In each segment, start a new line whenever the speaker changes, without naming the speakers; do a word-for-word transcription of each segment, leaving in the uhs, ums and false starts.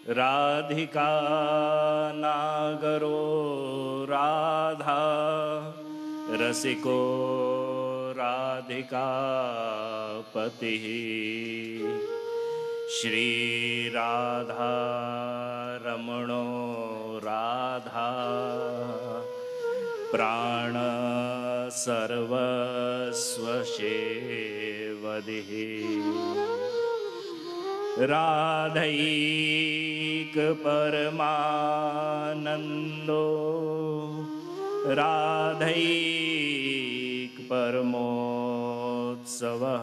राधिका नागरो राधा रसिको राधिका पतिः श्री राधा रमणो राधा प्राण सर्वस्वसेवदिः राधैक परमानंदो राधैक परमोत्सवः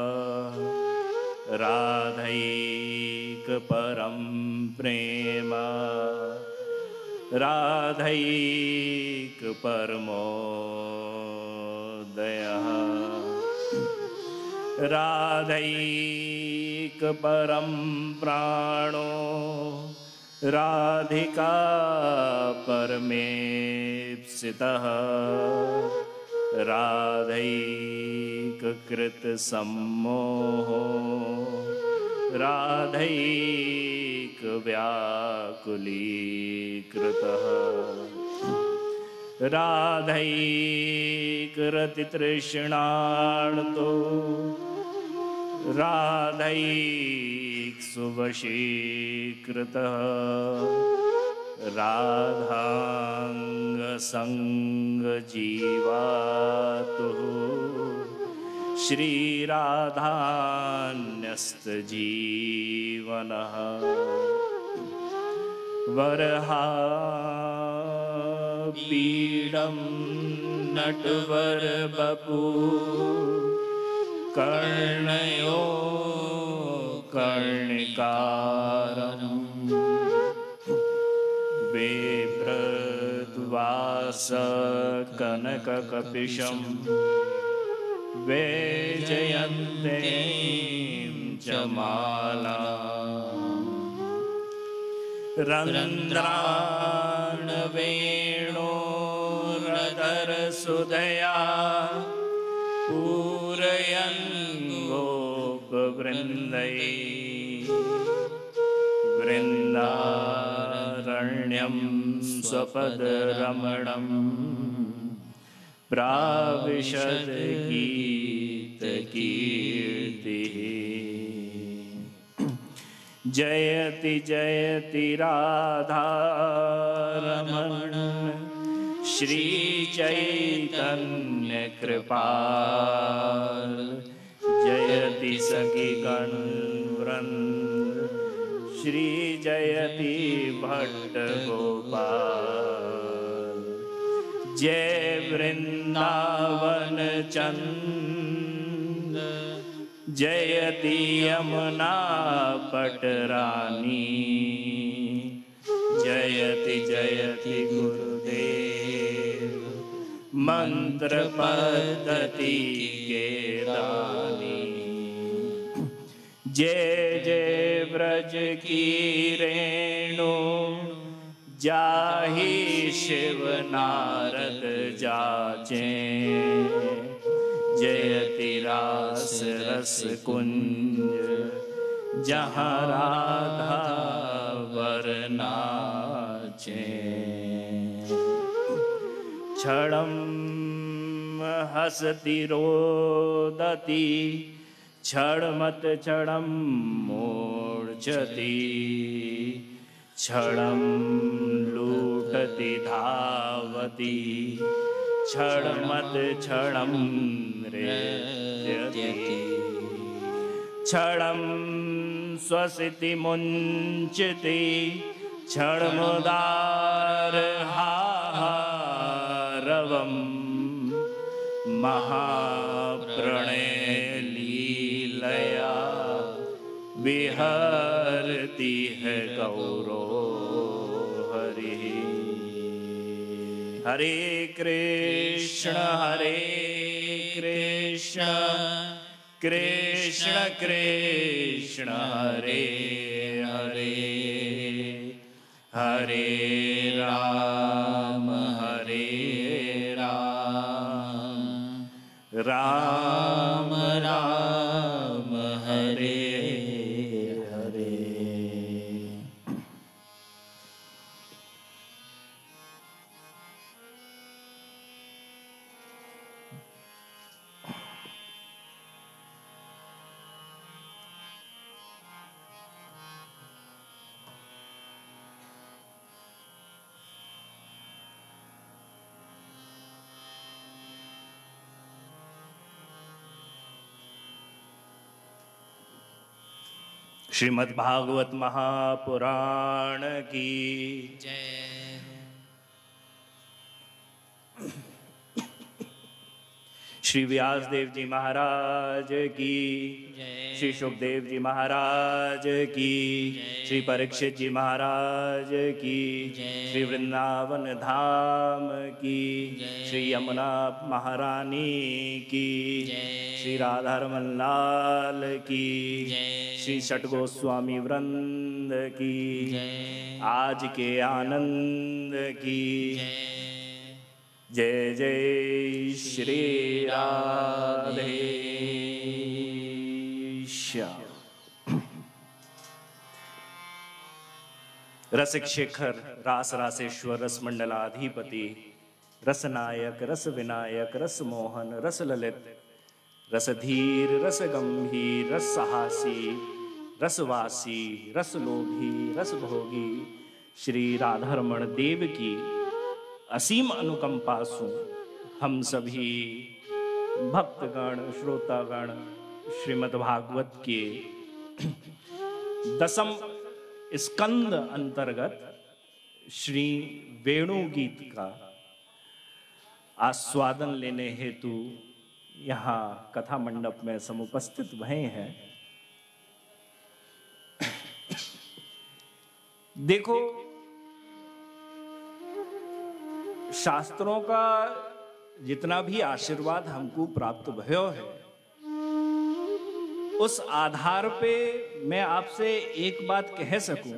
राधैक परम प्रेम राधैक परमोदयः राधैक परम प्राणो राधिका परमेप्सितः राधैक कृत सम्मोहो राधैक व्याकुलीकृतः राधैक रतितृष्णार्तो राधैक सुवशीकृतः राधांग संग जीवातुः श्री राधान्यस्त जीवनः वरहा पीडं नटवर बपू कर्णयो कर्णिकारम् वेप्रद्वास कनककपिशं वैजयन्तीं च माला रन्ध्रान् वेणोरधर सुदया पूरयन् गोपवृन्दै वृन्दारण्यं स्वपदरमणं प्राविशद गीतकीर्तिः जयति जयति राधारमण श्री चैतन्य कृपाल जयति सखी गण वृंद श्री जयति भट्ट गोपाल जय वृंदावन चंद जयति यमुना पटरानी जयति जयति गुरुदेव मंत्र पद्धति के दानी जय जय ब्रज की रेणु जाहि शिव नारद जाचे जयति रास रस कुंज जहाँ राधा वरनाचे क्षणं हसति रोदति क्षणमत क्षणं मूर्छति क्षणं लूटति धावति क्षणमत क्षणं नृत्यति क्षणं स्वसिति मुञ्चति क्षणमुदारहारवं महाप्रणय लीलया विहरति है गौरो हरि हरे कृष्ण हरे कृष्ण कृष्ण कृष्ण हरे हरे हरे राम हरे राम राम राम हरे हरे। श्रीमद् भागवत महापुराण की
जय।
श्री व्यासदेव जी महाराज की
जय।
श्री सुखदेव जी महाराज की
जय।
श्री परीक्षित जी महाराज की
जय।
श्री वृंदावन धाम की
जय।
श्री यमुना महारानी की
जय।
श्री राधारमन लाल की
जय।
श्री षट गोस्वामी वृंद की
जय।
आज के आनंद की
जय।
जय जय श्री राधे श्याम। रसिक शेखर रास रासेश्वर रस मंडलाधिपति रसनायक रस विनायक रस मोहन रस ललित रसधीर रस गंभीर रस साहसी रसवासी रस लोभी रस भोगी श्री राधारमण देव की असीम अनुकंपा सु हम सभी भक्तगण श्रोतागण श्रीमद् भागवत के दसम स्कंद अंतर्गत श्री वेणु गीत का आस्वादन लेने हेतु यहाँ कथा मंडप में समुपस्थित भये हैं। देखो, शास्त्रों का जितना भी आशीर्वाद हमको प्राप्त भयो है, उस आधार पे मैं आपसे एक बात कह सकूं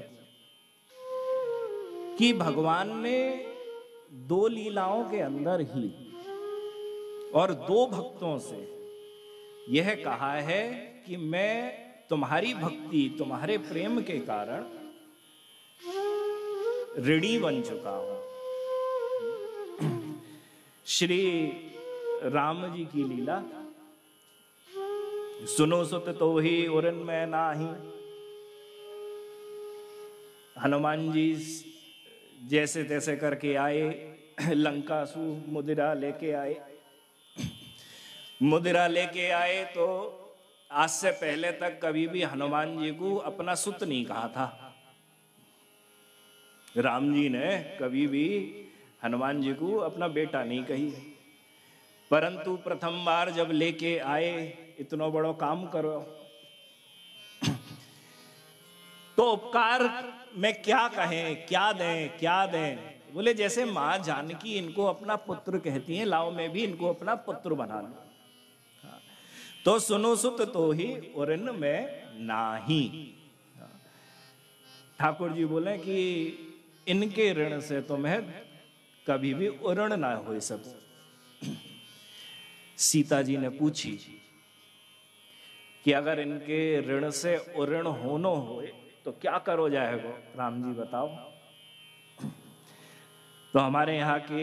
कि भगवान ने दो लीलाओं के अंदर ही और दो भक्तों से यह कहा है कि मैं तुम्हारी भक्ति तुम्हारे प्रेम के कारण ऋणी बन चुका हूं। श्री राम जी की लीला सुनो सुत तो ही उरन में नाही। हनुमान जी जैसे तैसे करके आए, लंका सु मुद्रा लेके आए। मुद्रा लेके आए तो आज से पहले तक कभी भी हनुमान जी को अपना सुत नहीं कहा था। राम जी ने कभी भी हनुमान जी को अपना बेटा नहीं कही, परंतु प्रथम बार जब लेके आए, इतना बड़ो काम करो तो उपकार में क्या कहें, क्या दें, क्या दें। बोले जैसे माँ जानकी इनको अपना पुत्र कहती हैं, लाओ मैं भी इनको अपना पुत्र बना लूं। तो सुनो सुत तो ही उरन में नाही। ठाकुर जी बोले कि इनके ऋण से तो मैं कभी भी उरण ना हो सकूं। सीता जी ने पूछी कि अगर इनके ऋण से उऋण होनो हो तो क्या करो जाएगा? राम जी बताओ। तो हमारे यहाँ के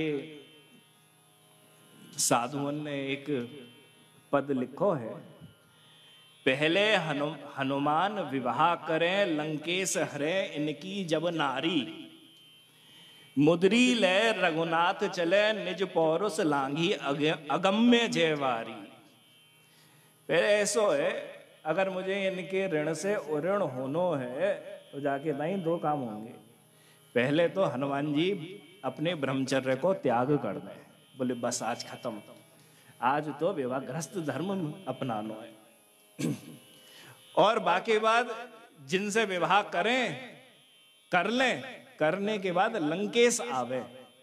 साधुओं ने एक पद लिखो है, पहले हनु, हनुमान विवाह करें लंकेश हरे इनकी जब नारी। मुद्री ले रघुनाथ चले निज पौरुष लांघी अगम्य जयवारी। पहले ऐसो है, अगर मुझे इनके ऋण से उऋण होनो है तो जाके नहीं दो काम होंगे। पहले तो हनुमान जी अपने ब्रह्मचर्य को त्याग कर दें। बोले बस आज खत्म, आज तो विवाहग्रस्त धर्म अपनानो है। और बाकी बात जिनसे विवाह करें कर लें, करने के बाद लंकेश आवे।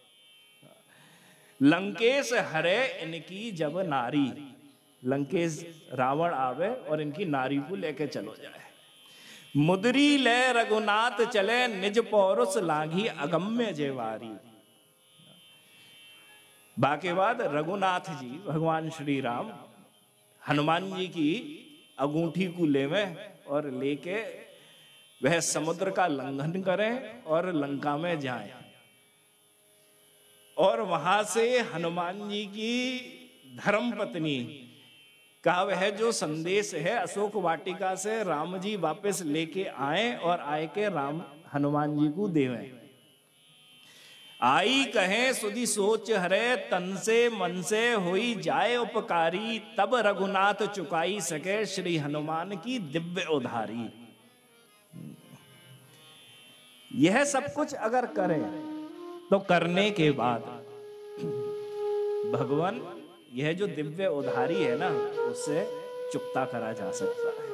लंकेश हरे इनकी जब नारी, लंकेश रावण आवे और इनकी नारी को लेके चलो जाए। मुद्री ले रघुनाथ चले निज पौरुष लांघी अगम्य जेवारी। बाकी बाद रघुनाथ जी भगवान श्री राम हनुमान जी की अंगूठी को लेवे और लेके वह समुद्र का लंघन करें और लंका में जाएं। और वहां से हनुमान जी की धर्म पत्नी का वह जो संदेश है अशोक वाटिका से राम जी वापस लेके आए और आए के राम हनुमान जी को देवें। आई कहें सुधि सोच हरे तन से मन से होई जाए उपकारी। तब रघुनाथ चुकाई सके श्री हनुमान की दिव्य उधारी। यह सब कुछ अगर करें तो करने के बाद भगवान यह जो दिव्य उधारी है ना, उससे चुकता करा जा सकता है।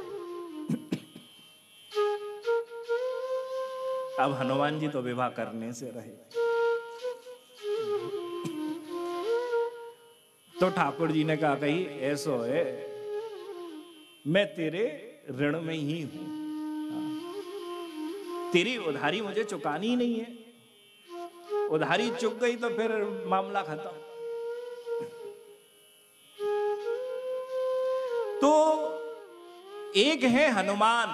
अब हनुमान जी तो विवाह करने से रहे, तो ठाकुर जी ने कहा कही ऐसो है, मैं तेरे ऋण में ही हूं, तेरी उधारी मुझे चुकानी ही नहीं है। उधारी चुक गई तो फिर मामला खत्म। तो एक है हनुमान,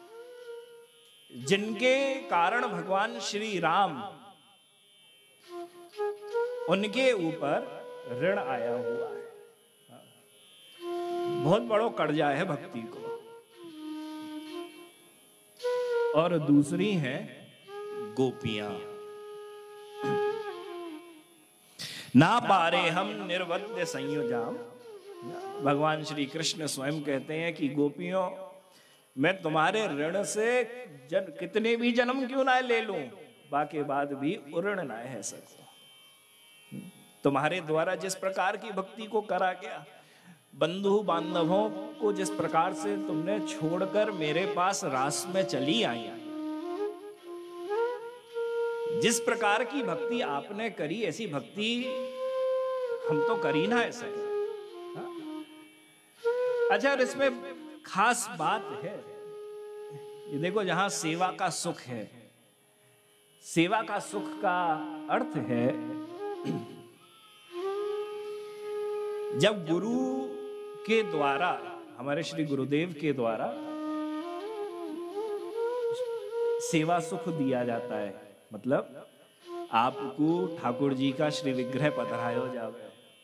जिनके कारण भगवान श्री राम, उनके ऊपर ऋण आया हुआ है। बहुत बड़ो कर्जा है भक्ति को। और दूसरी है गोपियां। ना पारे हम निर्वद्य संयोजाम, भगवान श्री कृष्ण स्वयं कहते हैं कि गोपियों, मैं तुम्हारे ऋण से जन कितने भी जन्म क्यों ना ले लूं, बाकी बाद भी उऋण ना है सकता। तुम्हारे द्वारा जिस प्रकार की भक्ति को करा गया, बंधु बांधवों को जिस प्रकार से तुमने छोड़कर मेरे पास रास में चली आई, जिस प्रकार की भक्ति आपने करी, ऐसी भक्ति हम तो कर ही ना ऐसे। अच्छा, और इसमें खास बात है, ये देखो, जहां सेवा का सुख है, सेवा का सुख का अर्थ है जब गुरु के द्वारा, हमारे श्री गुरुदेव के द्वारा सेवा सुख दिया जाता है, मतलब आपको ठाकुर जी का श्री विग्रह पधरायो जावे,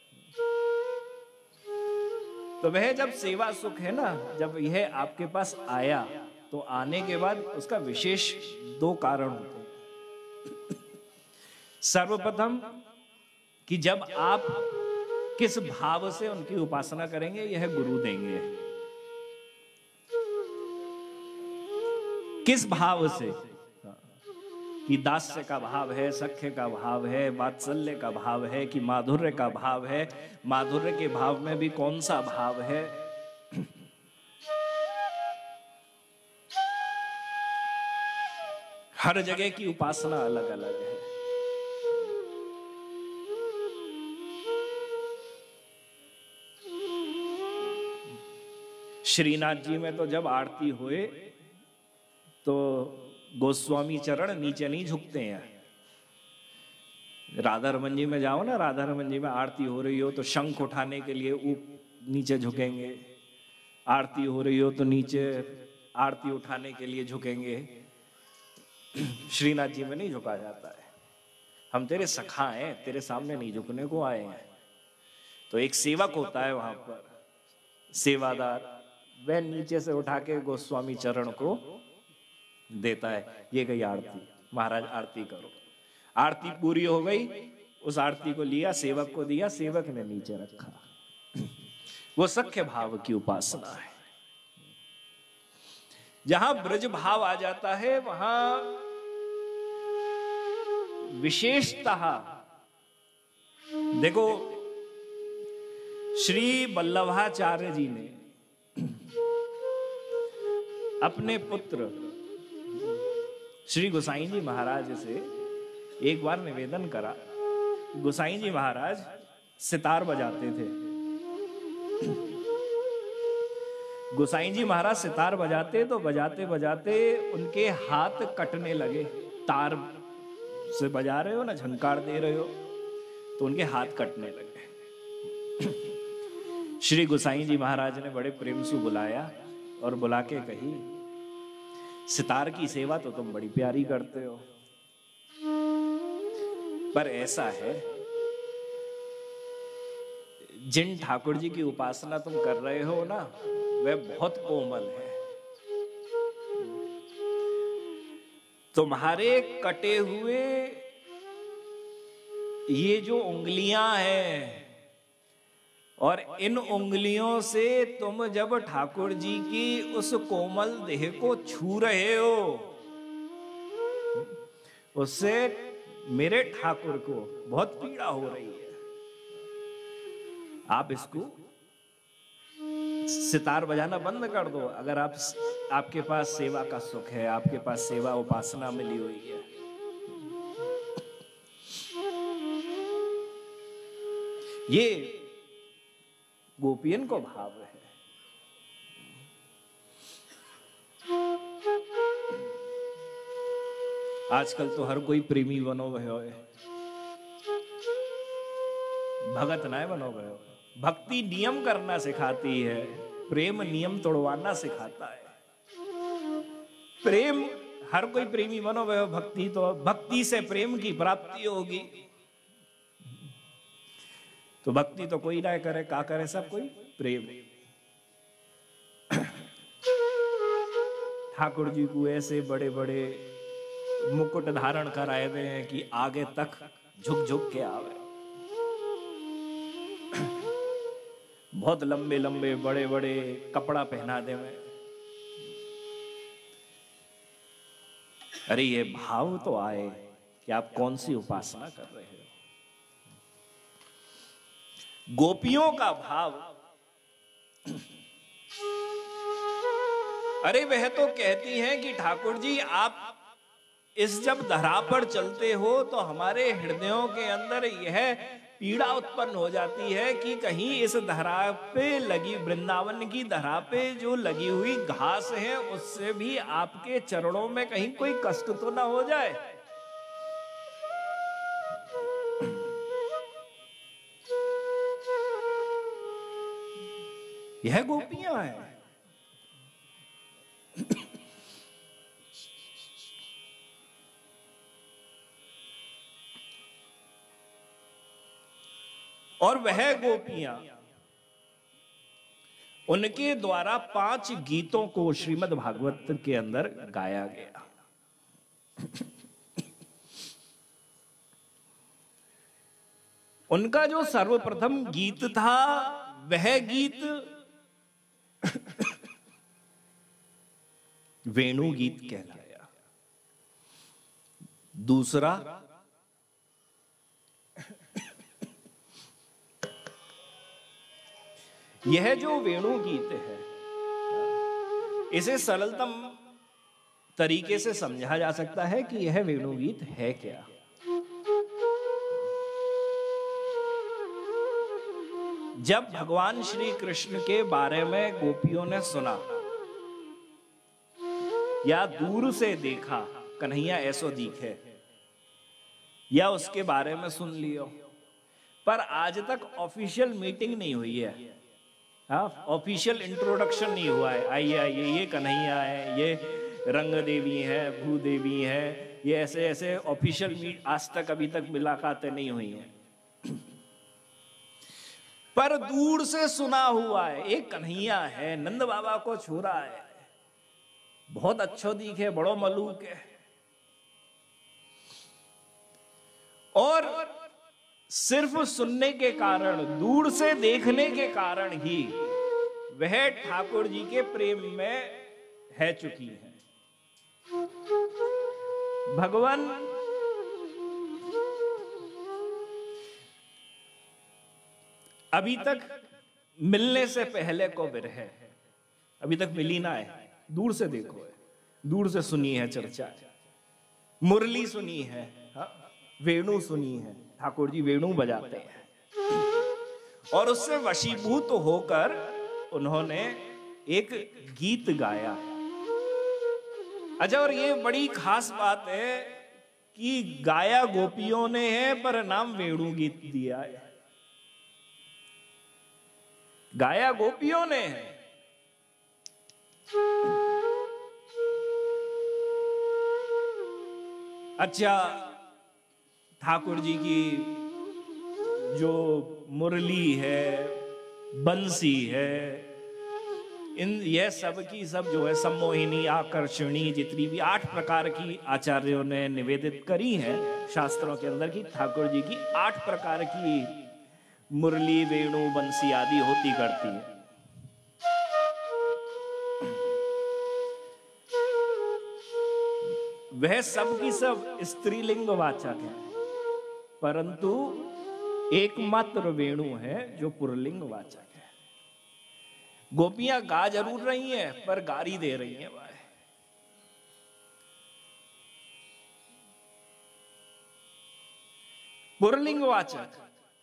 तो वह जब सेवा सुख है ना, जब यह आपके पास आया, तो आने के बाद उसका विशेष दो कारण होते हैं। सर्वप्रथम कि जब आप किस भाव से उनकी उपासना करेंगे, यह गुरु देंगे। किस भाव से, कि दास्य का भाव है, सख्य का भाव है, वात्सल्य का भाव है, कि माधुर्य का भाव है। माधुर्य के भाव में भी कौन सा भाव है? हर जगह की उपासना अलग अलग है। श्रीनाथ जी में तो जब आरती हुए तो गोस्वामी चरण नीचे नहीं झुकते हैं। राधा रमन जी में जाओ ना, राधा रमन जी में आरती हो रही हो तो शंख उठाने के लिए ऊपर नीचे झुकेंगे, आरती हो रही हो तो नीचे आरती उठाने के लिए झुकेंगे। श्रीनाथ जी में नहीं झुका जाता है। हम तेरे सखा हैं, तेरे सामने नहीं झुकने को आए हैं। तो एक सेवक होता है वहां पर, सेवादार, वह नीचे से उठा के गोस्वामी चरण को देता है, ये गई आरती, महाराज आरती करो। आरती पूरी हो गई, उस आरती को लिया, सेवक को दिया, सेवक ने नीचे रखा। वो सख्य भाव की उपासना है। जहां ब्रज भाव आ जाता है, वहां विशेषतः देखो, श्री वल्लभाचार्य जी ने अपने पुत्र श्री गोसाई जी महाराज से एक बार निवेदन करा। गोसाई जी महाराज सितार बजाते थे। गोसाई जी महाराज सितार बजाते तो बजाते बजाते उनके हाथ कटने लगे। तार से बजा रहे हो ना, झंकार दे रहे हो, तो उनके हाथ कटने लगे। श्री गोसाई जी महाराज ने बड़े प्रेम से बुलाया और बुला के कही, सितार की सेवा तो तुम बड़ी प्यारी करते हो, पर ऐसा है, जिन ठाकुर जी की उपासना तुम कर रहे हो ना, वह बहुत कोमल है। तुम्हारे कटे हुए ये जो उंगलियां हैं, और इन उंगलियों से तुम जब ठाकुर जी की उस कोमल देह को छू रहे हो, उससे मेरे ठाकुर को बहुत पीड़ा हो रही है, आप इसको सितार बजाना बंद कर दो। अगर आप आपके पास सेवा का सुख है, आपके पास सेवा उपासना मिली हुई है, ये गोपियन को भाव है। आजकल तो हर कोई प्रेमी बनो भयो है, भगत ना बनो भयो। भक्ति नियम करना सिखाती है, प्रेम नियम तोड़वाना सिखाता है। प्रेम हर कोई प्रेमी बनो भयो, भक्ति तो भक्ति से प्रेम की प्राप्ति होगी। तो भक्ति तो कोई ना करे, का करे सब कोई प्रेम। ठाकुर जी को ऐसे बड़े बड़े मुकुट धारण कराए हुए हैं कि आगे तक झुक झुक के आवे। बहुत लंबे लंबे बड़े बड़े कपड़ा पहना दे में। अरे ये भाव तो आए कि आप कौन सी उपासना कर रहे हो। गोपियों का भाव, अरे वह तो कहती हैं कि ठाकुर जी आप इस जब धरा पर चलते हो तो हमारे हृदयों के अंदर यह पीड़ा उत्पन्न हो जाती है कि कहीं इस धरा पे लगी, वृंदावन की धरा पे जो लगी हुई घास है उससे भी आपके चरणों में कहीं कोई कष्ट तो ना हो जाए। यह गोपियां हैं। और वह गोपियां, उनके द्वारा पांच गीतों को श्रीमद् भागवत के अंदर गाया गया। उनका जो सर्वप्रथम गीत था वह गीत वेणु गीत कहलाया। दूसरा यह जो वेणु गीत है, इसे सरलतम तरीके से समझा जा सकता है कि यह वेणु गीत है क्या। जब भगवान श्री कृष्ण के बारे में गोपियों ने सुना या दूर से देखा, कन्हैया ऐसो दिखे, या उसके बारे में सुन लियो, पर आज तक ऑफिशियल मीटिंग नहीं हुई है, ऑफिशियल इंट्रोडक्शन नहीं हुआ है। आइए आइए, ये कन्हैया है, ये रंग देवी है, भू देवी है, ये ऐसे ऐसे ऑफिशियल मीट आज तक अभी तक मुलाकातें नहीं हुई हैं। पर दूर से सुना हुआ है, एक कन्हैया है, नंद बाबा को छू रहा है, बहुत अच्छो दिखे, बड़ो मलूक है। और सिर्फ सुनने के कारण, दूर से देखने के कारण ही वह ठाकुर जी के प्रेम में है चुकी है। भगवान अभी तक मिलने से पहले को विरह, अभी तक मिली ना है, दूर से देखो है, दूर से सुनी है चर्चा, मुरली सुनी है, हाँ? वेणु सुनी है, ठाकुर जी वेणु बजाते हैं, और उससे वशीभूत होकर उन्होंने एक गीत गाया। अच्छा, और ये बड़ी खास बात है कि गाया गोपियों ने है पर नाम वेणु गीत दिया है। गाया गोपियों ने है। अच्छा, ठाकुर जी की जो मुरली है, बंसी है, इन यह सब की सब जो है सम्मोहिनी, आकर्षणी, जितनी भी आठ प्रकार की आचार्यों ने निवेदित करी हैं शास्त्रों के अंदर की, ठाकुर जी की आठ प्रकार की मुरली, वेणु, बंसी आदि होती करती है। वह सब की सब स्त्रीलिंग वाचक है, परंतु एकमात्र वेणु है जो पुरलिंग वाचक है। गोपियां गा जरूर रही हैं पर गारी दे रही हैं। वह पुरलिंग वाचक।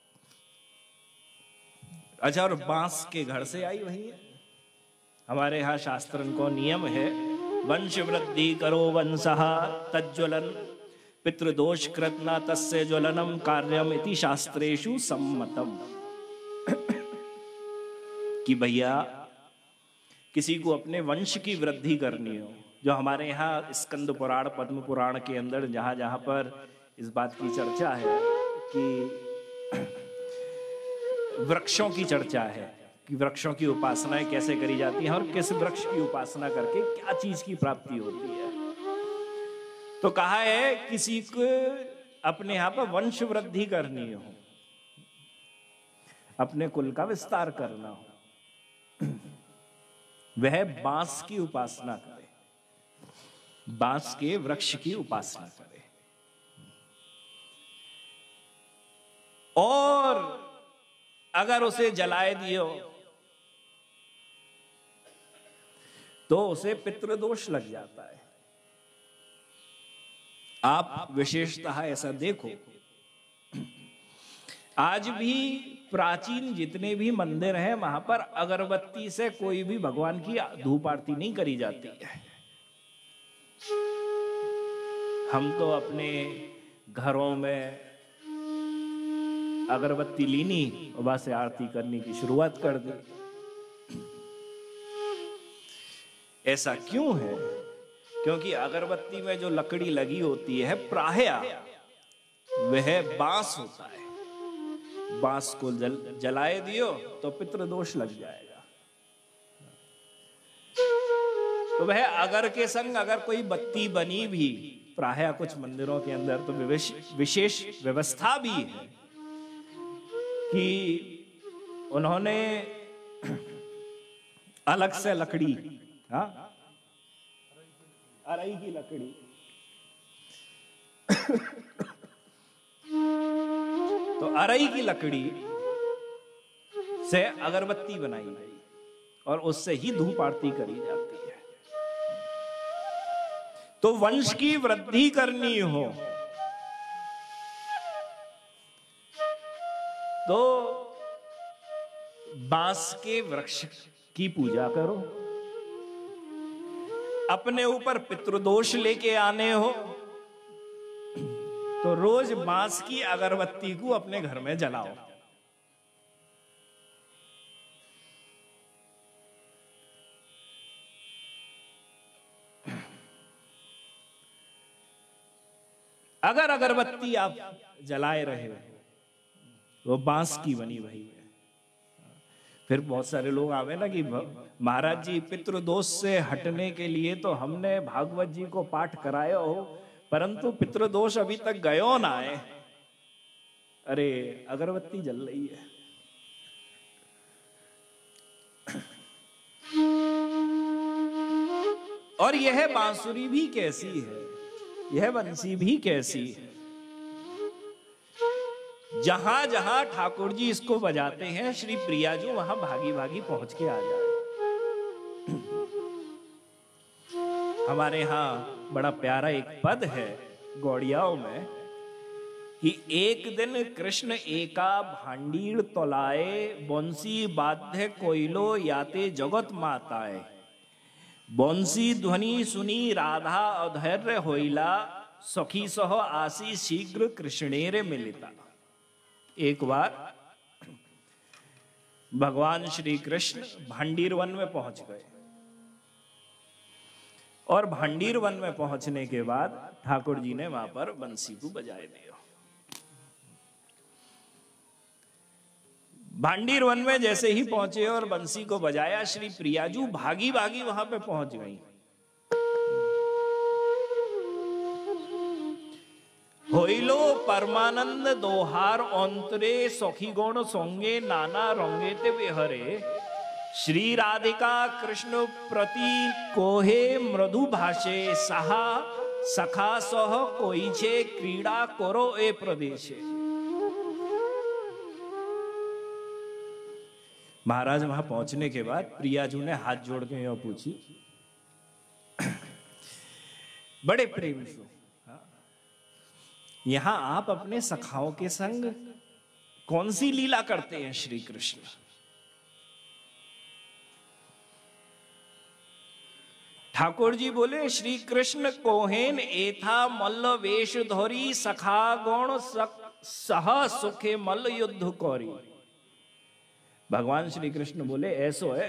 अच्छा, और बांस के घर से आई वही है। हमारे यहां शास्त्रन को नियम है, वंश वृद्धि करो वंशः तज्ज्वलन पितृदोष कृत न तस्य ज्वलनम कार्यम इति शास्त्रेषु सम्मतम। कि भैया किसी को अपने वंश की वृद्धि करनी हो, जो हमारे यहाँ स्कंद पुराण पद्म पुराण के अंदर जहां जहां पर इस बात की चर्चा है कि वृक्षों की चर्चा है कि वृक्षों की उपासनाएं कैसे करी जाती हैं और किस वृक्ष की उपासना करके क्या चीज की प्राप्ति होती है, तो कहा है किसी को अपने यहां पर वंश वृद्धि करनी हो, अपने कुल का विस्तार करना हो, वह बांस की उपासना करे, बांस के वृक्ष की उपासना करे। और अगर उसे जलाए दियो तो उसे पितृदोष लग जाता है। आप विशेषतः ऐसा देखो, आज भी प्राचीन जितने भी मंदिर हैं वहां पर अगरबत्ती से कोई भी भगवान की धूप आरती नहीं करी जाती है। हम तो अपने घरों में अगरबत्ती लीनी और वहां से आरती करने की शुरुआत कर दी। ऐसा क्यों है? क्योंकि अगरबत्ती में जो लकड़ी लगी होती है प्रायः वह बांस होता है। बांस को जल, जलाए दियो तो पितृदोष लग जाएगा। तो वह अगर के संग अगर कोई बत्ती बनी भी प्रायः कुछ मंदिरों के अंदर तो विशेष व्यवस्था भी है कि उन्होंने अलग से लकड़ी, हाँ, अरई की लकड़ी तो अरई की लकड़ी से अगरबत्ती बनाई गई और उससे ही धूप आरती करी जाती है। तो वंश की वृद्धि करनी हो तो बांस के वृक्ष की पूजा करो। अपने ऊपर पितृदोष लेके आने हो तो रोज बांस की अगरबत्ती को अपने घर में जलाओ। अगर अगरबत्ती आप जलाए रहे हो वो बांस की बनी हुई है। फिर बहुत सारे लोग आवे ना कि महाराज जी पितृदोष से हटने के लिए तो हमने भागवत जी को पाठ कराया हो परंतु पितृदोष अभी तक गयो ना है। अरे अगरबत्ती जल रही है। और यह बांसुरी भी कैसी है, यह बंसी भी कैसी है। जहां जहां ठाकुर जी इसको बजाते हैं श्री प्रिया जी वहां भागी भागी पहुंच के आ जाए। हमारे यहां बड़ा प्यारा एक पद है गौड़ियाओं में कि एक दिन कृष्ण एका भांडीड़ तोलाए बंसी बाध्य कोयलो याते जगत माताए। बंसी ध्वनि सुनी राधा अधैर्य होइला सखी सह आसी शीघ्र कृष्णेरे मिलिता। एक बार भगवान श्री कृष्ण भांडीर वन में पहुंच गए और भांडीर वन में पहुंचने के बाद ठाकुर जी ने वहां पर बंसी को बजाए दिया। भांडीर वन में जैसे ही पहुंचे और बंसी को बजाया श्री प्रियाजू भागी भागी वहां पे पहुंच गई। होइलो परमानंद दोहार अंतरे सखी गौण सोंगे नाना रंगे ते विहरे। श्री राधिका कृष्ण प्रति कोहे मृदु भाषे सहा सखा सोह कोई छे क्रीड़ा करो ए प्रदेशे। महाराज वहां पहुंचने के बाद प्रियाजू ने हाथ जोड़ के यह पूछी, बड़े प्रेम से, यहां आप अपने सखाओं के संग कौन सी लीला करते हैं श्री कृष्ण? ठाकुर जी बोले, श्री कृष्ण कोहेन एथा मल्ल वेश धोरी सखा गौण सह सुखे मल्ल युद्ध कौरी। भगवान श्री कृष्ण बोले, ऐसो है,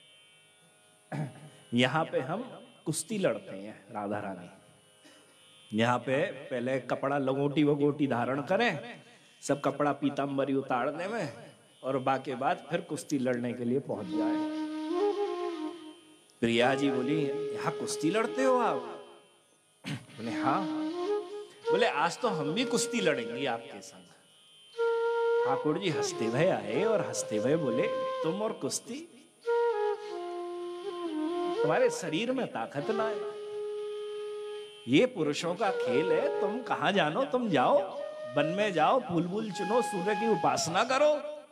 यहां पे हम कुश्ती लड़ते हैं राधा रानी। यहां पे पहले कपड़ा लगोटी वगोटी धारण करें, सब कपड़ा पीतांबरी उतारने में, और बाकी बाद फिर कुश्ती लड़ने के लिए पहुंच जाए। प्रिया जी बोली, यहां कुश्ती लड़ते हो आप? बोले हाँ। बोले आज तो हम भी कुश्ती लड़ेंगे आपके संग। ठाकुर जी हंसते हुए आए और हंसते हुए बोले, तुम और कुश्ती? तुम्हारे शरीर में ताकत ना है, ये पुरुषों का खेल है, तुम कहां जानो, तुम जाओ वन में जाओ, फूल वूल चुनो, सूर्य की उपासना करो।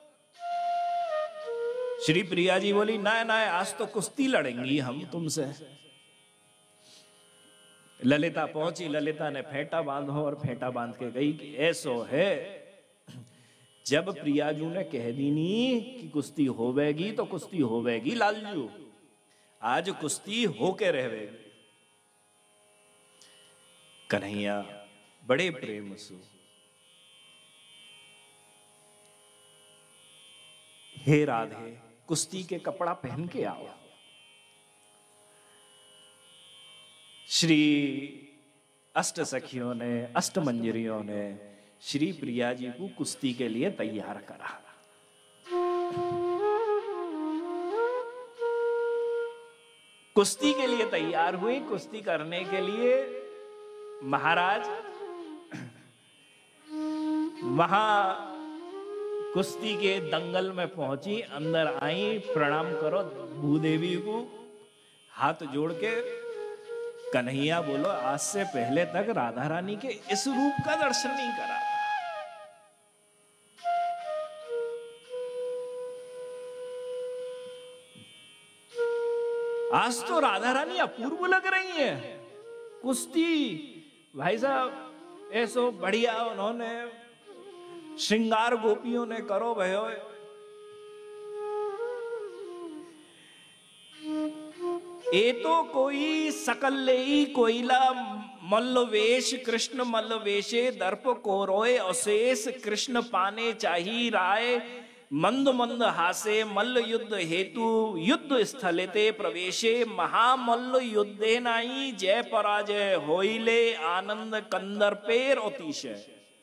श्री प्रिया जी बोली, ना ना आज तो कुश्ती लड़ेंगी हम तुमसे। ललिता पहुंची, ललिता ने फेंटा बांधो और फेंटा बांध के गई कि ऐसो है, जब प्रियाजू ने कह दी नी कि कुश्ती होवेगी तो कुश्ती होवेगी लालजू, आज कुश्ती होके रहेगी। कन्हैया बड़े प्रेम से, हे राधे कुश्ती के कपड़ा पहन के आओ। श्री अष्ट सखियों ने, अष्ट मंजरियों ने श्री प्रिया जी को कुश्ती के लिए तैयार करा। कुश्ती के लिए तैयार हुई। कुश्ती करने के लिए महाराज वहां कुश्ती के दंगल में पहुंची, अंदर आई, प्रणाम करो भूदेवी को, हाथ जोड़ के, कन्हैया बोलो आज से पहले तक राधा रानी के इस रूप का दर्शन नहीं करा। आज तो राधा रानी अपूर्व लग रही है। कुश्ती भाई साहब ऐसो बढ़िया उन्होंने श्रृंगार गोपियों ने करो भयो। ए तो कोई सकल्लेई कोयला मल्लवेश कृष्ण मल्लवेशे दर्प कोरोए अशेष कृष्ण पाने चाही राय मंद मंद हासे मल्ल युद्ध हेतु युद्ध स्थलेते प्रवेशे महामल्ल युद्धे नाई जय पराजय होइले आनंद कंदर्पेर अतिशय।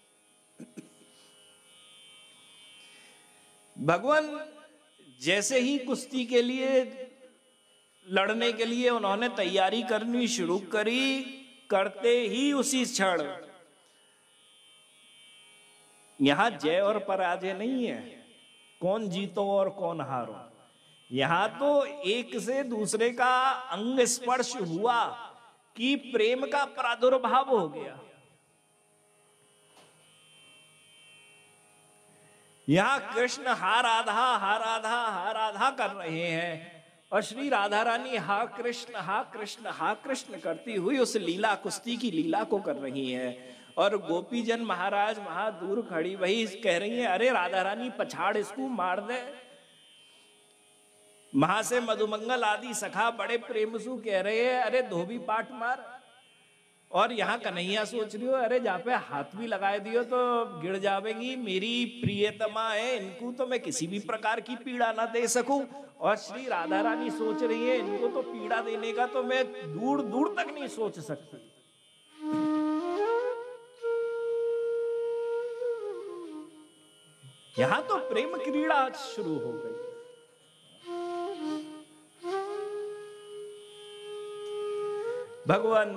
भगवान जैसे ही कुश्ती के लिए लड़ने के लिए उन्होंने तैयारी करनी शुरू करी, करते ही उसी क्षण यहां जय और पराजय नहीं है, कौन जीतो और कौन हारो। यहां तो एक से दूसरे का अंग स्पर्श हुआ कि प्रेम का प्रादुर्भाव हो गया। यहां कृष्ण हा राधा हा राधा हा राधा कर रहे हैं और श्री राधा रानी हा कृष्ण हा कृष्ण हा कृष्ण करती हुई उस लीला कुश्ती की लीला को कर रही हैं। और गोपी जन महाराज वहां दूर खड़ी वही कह रही है, अरे राधा रानी पछाड़ इसको मार दे। वहां से मधुमंगल आदि सखा बड़े प्रेम सु कह रहे हैं, अरे धोबी पाट मार। और यहाँ कन्हैया सोच रही हो, अरे जहाँ पे हाथ भी लगाए दियो तो गिर जावेगी, मेरी प्रियतमा है, इनको तो मैं किसी भी प्रकार की पीड़ा ना दे सकूं। और श्री राधा रानी सोच रही है, इनको तो पीड़ा देने का तो मैं दूर दूर तक नहीं सोच सकती। यहां तो प्रेम क्रीड़ा शुरू हो गई। भगवान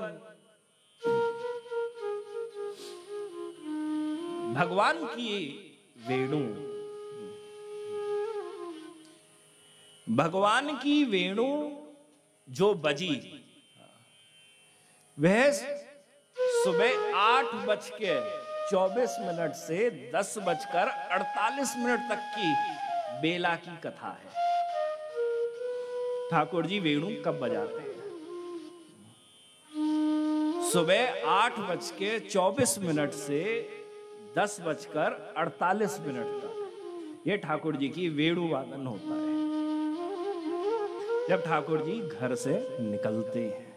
भगवान की वेणु भगवान की वेणु जो बजी वह सुबह आठ बज के चौबीस मिनट से दस बजकर अड़तालीस मिनट तक की बेला की कथा है। ठाकुर जी वेणु कब बजाते हैं? सुबह आठ बज के चौबीस मिनट से दस बजकर अड़तालीस मिनट तक ये ठाकुर जी की वेणु वादन होता है जब ठाकुर जी घर से निकलते हैं।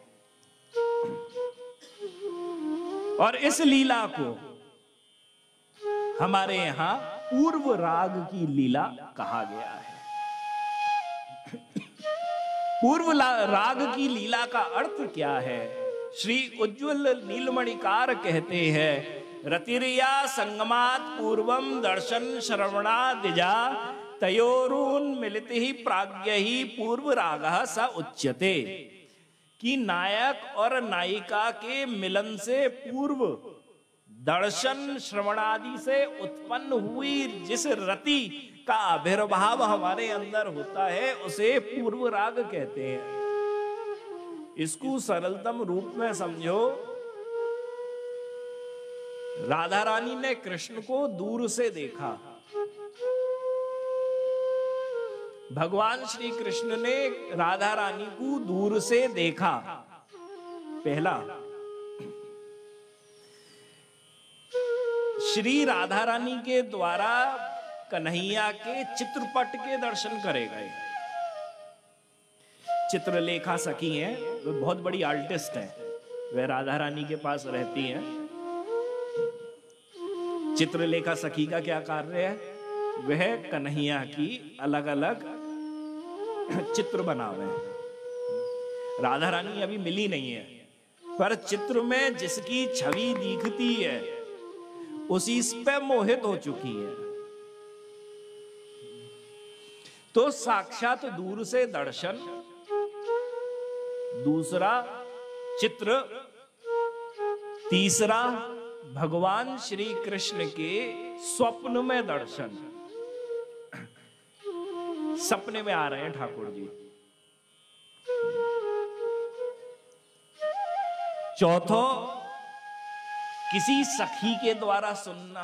और इस लीला को हमारे यहां पूर्व राग की लीला कहा गया है। पूर्व राग की लीला का अर्थ क्या है? श्री उज्ज्वल नीलमणिकार कहते हैं, रतिरिया संगमात पूर्वम दर्शन श्रवणादिजा तयोरून मिलिति ही प्राज्ञ ही पूर्व रागः स उच्यते। कि नायक और नायिका के मिलन से पूर्व दर्शन श्रवणादि से उत्पन्न हुई जिस रति का आविर्भाव हमारे अंदर होता है उसे पूर्व राग कहते हैं। इसको सरलतम रूप में समझो, राधा रानी ने कृष्ण को दूर से देखा, भगवान श्री कृष्ण ने राधा रानी को दूर से देखा। पहला, श्री राधा रानी के द्वारा कन्हैया के चित्रपट के दर्शन करे गए। चित्रलेखा सखी हैं, वो बहुत बड़ी आर्टिस्ट है, वह राधा रानी के पास रहती हैं। चित्रलेखा सखी का क्या कार्य है? वह कन्हैया की अलग अलग चित्र बनावे हैं। राधा रानी अभी मिली नहीं है, पर चित्र में जिसकी छवि दिखती है उसी पे मोहित हो चुकी है। तो साक्षात दूर से दर्शन, दूसरा चित्र, तीसरा भगवान श्री कृष्ण के स्वप्न में दर्शन। सपने में आ रहे हैं ठाकुर जी। चौथो, किसी सखी के द्वारा सुनना।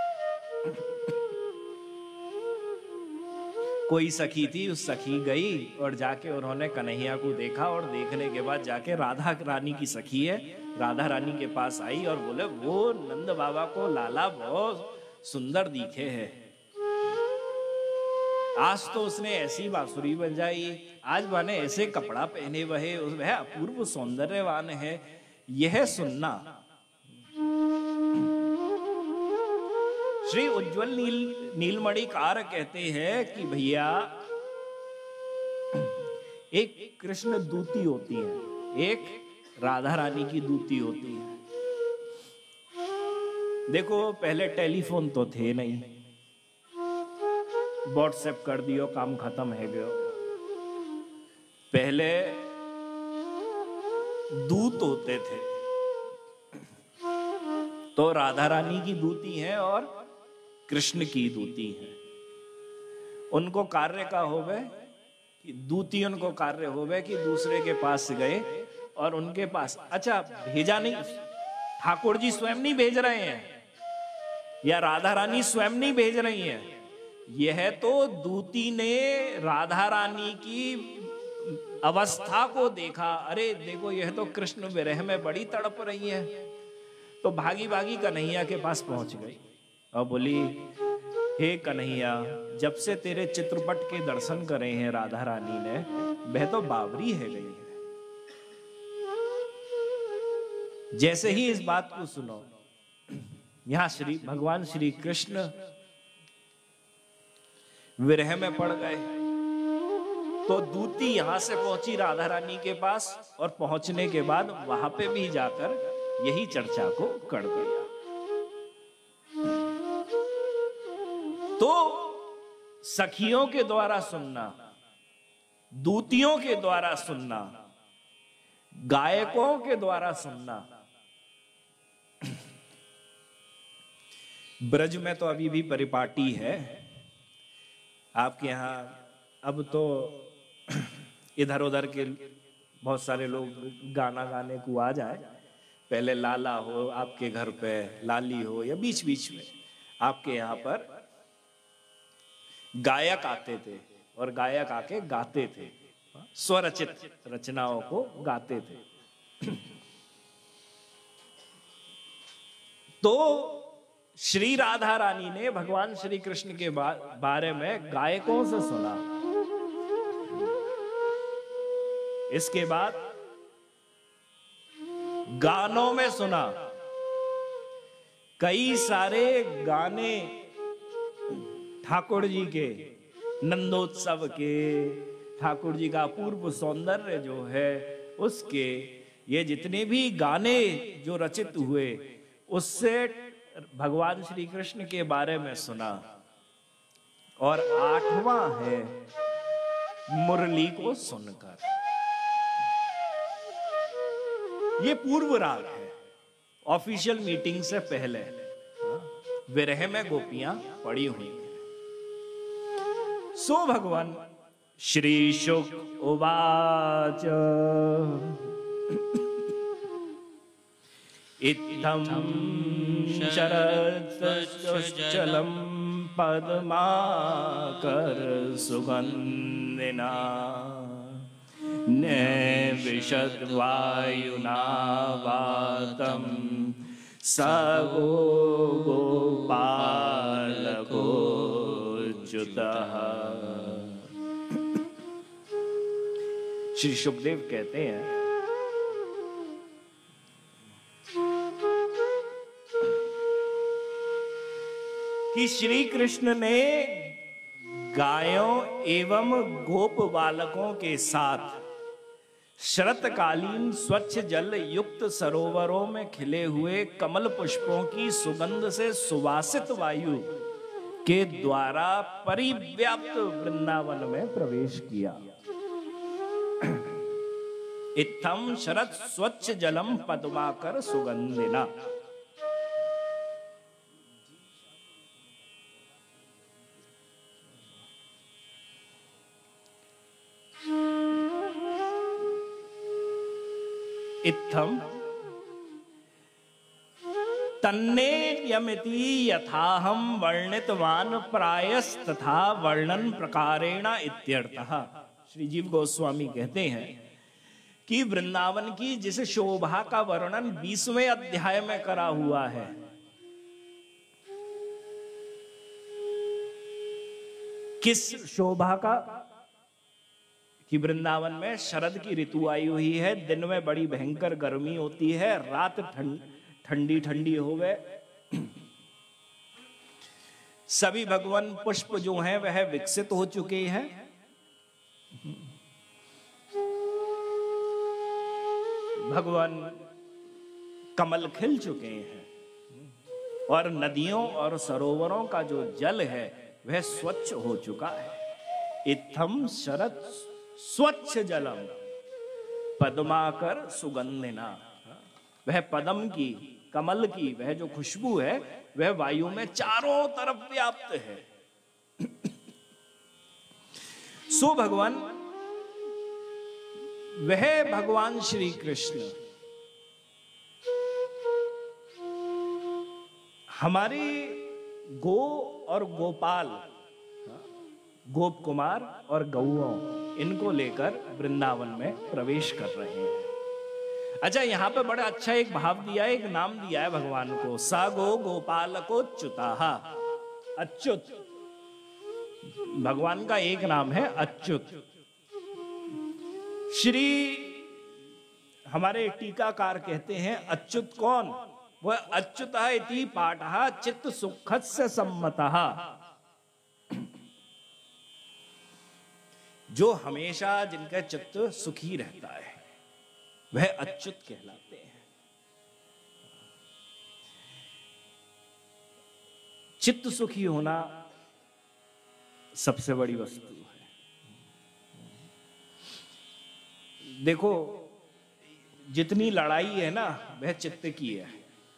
कोई सखी थी, उस सखी गई और जाके उन्होंने कन्हैया को देखा और देखने के बाद जाके राधा रानी की सखी है, राधा रानी के पास आई और बोले वो नंद बाबा को लाला बहुत सुंदर दिखे हैं। आज तो उसने ऐसी बांसुरी बजाई, आज माने ऐसे कपड़ा पहने वह वह अपूर्व सौंदर्यवान है। यह सुनना। श्री उज्ज्वल नील नीलमणिकार कहते हैं कि भैया एक कृष्ण दूती होती है, एक राधा रानी की दूती होती है। देखो पहले टेलीफोन तो थे नहीं, व्हाट्सएप कर दियो काम खत्म है गयो। पहले दूत होते थे, तो राधा रानी की दूती है और कृष्ण की दूती है। उनको कार्य का होवे कि दूती उनको कार्य होवे कि दूसरे के पास गए और उनके पास, अच्छा भेजा नहीं, ठाकुर जी स्वयं नहीं भेज रहे हैं या राधा रानी स्वयं नहीं भेज रही हैं, यह तो दूती ने राधा रानी की अवस्था को देखा। अरे देखो यह तो कृष्ण विरह में बड़ी तड़प रही है, तो भागी भागी कन्हैया के पास पहुंच गई और बोली, हे कन्हैया, जब से तेरे चित्रपट के दर्शन करे हैं राधा रानी ने, वह तो बावरी है गई है। जैसे ही इस बात को सुनो, यहां श्री भगवान श्री कृष्ण विरह में पड़ गए, तो दूती यहां से पहुंची राधा रानी के पास और पहुंचने के बाद वहां पे भी जाकर यही चर्चा को कर दिया। तो सखियों के द्वारा सुनना, दूतियों के द्वारा सुनना, गायकों के द्वारा सुनना। ब्रज में तो अभी भी परिपाटी है आपके यहां। अब तो इधर उधर के बहुत सारे लोग गाना गाने को आ जाए, पहले लाला हो आपके घर पे, लाली हो, या बीच बीच में आपके यहाँ पर गायक आते थे और गायक आके गाते थे, स्वरचित रचनाओं को गाते थे। तो श्री राधा रानी ने भगवान श्री कृष्ण के बा, बारे में गायकों से सुना। इसके बाद गानों में सुना। कई सारे गाने ठाकुर जी के, नंदोत्सव के, ठाकुर जी का अपूर्व सौंदर्य जो है उसके, ये जितने भी गाने जो रचित हुए उससे भगवान श्री कृष्ण के बारे में सुना। और आठवां है मुरली को सुनकर। ये पूर्व राग है, ऑफिशियल मीटिंग से पहले विरह में गोपियां पड़ी हुई हैं। सो भगवान श्री शुक उवाच इत्थं शरत्चलं पद्माकर सुगन्धिना नैविशद्वायुना वातं स गोपालकोच्युतः। श्री शुकदेव कहते हैं कि श्री कृष्ण ने गायों एवं गोप बालकों के साथ शरतकालीन स्वच्छ जल युक्त सरोवरों में खिले हुए कमल पुष्पों की सुगंध से सुवासित वायु के द्वारा परिव्याप्त वृंदावन में प्रवेश किया। इत्थम शरत स्वच्छ जलम पद्माकर सुगंधिना। इत्थम तन्ने यमिति यथाहम वर्णितवान प्रायस्तथा वर्णन प्रकारेण इत्यर्थः। श्री जीव गोस्वामी कहते हैं कि वृंदावन की जिस शोभा का वर्णन बीसवें अध्याय में करा हुआ है, किस शोभा का? कि वृंदावन में शरद की ऋतु आई हुई है, दिन में बड़ी भयंकर गर्मी होती है, रात ठंडी ठंडी हो गए, सभी भगवान पुष्प जो हैं वह विकसित हो चुके हैं, भगवान कमल खिल चुके हैं, और नदियों और सरोवरों का जो जल है वह स्वच्छ हो चुका है। इत्थम शरद स्वच्छ जलम पद्माकर सुगंधिना। वह पद्म की, कमल की वह जो खुशबू है वह वायु में चारों तरफ व्याप्त है। सो भगवान, वह भगवान श्री कृष्ण हमारी गो और गोपाल, गोप कुमार और गौओं, इनको लेकर वृंदावन में प्रवेश कर रहे हैं। अच्छा, यहां पे बड़ा अच्छा एक भाव दिया है, एक नाम दिया है भगवान को, सा गो गोपालकोच्युतः। अच्युत भगवान का एक नाम है अच्युत। श्री हमारे टीकाकार कहते हैं अच्युत कौन? वह अच्युतः इति पाठः चित्त सुखस्य सम्मतः। जो हमेशा जिनका चित्त सुखी रहता है वह अच्युत कहलाते हैं। चित्त सुखी होना सबसे बड़ी वस्तु है। देखो, जितनी लड़ाई है ना वह चित्त की है।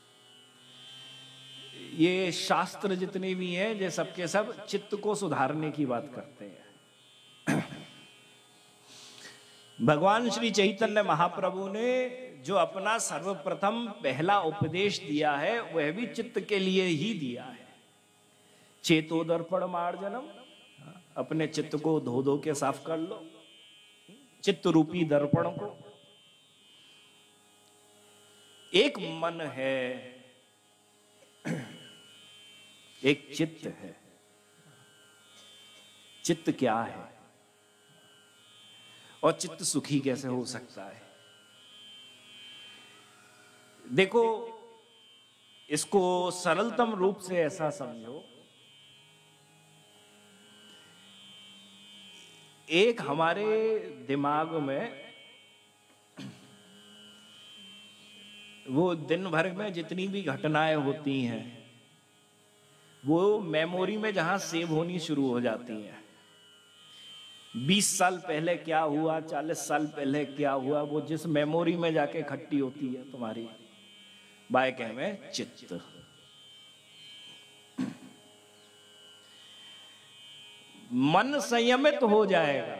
ये शास्त्र जितने भी हैं ये सबके सब चित्त को सुधारने की बात करते हैं। भगवान श्री चैतन्य महाप्रभु ने जो अपना सर्वप्रथम पहला उपदेश दिया है वह भी चित्त के लिए ही दिया है। चेतो दर्पण मार्जनम, अपने चित्त को धो धो के साफ कर लो, चित्त रूपी दर्पण को। एक मन है, एक चित्त है। चित्त क्या है और चित्त सुखी कैसे हो सकता है? देखो, इसको सरलतम रूप से ऐसा समझो, एक हमारे दिमाग में वो दिन भर में जितनी भी घटनाएं होती हैं वो मेमोरी में जहां सेव होनी शुरू हो जाती हैं। बीस साल पहले क्या हुआ, चालीस साल पहले क्या हुआ, वो जिस मेमोरी में जाके इकट्ठी होती है तुम्हारी बाय कह में चित्त। मन संयमित हो जाएगा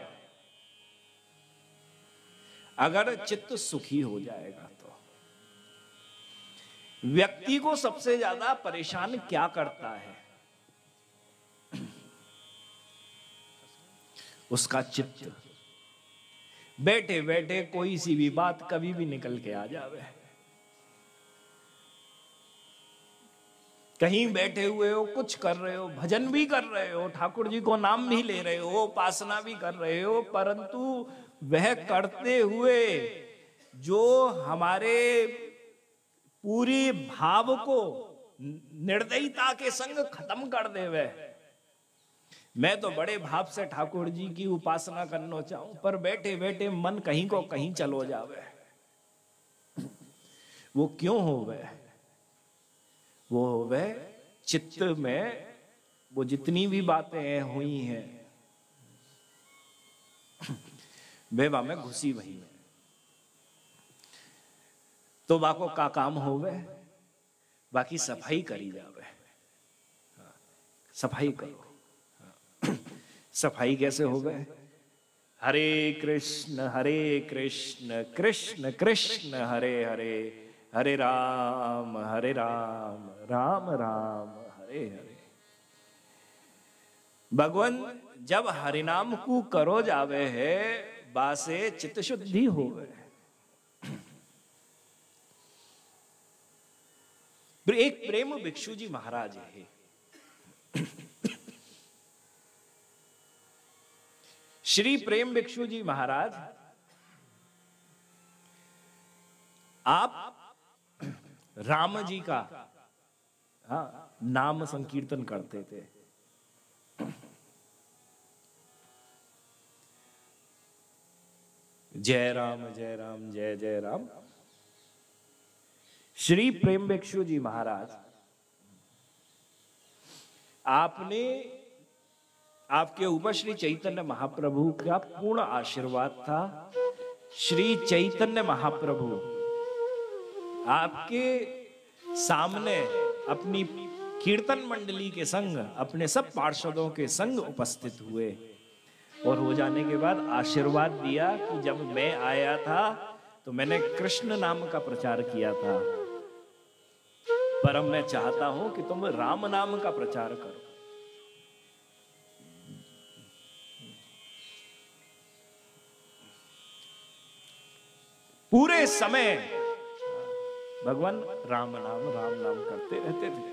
अगर चित्त सुखी हो जाएगा। तो व्यक्ति को सबसे ज्यादा परेशान क्या करता है? उसका चित्त। बैठे बैठे कोई सी भी बात कभी भी निकल के आ जावे। कहीं बैठे हुए हो, कुछ कर रहे हो, भजन भी कर रहे हो, ठाकुर जी को नाम भी ले रहे हो, उपासना भी कर रहे हो, परंतु वह करते हुए जो हमारे पूरी भाव को निर्दयता के संग खत्म कर दे। वह मैं तो बड़े भाव से ठाकुर जी की उपासना करना चाहूं, पर बैठे बैठे मन कहीं को कहीं चलो जावे। वो क्यों हो वह? वो वह चित्त में वो जितनी भी बातें हुई हैं बेवा में घुसी वही है। तो बाको का काम होवे, बाकी सफाई करी जावे। सफाई करो। सफाई कैसे होवे? हरे कृष्ण हरे कृष्ण कृष्ण कृष्ण हरे हरे, हरे राम हरे राम राम राम हरे हरे। भगवान जब हरिनाम को करो जावे है बासे चित्त शुद्धि होवे। एक प्रेम भिक्षु जी महाराज है। श्री प्रेम भिक्षु जी महाराज आप राम जी का हाँ नाम संकीर्तन करते थे। जय राम जय राम जय जय राम। श्री प्रेम भिक्षु जी महाराज, आपने आपके ऊपर श्री चैतन्य महाप्रभु का पूर्ण आशीर्वाद था। श्री चैतन्य महाप्रभु आपके सामने अपनी कीर्तन मंडली के संग, अपने सब पार्षदों के संग उपस्थित हुए और हो जाने के बाद आशीर्वाद दिया कि जब मैं आया था तो मैंने कृष्ण नाम का प्रचार किया था, पर अब मैं चाहता हूं कि तुम राम नाम का प्रचार करो। पूरे समय भगवान राम नाम राम नाम करते रहते थे।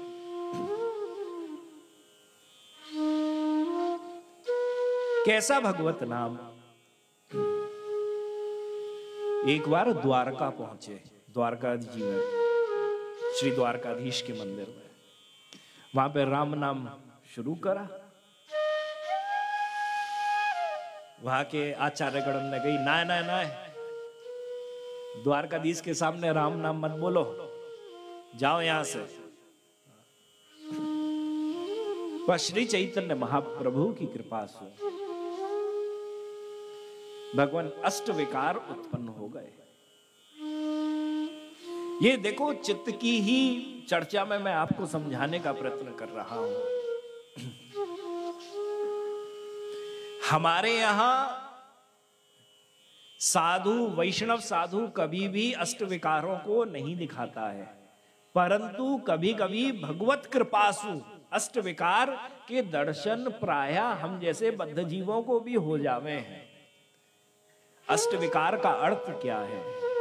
कैसा भगवत नाम। एक बार द्वारका पहुंचे, द्वारका जी में, श्री द्वारकाधीश के मंदिर में। वहां पे राम नाम शुरू करा। वहां के आचार्यगण ने कही ना ना ना, द्वारकाधीश के सामने राम नाम मत बोलो, जाओ यहां से। पर श्री चैतन्य महाप्रभु की कृपा से भगवान अष्ट विकार उत्पन्न हो गए। ये देखो, चित्त की ही चर्चा में मैं आपको समझाने का प्रयत्न कर रहा हूं। हमारे यहां साधु वैष्णव साधु कभी भी अष्ट विकारों को नहीं दिखाता है, परंतु कभी कभी भगवत कृपासु अष्ट विकार के दर्शन प्राय हम जैसे बद्ध जीवों को भी हो जावे हैं। अष्ट विकार का अर्थ क्या है?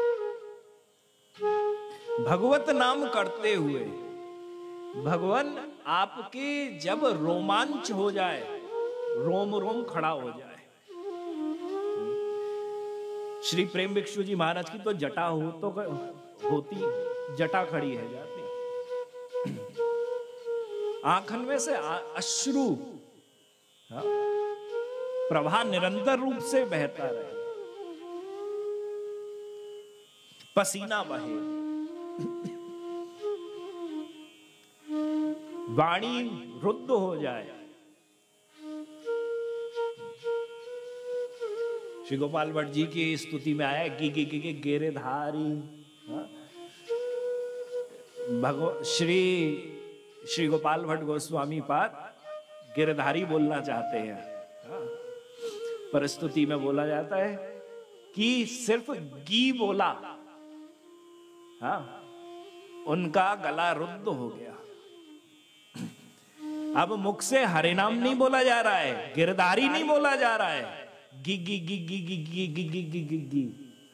भगवत नाम करते हुए भगवान आपके जब रोमांच हो जाए, रोम रोम खड़ा हो जाए। श्री प्रेम भिक्षु जी महाराज की तो जटा हो तो होती, जटा खड़ी है जाती, आंखन में से अश्रु प्रवाह निरंतर रूप से बहता रहे, पसीना बहे, वाणी रुद्ध हो जाए। श्री गोपाल भट्ट जी की स्तुति में आया गी गी गी गिरधारी। भगवान श्री श्री गोपाल भट्ट गोस्वामी पाद गिरधारी बोलना चाहते हैं, पर स्तुति में बोला जाता है कि सिर्फ गी बोला, हाँ, उनका गला रुद्ध हो गया। अब मुख से हरे नाम नहीं बोला जा रहा है, गिरधारी नहीं बोला जा रहा है, गी गी गी गी गी गी गी गी गी गी गी।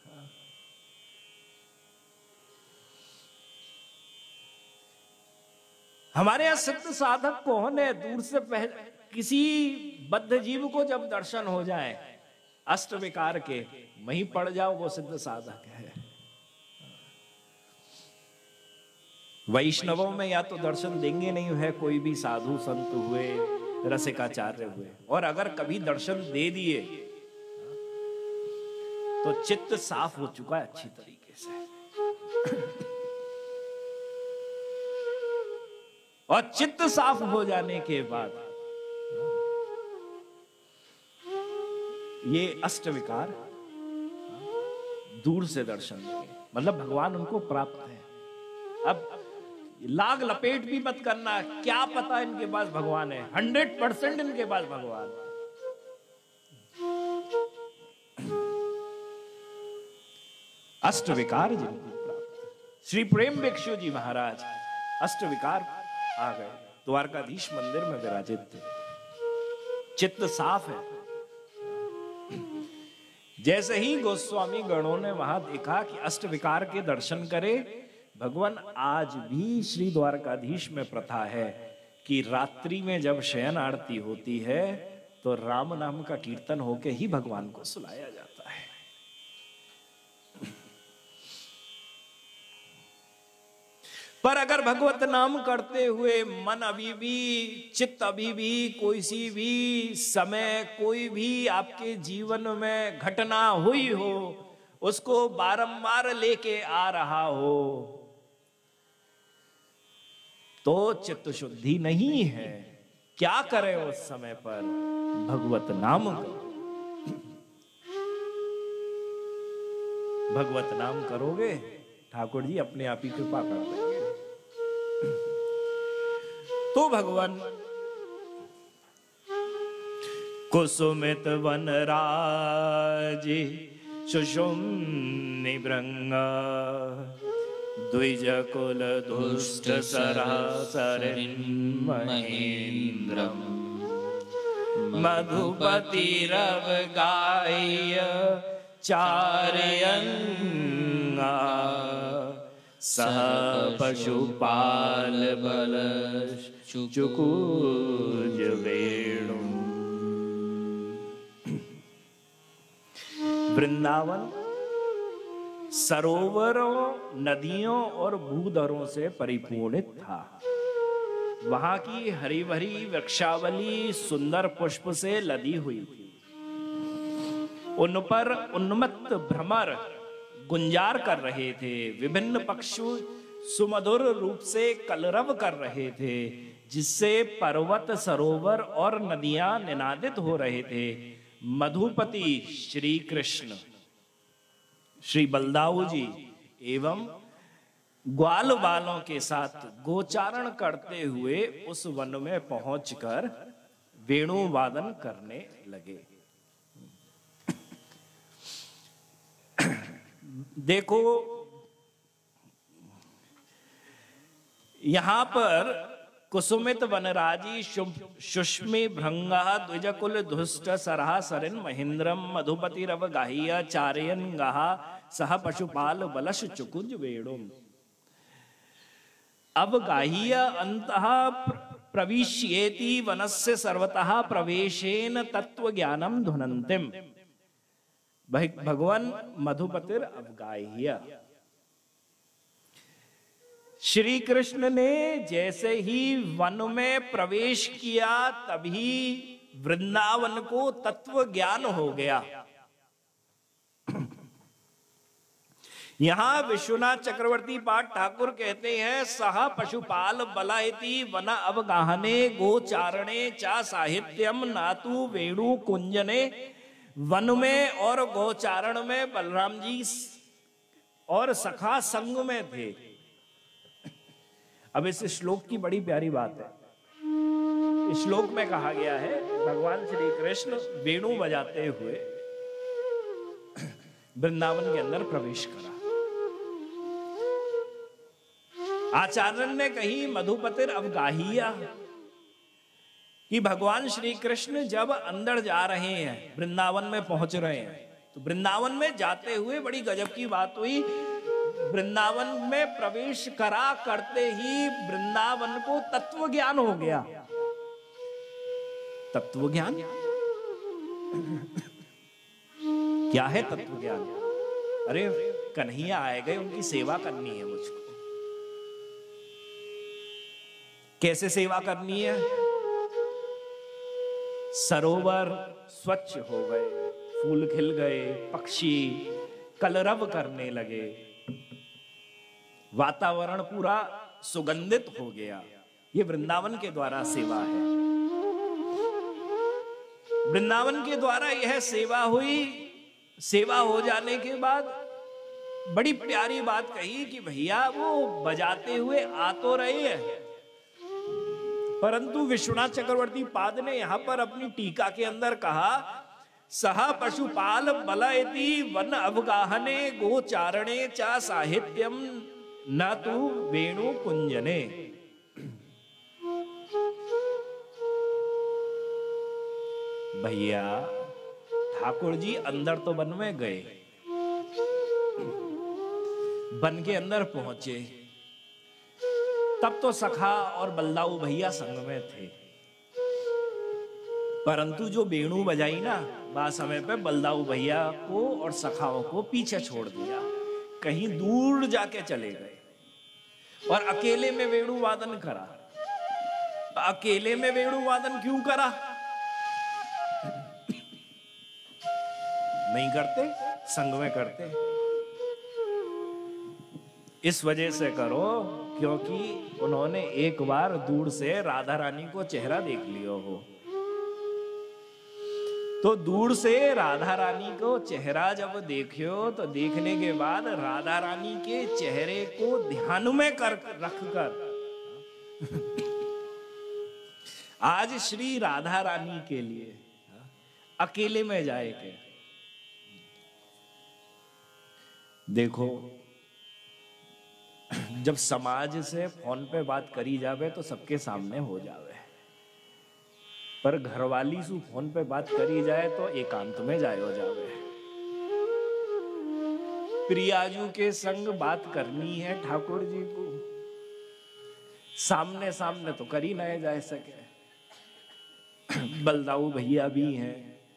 हमारे यहां सिद्ध साधक कौन है? दूर से पहले किसी बद्ध जीव को जब दर्शन हो जाए अष्ट विकार के, वहीं पड़ जाओ, वो सिद्ध साधक है। वैष्णवों में या तो दर्शन देंगे नहीं है कोई भी साधु संत हुए, रसिकाचार्य हुए, और अगर कभी दर्शन दे दिए तो चित्त साफ हो चुका है अच्छी तरीके से। और चित्त साफ हो जाने के बाद ये अष्ट विकार दूर से दर्शन देंगे, मतलब भगवान उनको प्राप्त है। अब लाग लपेट भी मत करना, क्या पता इनके पास भगवान है, हंड्रेड परसेंट इनके पास भगवान है। अष्ट विकार जिनको प्राप्त, श्री प्रेम भिक्षु जी महाराज अष्ट विकार आ गए, द्वारकाधीश मंदिर में विराजित थे, चित्त साफ है। जैसे ही गोस्वामी गणों ने वहां देखा कि अष्ट विकार के दर्शन करे, भगवान आज भी श्री द्वारकाधीश में प्रथा है कि रात्रि में जब शयन आरती होती है तो राम नाम का कीर्तन होके ही भगवान को सुलाया जाता है। पर अगर भगवत नाम करते हुए मन अभी भी, चित्त अभी भी कोई सी भी समय, कोई भी आपके जीवन में घटना हुई हो, उसको बारंबार लेके आ रहा हो, तो चित्त शुद्धि नहीं है। क्या करें उस समय पर? भगवत नाम करो। भगवत नाम करोगे, ठाकुर जी अपने आप ही कृपा कर देंगे। तो भगवान कुसुमित वन राजी सुषुम्नि भृंग द्विज कुल दुष्ट सरासरिन् महेन्द्रम् मधुपति रव गाय चारयन् सह पशुपाल बल चुकुज वेणु। वृंदावन सरोवरों, नदियों और भूधरों से परिपूर्णित था। वहां की हरी भरी वृक्षावली सुंदर पुष्प से लदी हुई थी। उन पर उन्मत्त भ्रमर गुंजार कर रहे थे, विभिन्न पक्षी सुमधुर रूप से कलरव कर रहे थे, जिससे पर्वत, सरोवर और नदियां निनादित हो रहे थे। मधुपति श्री कृष्ण, श्री बलदाऊ जी एवं ग्वाल वालों के साथ गोचारण करते हुए उस वन में पहुंचकर वेणु वादन करने लगे। देखो यहां पर कुसुमित वनराजी सुष्मी भृंगा द्विजकुल धुष्ट सरहा सरिन महेंद्रम मधुपतिरव गाहिया चारयन गाहा सह पशुपाल बलश चुकुज वेणुम। अब गाहिया अंतः प्रविश्येति वनस्य सर्वतः प्रवेशेन तत्व ज्ञानम धुनंतिम। भगवान मधुपतिर अवगाह्य। श्री कृष्ण ने जैसे ही वन में प्रवेश किया तभी वृंदावन को तत्व ज्ञान हो गया। यहां विश्वनाथ चक्रवर्ती पाठ ठाकुर कहते हैं सह पशुपाल बलायति वन अवगाहने गोचारणे चा साहित्यम नातु वेणु कुंजने। वन में और गोचारण में बलराम जी और सखा संग में थे। अब इस श्लोक की बड़ी प्यारी बात है। इस श्लोक में कहा गया है भगवान श्री कृष्ण वेणु बजाते हुए वृंदावन के अंदर प्रवेश करा। आचार्य ने कही मधुपतिर अवगाहिया कि भगवान श्री कृष्ण जब अंदर जा रहे हैं, वृंदावन में पहुंच रहे हैं, तो वृंदावन में जाते हुए बड़ी गजब की बात हुई। वृंदावन में प्रवेश करा करते ही वृंदावन को तत्व ज्ञान हो गया। तत्व ज्ञान क्या है? तत्व ज्ञान अरे कन्हैया आए गए, उनकी सेवा करनी है मुझको। कैसे सेवा करनी है? सरोवर स्वच्छ हो गए, फूल खिल गए, पक्षी कलरव करने लगे, वातावरण पूरा सुगंधित हो गया। ये वृंदावन के द्वारा सेवा है। वृंदावन के द्वारा यह सेवा हुई। सेवा हो जाने के बाद बड़ी प्यारी बात कही कि भैया वो बजाते हुए आ तो रहे हैं, परंतु विश्वनाथ चक्रवर्ती पाद ने यहां पर अपनी टीका के अंदर कहा सह पशुपाल बलयति वन अवगाहने गोचारणे चा साहित्यम न तु वेणु कुंजने। भैया ठाकुर जी अंदर तो वन में गए, वन के अंदर पहुंचे, तब तो सखा और बलदाऊ भैया संग में थे, परंतु जो वेणु बजाई ना बात समय पे बलदाऊ भैया को और सखाओं को पीछे छोड़ दिया, कहीं दूर जाके चले गए और अकेले में वेणु वादन करा। अकेले में वेणु वादन क्यों करा? नहीं करते, संग में करते। इस वजह से करो क्योंकि उन्होंने एक बार दूर से राधा रानी को चेहरा देख लिया हो, तो दूर से राधा रानी को चेहरा जब देखियो तो देखने के बाद राधा रानी के चेहरे को ध्यान में कर रखकर आज श्री राधा रानी के लिए अकेले में जाएंगे। देखो जब समाज से फोन पे बात करी जावे तो सबके सामने हो जावे, पर घरवाली से फोन पे बात करी जाए तो एकांत में जाए हो जावे। प्रियाजू के संग बात करनी है ठाकुर जी को, सामने सामने तो करी ना जा सके। बलदाऊ भैया भी हैं,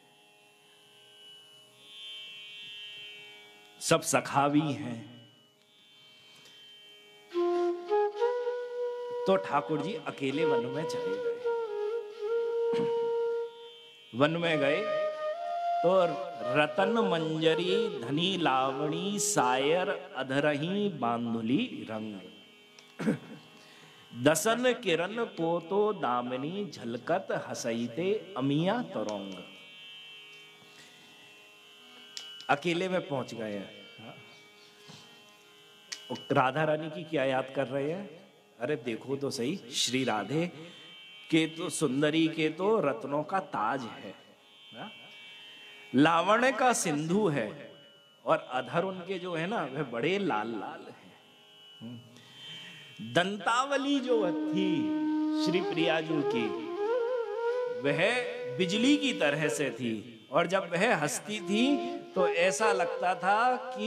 सब सखा भी हैं, तो ठाकुर जी अकेले वन में चले गए। वन में गए तो रतन मंजरी धनी लावणी सायर अधरही बांधुली रंग दसन किरण को तो दामिनी झलकत हसईते अमिया तरंग। अकेले में पहुंच गए हैं। राधा रानी की क्या याद कर रहे हैं? अरे देखो तो सही, श्री राधे के तो सुंदरी के तो रत्नों का ताज है, लावण्य का सिंधु है और अधर उनके जो है ना वह बड़े लाल लाल हैं। दंतावली जो थी श्री प्रियाजू की, वह बिजली की तरह से थी, और जब वह हंसती थी तो ऐसा लगता था कि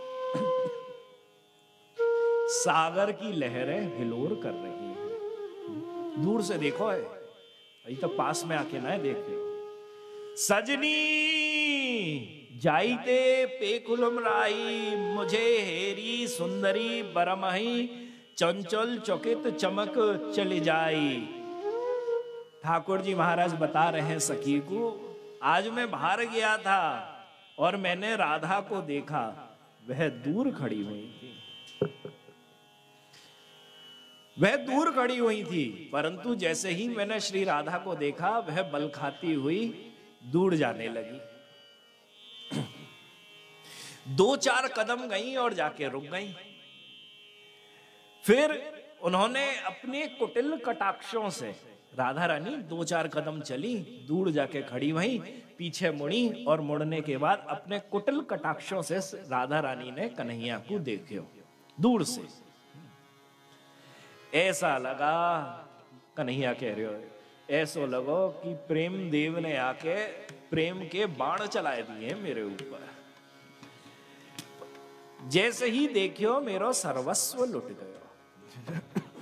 सागर की लहरें हिलोर कर रही हैं। दूर से देखो है, अभी तो पास में आके ना देखो। सजनी जाईते पेकुलम राई, मुझे हेरी सुंदरी बरमही, चंचल चकित चमक चली जाई। ठाकुर जी महाराज बता रहे हैं सखी को, आज मैं बाहर गया था और मैंने राधा को देखा, वह दूर खड़ी हुई थी, वह दूर खड़ी हुई थी, परंतु जैसे ही मैंने श्री राधा को देखा वह बल खाती हुई दूर जाने लगी। दो चार कदम गई और जाके रुक गई। फिर उन्होंने अपने कुटिल कटाक्षों से, राधा रानी दो चार कदम चली, दूर जाके खड़ी वहीं, पीछे मुड़ी और मुड़ने के बाद अपने कुटिल कटाक्षों से राधा रानी ने कन्हैया को देखो दूर से। ऐसा लगा, कन्हैया कह रहे हो, ऐसा लगो कि प्रेम देव ने आके प्रेम के बाण चलाए दिए मेरे ऊपर। जैसे ही देखियो मेरो सर्वस्व लुट गयो।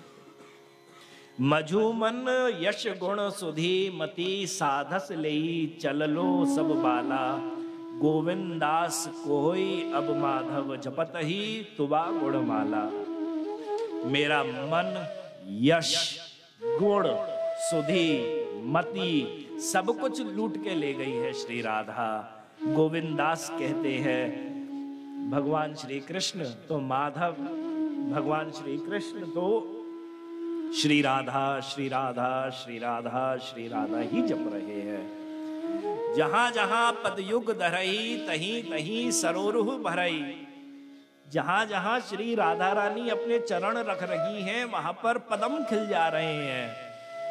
मधुमन यश गुण सुधी मति, साधस लेई चललो सब बाला, गोविंदास कोई अब माधव जपत ही तुबा गुणमाला। मेरा मन, यश, गुण, सुधी, मति सब कुछ लूट के ले गई है श्री राधा। गोविंदास कहते हैं भगवान श्री कृष्ण तो माधव, भगवान श्री कृष्ण तो श्री राधा श्री राधा श्री राधा श्री राधा ही जप रहे हैं। जहां जहां पदयुग धरई, तहीं तहीं सरोरुह भरई। जहां जहां श्री राधा रानी अपने चरण रख रही हैं, वहां पर पदम खिल जा रहे हैं।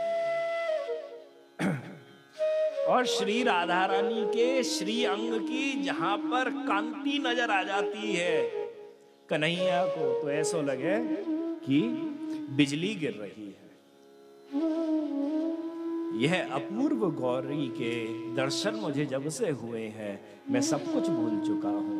और श्री राधा रानी के श्री अंग की जहां पर कांति नजर आ जाती है कन्हैया को, तो ऐसा लगे कि बिजली गिर रही है। यह अपूर्व गौरी के दर्शन मुझे जब से हुए हैं, मैं सब कुछ भूल चुका हूं।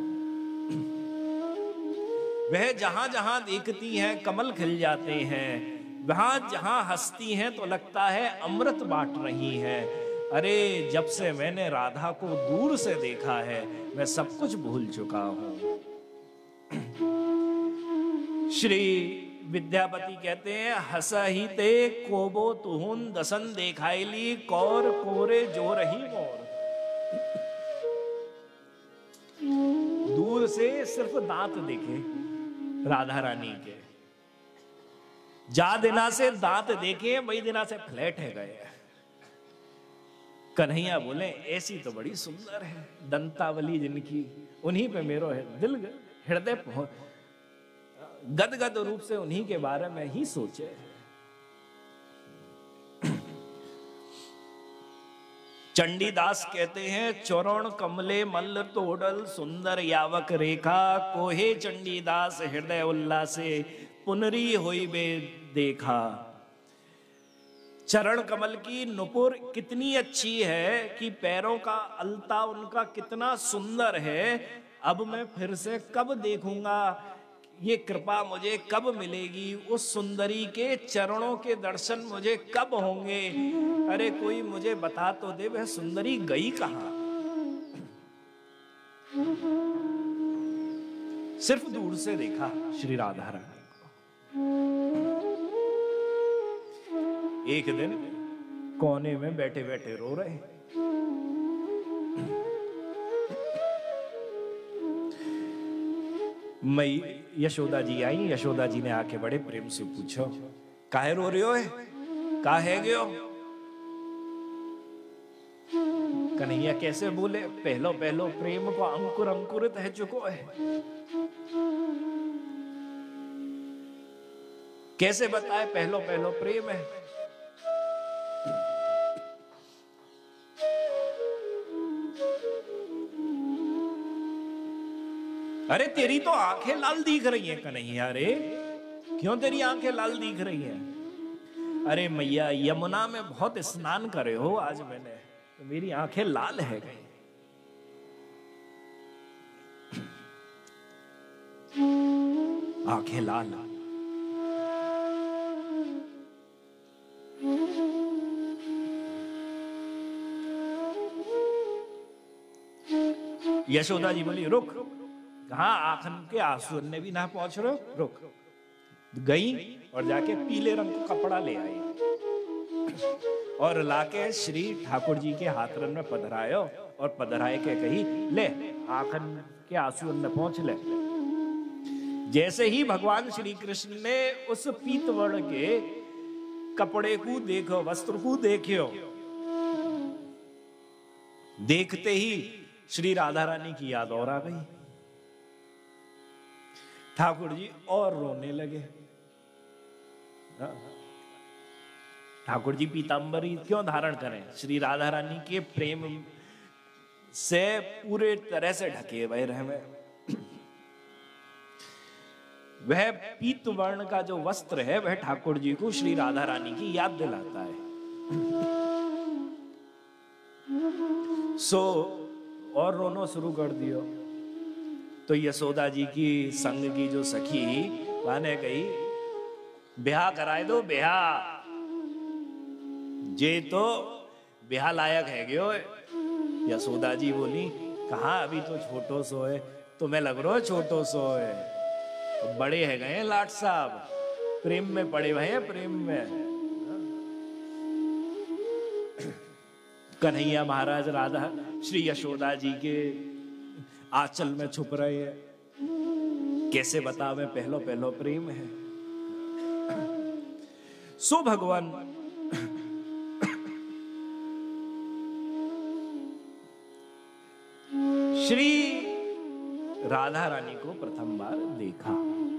वह जहां जहां देखती हैं कमल खिल जाते हैं, वहां जहां हंसती हैं तो लगता है अमृत बांट रही हैं। अरे जब से मैंने राधा को दूर से देखा है, मैं सब कुछ भूल चुका हूं। श्री विद्यापति कहते हैं, हसहिते कोबो तुहुन दसन देखाइली, कौर कोरे जो रही मोर। दूर से सिर्फ दांत देखे राधा रानी के, जा दिना से दांत देखे, वही दिना से फ्लैट है गए। कन्हैया बोले ऐसी तो बड़ी सुंदर है दंतावली जिनकी, उन्हीं पे मेरो है दिल हृदय गदगद रूप से उन्हीं के बारे में ही सोचे। चंडीदास कहते हैं, चरण कमले मल्ल तोड़ल, सुंदर यावक रेखा, कोहे चंडीदास हृदय उल्लासे, पुनरी होई बे देखा। चरण कमल की नुपुर कितनी अच्छी है कि पैरों का अलता उनका कितना सुंदर है। अब मैं फिर से कब देखूंगा, ये कृपा मुझे कब मिलेगी, उस सुंदरी के चरणों के दर्शन मुझे कब होंगे। अरे कोई मुझे बता तो दे वह सुंदरी गई कहां। सिर्फ दूर से देखा श्री राधा रानी को। एक दिन कोने में बैठे बैठे रो रहे, मई यशोदा जी आई। यशोदा जी ने आके बड़े प्रेम से पूछो, काहे रो रहे हो है? काहे गयो? कन्हैया कैसे बोले, पहलो पहलो प्रेम को अंकुर अंकुरित है चुको है। कैसे बताए पहलो पहलो प्रेम है। अरे तेरी तो आंखें लाल दिख रही हैं कन्हैया रे, क्यों तेरी आंखें लाल दिख रही हैं? अरे मैया यमुना में बहुत स्नान करे हो आज मैंने, तो मेरी आंखें लाल है गई। आंखें लाल। यशोदा जी बोली रुक, कहा आंखन के आंसू ने भी ना पहुंच रहे, रुक। गई और जाके पीले रंग का कपड़ा ले आई और लाके श्री ठाकुर जी के हाथरन में पधरायो और पधराए के कही ले आंखन के आंसू न पहुंच ले। जैसे ही भगवान श्री कृष्ण ने उस पीतवर्ण के कपड़े को देखो, वस्त्र को देखियो, देखते ही श्री राधा रानी की याद और आ गई। ठाकुर जी और रोने लगे। ठाकुर जी पीतांबरी क्यों धारण करें? श्री राधा रानी के प्रेम से पूरे तरह से ढके हुए रहे। वह पीत वर्ण का जो वस्त्र है वह ठाकुर जी को श्री राधा रानी की याद दिलाता है। सो और रोनो शुरू कर दियो। तो यशोदा जी की संग की जो सखी माने गई ब्याह कराए दो, ब्याह जे तो ब्याह लायक है गयो। यशोदा जी बोली कहा अभी तो छोटो सो है, तुम्हें लग रहा है छोटो सो है, तो बड़े है गए लाट साहब, प्रेम में पड़े हुए हैं, प्रेम में। कन्हैया महाराज राधा श्री यशोदा जी के आंचल में छुप रहे हैं, कैसे बतावे पहलो पहलो प्रेम है। सो भगवान श्री राधा रानी को प्रथम बार देखा।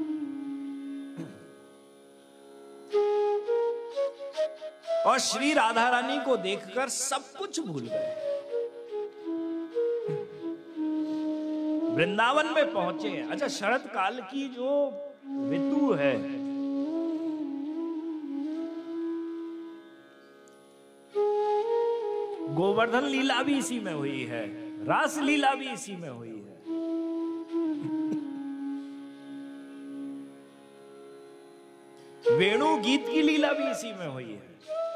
और श्री राधा रानी को देखकर सब कुछ भूल गए। वृंदावन में पहुंचे। अच्छा, शरद काल की जो ऋतु है, गोवर्धन लीला भी इसी में हुई है, रास लीला भी इसी में हुई है। वेणु गीत की लीला भी इसी में हुई है।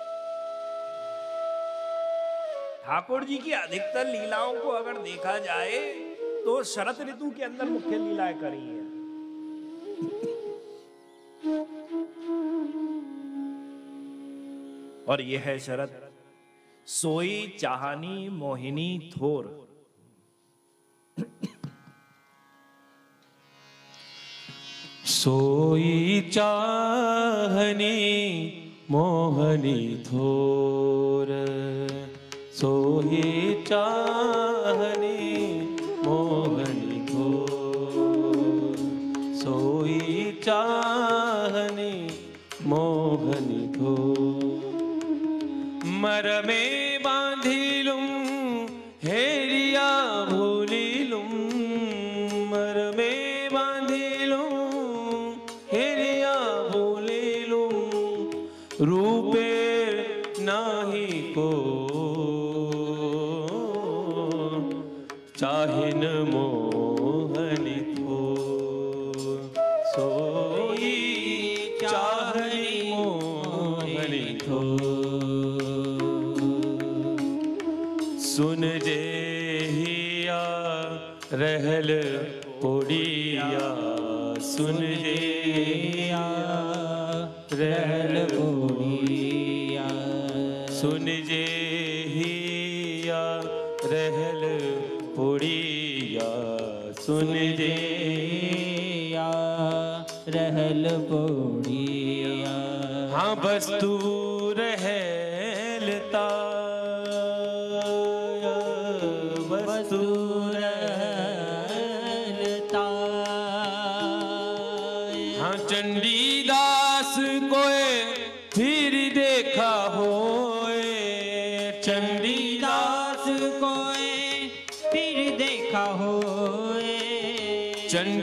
ठाकुर जी की अधिकतर लीलाओं को अगर देखा जाए तो शरद ऋतु के अंदर मुख्य लीलाएं करी है। और यह है शरद सोई चाहनी मोहिनी थोर।
सोई चाहनी मोहनी थोर, सोई चाहनी मोहनी थोर, सोई चाहनी मोहनी थोर। मर में बांधिलुम हेरिया भूलिलुम, मर में बांधिलुम हेरिया भूलिलुम, रूपे नाही को चाहिन मोहनी थोर, सोई चाहनी मोहनी थोर। सुन जे हिया रहल पोड़िया, सुन जे हिया रहल पोड़िया, सुन जे हिया रहल पोड़िया, सुन जे हिया रहल पोड़िया। हाँ वस्तु रहलता, वस्तु रहलता। हाँ चंडीदास कोई फिर देखा होए, चंडीदास कोई फिर देखा होए, चंडी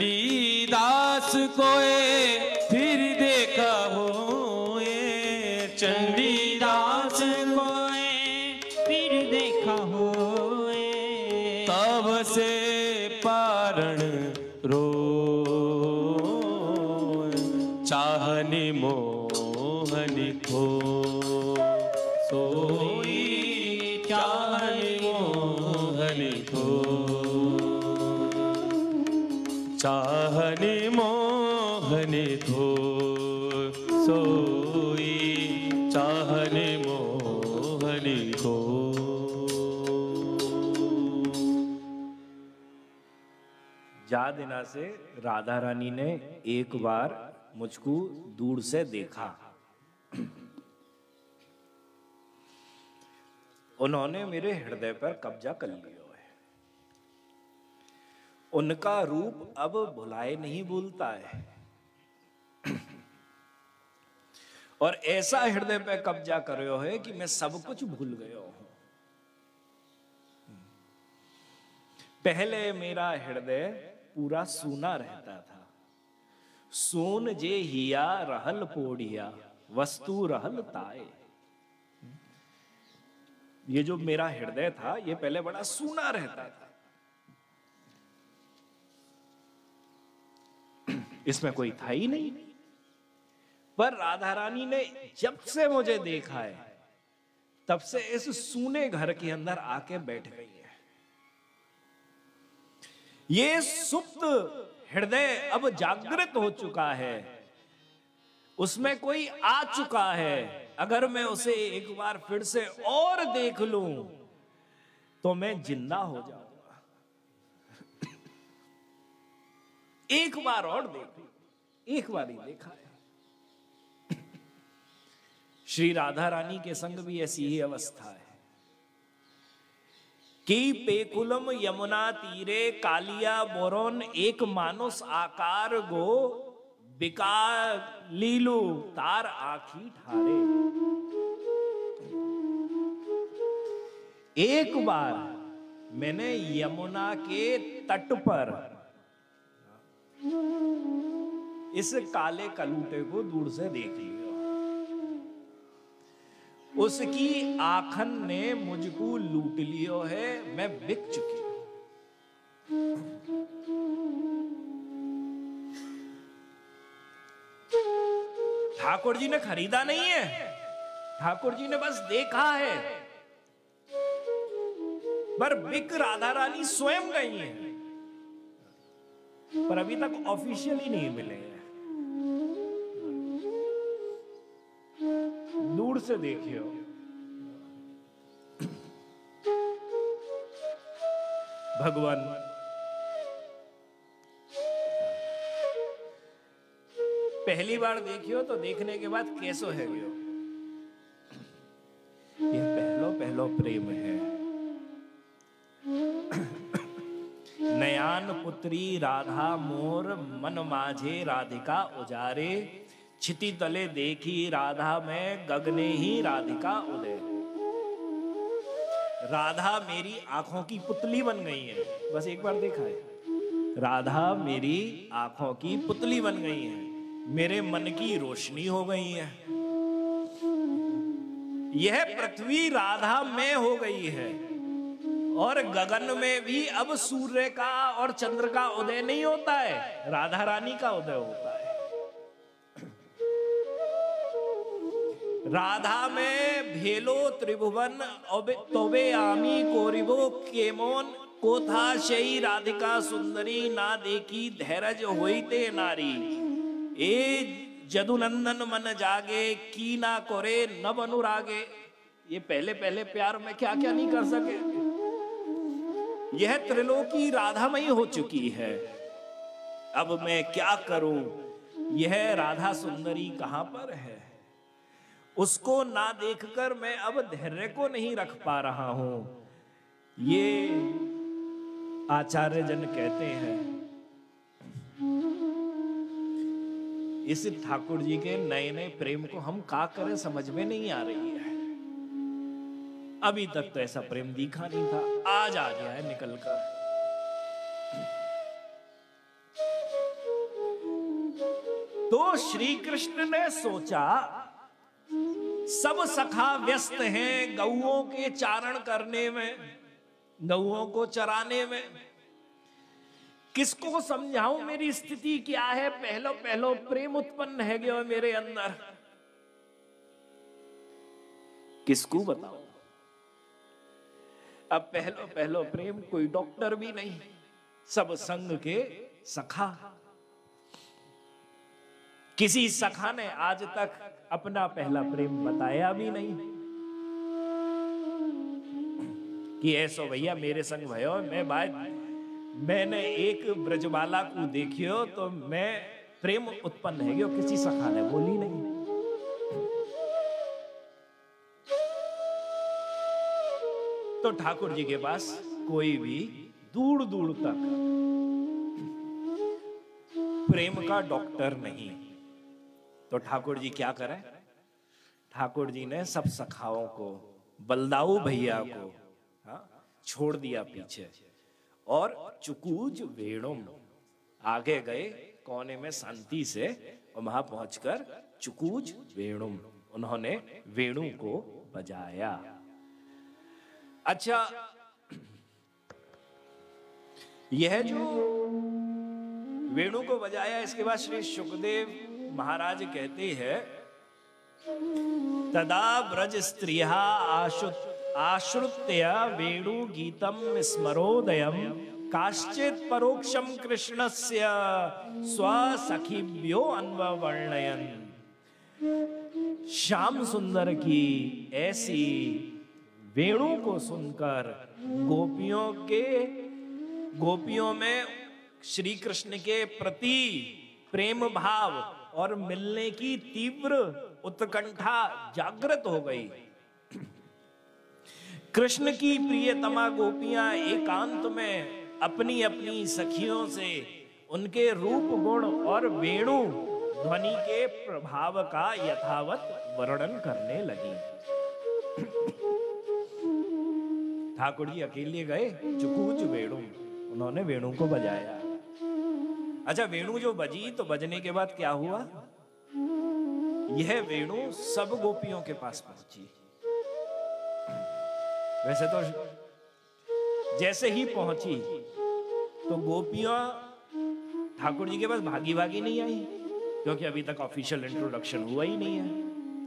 कोए फिर देखा होए, चंडीदास
कोए फिर देखा होए,
तब से पारण रो, चाहनी मोहनी खो सोई, चाहनी मोहनी खो, चाहनी मोहनी खो सोई, चाहनी मोहनी खो।
जा दिना से राधा रानी ने एक बार मुझको दूर से देखा। उन्होंने मेरे हृदय पर कब्जा कर लिया है। उनका रूप अब भुलाए नहीं भूलता है, और ऐसा हृदय पर कब्जा कर रहे हो है कि मैं सब कुछ भूल गया हूं। पहले मेरा हृदय पूरा सूना रहता था। सोन जे हिया रहल पोड़िया, वस्तु रहल ताए। ये जो मेरा हृदय था, ये पहले बड़ा सूना रहता था, इसमें कोई था ही नहीं। पर राधा रानी ने जब से मुझे देखा है, तब से इस सूने घर के अंदर आके बैठ गई है। ये सुप्त हृदय अब जागृत हो चुका है, उसमें कोई आ चुका है। अगर मैं उसे एक बार फिर से और देख लूं तो मैं जिंदा हो जाऊंगा। एक बार और देख, एक बार ही देखा है। श्री राधा रानी के संग भी ऐसी ही अवस्था है कि पेकुलम यमुना तीरे कालिया बोरोन एक मानुस आकार गो, बिका लीलू तार आखी ठारे। एक बार मैंने यमुना के तट पर इस काले कलूटे को दूर से देख लिया। उसकी आंखन ने मुझको लूट लियो है, मैं बिक चुकी हूं। ठाकुर जी ने खरीदा नहीं है, ठाकुर जी ने बस देखा है, पर बिक राधा रानी स्वयं गई है, पर अभी तक ऑफिशियली नहीं मिले हैं। दूर से देखियो, भगवान पहली बार देखियो तो देखने के बाद कैसो है यो? ये पहलो पहलो प्रेम है। नयान पुत्री राधा मोर, मन माझे राधिका उजारे, छिति तले देखी राधा में, गगने ही राधिका उदय। राधा मेरी आंखों की पुतली बन गई है, बस एक बार देखा है। राधा मेरी आंखों की पुतली बन गई है, मेरे मन की रोशनी हो गई है। यह पृथ्वी राधा में हो गई है, और गगन में भी अब सूर्य का और चंद्र का उदय नहीं होता है, राधा रानी का उदय होता है। राधा में भेलो त्रिभुवन तोबे आमी कोरिबो केमोन, कोथा शई राधिका सुंदरी, ना देखी धैर्य होइते नारी। ए जदुनंदन मन जागे, की ना करे नभ अनुरागे। ये पहले पहले प्यार में क्या क्या नहीं कर सके। यह त्रिलोकी राधामयी हो चुकी है, अब मैं क्या करूं। यह राधा सुंदरी कहां पर है, उसको ना देखकर मैं अब धैर्य को नहीं रख पा रहा हूं। ये आचार्य जन कहते हैं, इस ठाकुर जी के नए नए प्रेम को हम क्या करें, समझ में नहीं आ रही है। अभी तक तो ऐसा प्रेम दिखा नहीं था, आज आ गया है निकल कर। तो श्री कृष्ण ने सोचा सब सखा व्यस्त हैं गौओं के चारण करने में, गौओं को चराने में, किसको समझाऊं मेरी स्थिति क्या है। पहलो पहलो प्रेम उत्पन्न है गया मेरे अंदर, किसको बताऊं। अब पहलो पहलो प्रेम, कोई डॉक्टर भी नहीं, सब संग के सखा। किसी सखा ने आज तक अपना पहला प्रेम बताया भी नहीं कि ऐसो भैया मेरे संग भयो। मैं बात मैंने एक ब्रजबाला को देखियो तो मैं प्रेम उत्पन्न है गयो, किसी सखा ने बोली नहीं। तो ठाकुर जी के पास कोई भी दूर दूर तक प्रेम का डॉक्टर नहीं। तो ठाकुर जी क्या करें, ठाकुर जी ने सब सखाओं को, बलदाऊ भैया को हाँ, छोड़ दिया पीछे और चुकूज वेणुम आगे गए कोने में शांति से, और वहां पहुंचकर चुकूज वेणुम उन्होंने वेणु को बजाया। अच्छा, यह जो वेणु को बजाया, इसके बाद श्री सुखदेव महाराज कहते हैं तदा ब्रज स्त्रिया आशुत आश्रुत्य वेणु गीतम स्मरोदयम काश्चित परोक्षम कृष्णस्य स्वसखिभ्यो अन्ववर्णयन्। श्याम सुंदर की ऐसी वेणु को सुनकर गोपियों के गोपियों में श्री कृष्ण के प्रति प्रेम भाव और मिलने की तीव्र उत्कंठा जागृत हो गई। कृष्ण की प्रियतमा गोपियां एकांत में अपनी अपनी सखियों से उनके रूप गुण और वेणु ध्वनि के प्रभाव का यथावत वर्णन करने लगी। ठाकुर जी अकेले गए, चुकूच वेणु, उन्होंने वेणु को बजाया। अच्छा, वेणु जो बजी तो बजने के बाद क्या हुआ, यह वेणु सब गोपियों के पास पहुंची। वैसे तो जैसे ही पहुंची तो गोपियां ठाकुर जी के पास भागी भागी नहीं आई, क्योंकि अभी तक ऑफिशियल इंट्रोडक्शन हुआ ही नहीं है।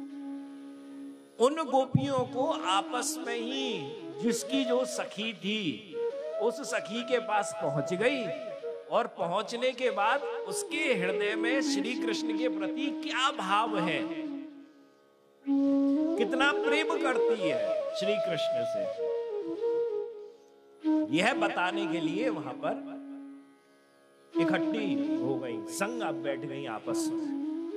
उन गोपियों को आपस में ही जिसकी जो सखी थी उस सखी के पास पहुंच गई, और पहुंचने के बाद उसके हृदय में श्री कृष्ण के प्रति क्या भाव है, कितना प्रेम करती है श्री कृष्ण से, यह बताने के लिए वहां पर इकट्ठी हो गई, संग अब बैठ गई आपस में,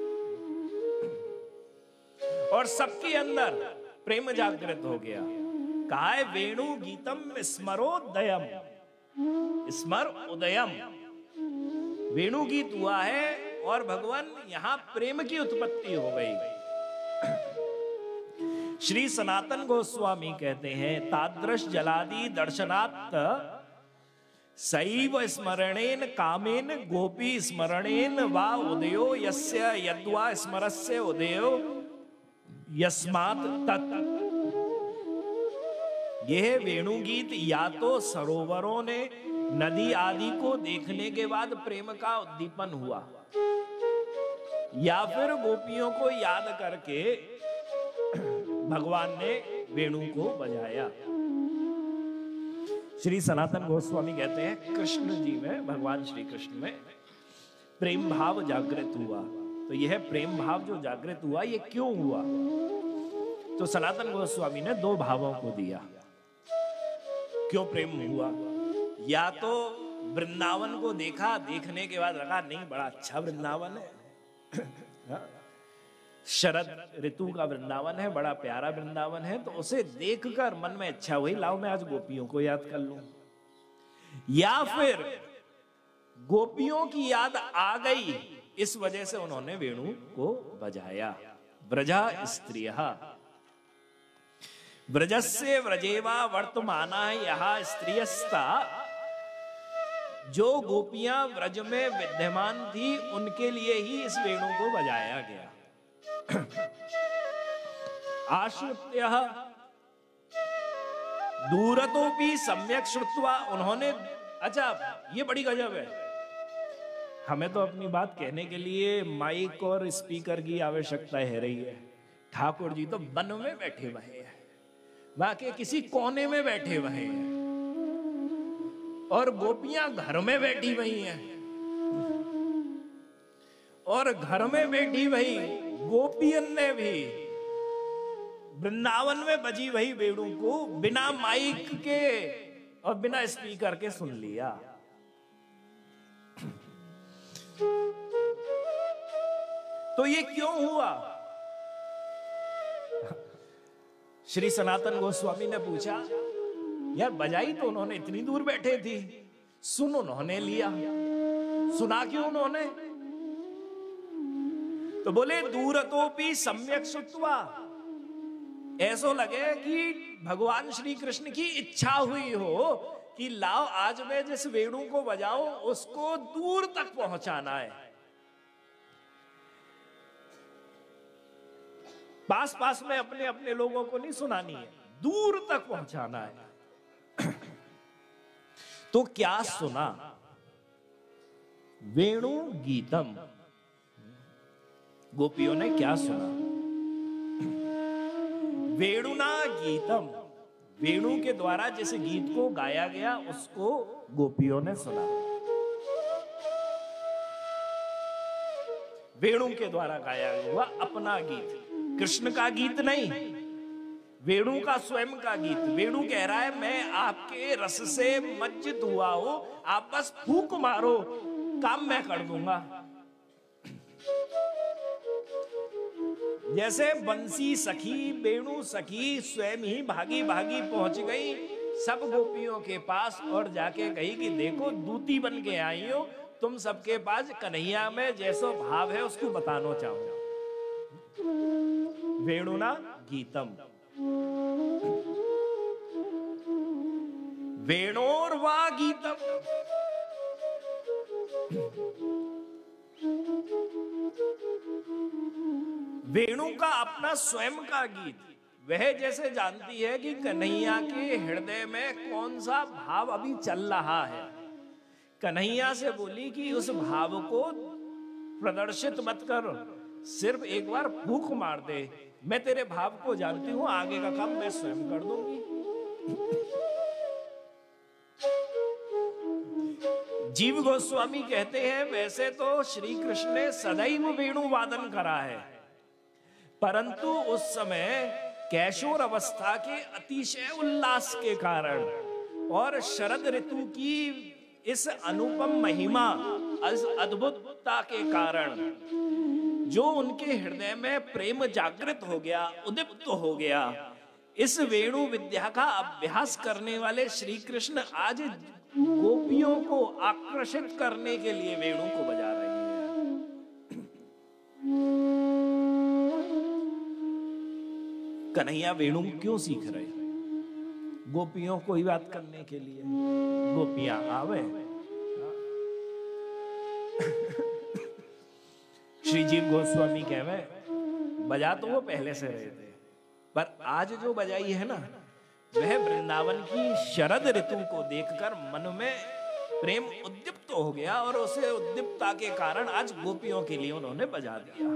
और सबके अंदर प्रेम जागृत हो गया। कहा है वेणु गीतम स्मरोदयम, स्मर उदयम, वेणु गीत हुआ है और भगवान यहां प्रेम की उत्पत्ति हो गई। श्री सनातन गोस्वामी कहते हैं तादृश जलादि दर्शनात् सैव स्मरणेन कामेन गोपी स्मरणेन वा उदयो यस्य यद्वा स्मरस्य उदयो यस्मात् तत्। यह वेणु गीत या तो सरोवरों ने नदी आदि को देखने के बाद प्रेम का उद्दीपन हुआ, या फिर गोपियों को याद करके भगवान ने वेणु को बजाया। श्री सनातन गोस्वामी कहते हैं कृष्ण जी में, भगवान श्री कृष्ण में प्रेम भाव जागृत हुआ। तो यह प्रेम भाव जो जागृत हुआ, ये क्यों हुआ? तो सनातन गोस्वामी ने दो भावों को दिया क्यों प्रेम हुआ। या तो वृंदावन को देखा, देखने के बाद लगा नहीं बड़ा अच्छा वृंदावन है, शरद ऋतु का वृंदावन है, बड़ा प्यारा वृंदावन है, तो उसे देखकर मन में इच्छा हुई लाओ मैं आज गोपियों को याद कर लूं। या फिर गोपियों की याद आ गई, इस वजह से उन्होंने वेणु को बजाया। ब्रजा स्त्रियः ब्रजस्य व्रजेवा वर्तमाना यह स्त्रियस्ता जो गोपियां व्रज में विद्यमान थी उनके लिए ही इस वेणु को बजाया गया। आश्रित्य दूरतोपि सम्यक श्रुत्वा, उन्होंने, अच्छा ये बड़ी गजब है, हमें तो अपनी बात कहने के लिए माइक और स्पीकर की आवश्यकता है रही है। ठाकुर जी तो वन में बैठे हुए हैं, वहां के किसी कोने में बैठे हुए हैं, और गोपियां घर में बैठी हुई हैं, और घर में बैठी हुई गोपियन ने भी वृंदावन में बजी वही वेणु को बिना माइक के और बिना स्पीकर के सुन लिया। तो ये क्यों हुआ? श्री सनातन गोस्वामी ने पूछा, यार बजाई तो उन्होंने इतनी दूर बैठे थी, सुन उन्होंने लिया, सुना क्यों उन्होंने? तो बोले दूरतोपि सम्यक श्रुत्वा, ऐसो लगे कि भगवान श्री कृष्ण की इच्छा हुई हो कि लाओ आज मैं जिस वेणु को बजाऊं उसको दूर तक पहुंचाना है, पास पास में अपने अपने लोगों को नहीं सुनानी है, दूर तक पहुंचाना है। तो क्या सुना? वेणु गीतम, गोपियों ने क्या सुना? वेणुना गीतम, वेणु के द्वारा जिस गीत को गाया गया उसको गोपियों ने सुना। वेणु के द्वारा गाया हुआ अपना गीत, कृष्ण का गीत नहीं, वेणु का स्वयं का गीत। वेणु कह रहा है मैं आपके रस से मज्जित हुआ हूं, आप बस फूंक मारो, काम मैं कर दूंगा। जैसे बंसी सखी, वेणु सखी स्वयं ही भागी भागी पहुंच गई सब गोपियों के पास और जाके कही कि देखो दूती बन के आई हो, तुम सबके पास कन्हैया में जैसो भाव है उसको बताना चाहूंगा। वेणुना गीतम, वेणोर्वा गीतम, वेणु का अपना स्वयं का गीत, वह जैसे जानती है कि कन्हैया के हृदय में कौन सा भाव अभी चल रहा है। कन्हैया से बोली कि उस भाव को प्रदर्शित मत कर, सिर्फ एक बार फूंक मार दे, मैं तेरे भाव को जानती हूं, आगे का काम मैं स्वयं कर दूंगी। जीव गोस्वामी कहते हैं वैसे तो श्री कृष्ण ने सदैव वेणु वादन करा है, परंतु उस समय कैशोर अवस्था के अतिशय उल्लास के कारण और शरद ऋतु की इस अनुपम महिमा, इस अद्भुतता के कारण जो उनके हृदय में प्रेम जागृत हो गया, उद्दीप्त हो गया, इस वेणु विद्या का अभ्यास करने वाले श्री कृष्ण आज गोपियों को आकर्षित करने के लिए वेणु को बजा रहे हैं। कन्हैया वेणु क्यों सीख रहे हैं? गोपियों को ही बात करने के लिए। गोपियां आवे, श्री जीव गोस्वामी कहवे बजा तो वो पहले से रहे थे, पर आज जो बजाई है ना, वह वृंदावन की शरद ऋतु को देखकर मन में प्रेम उद्दीप्त हो गया और उसे उद्दीप्तता के कारण आज गोपियों के लिए उन्होंने बजा दिया।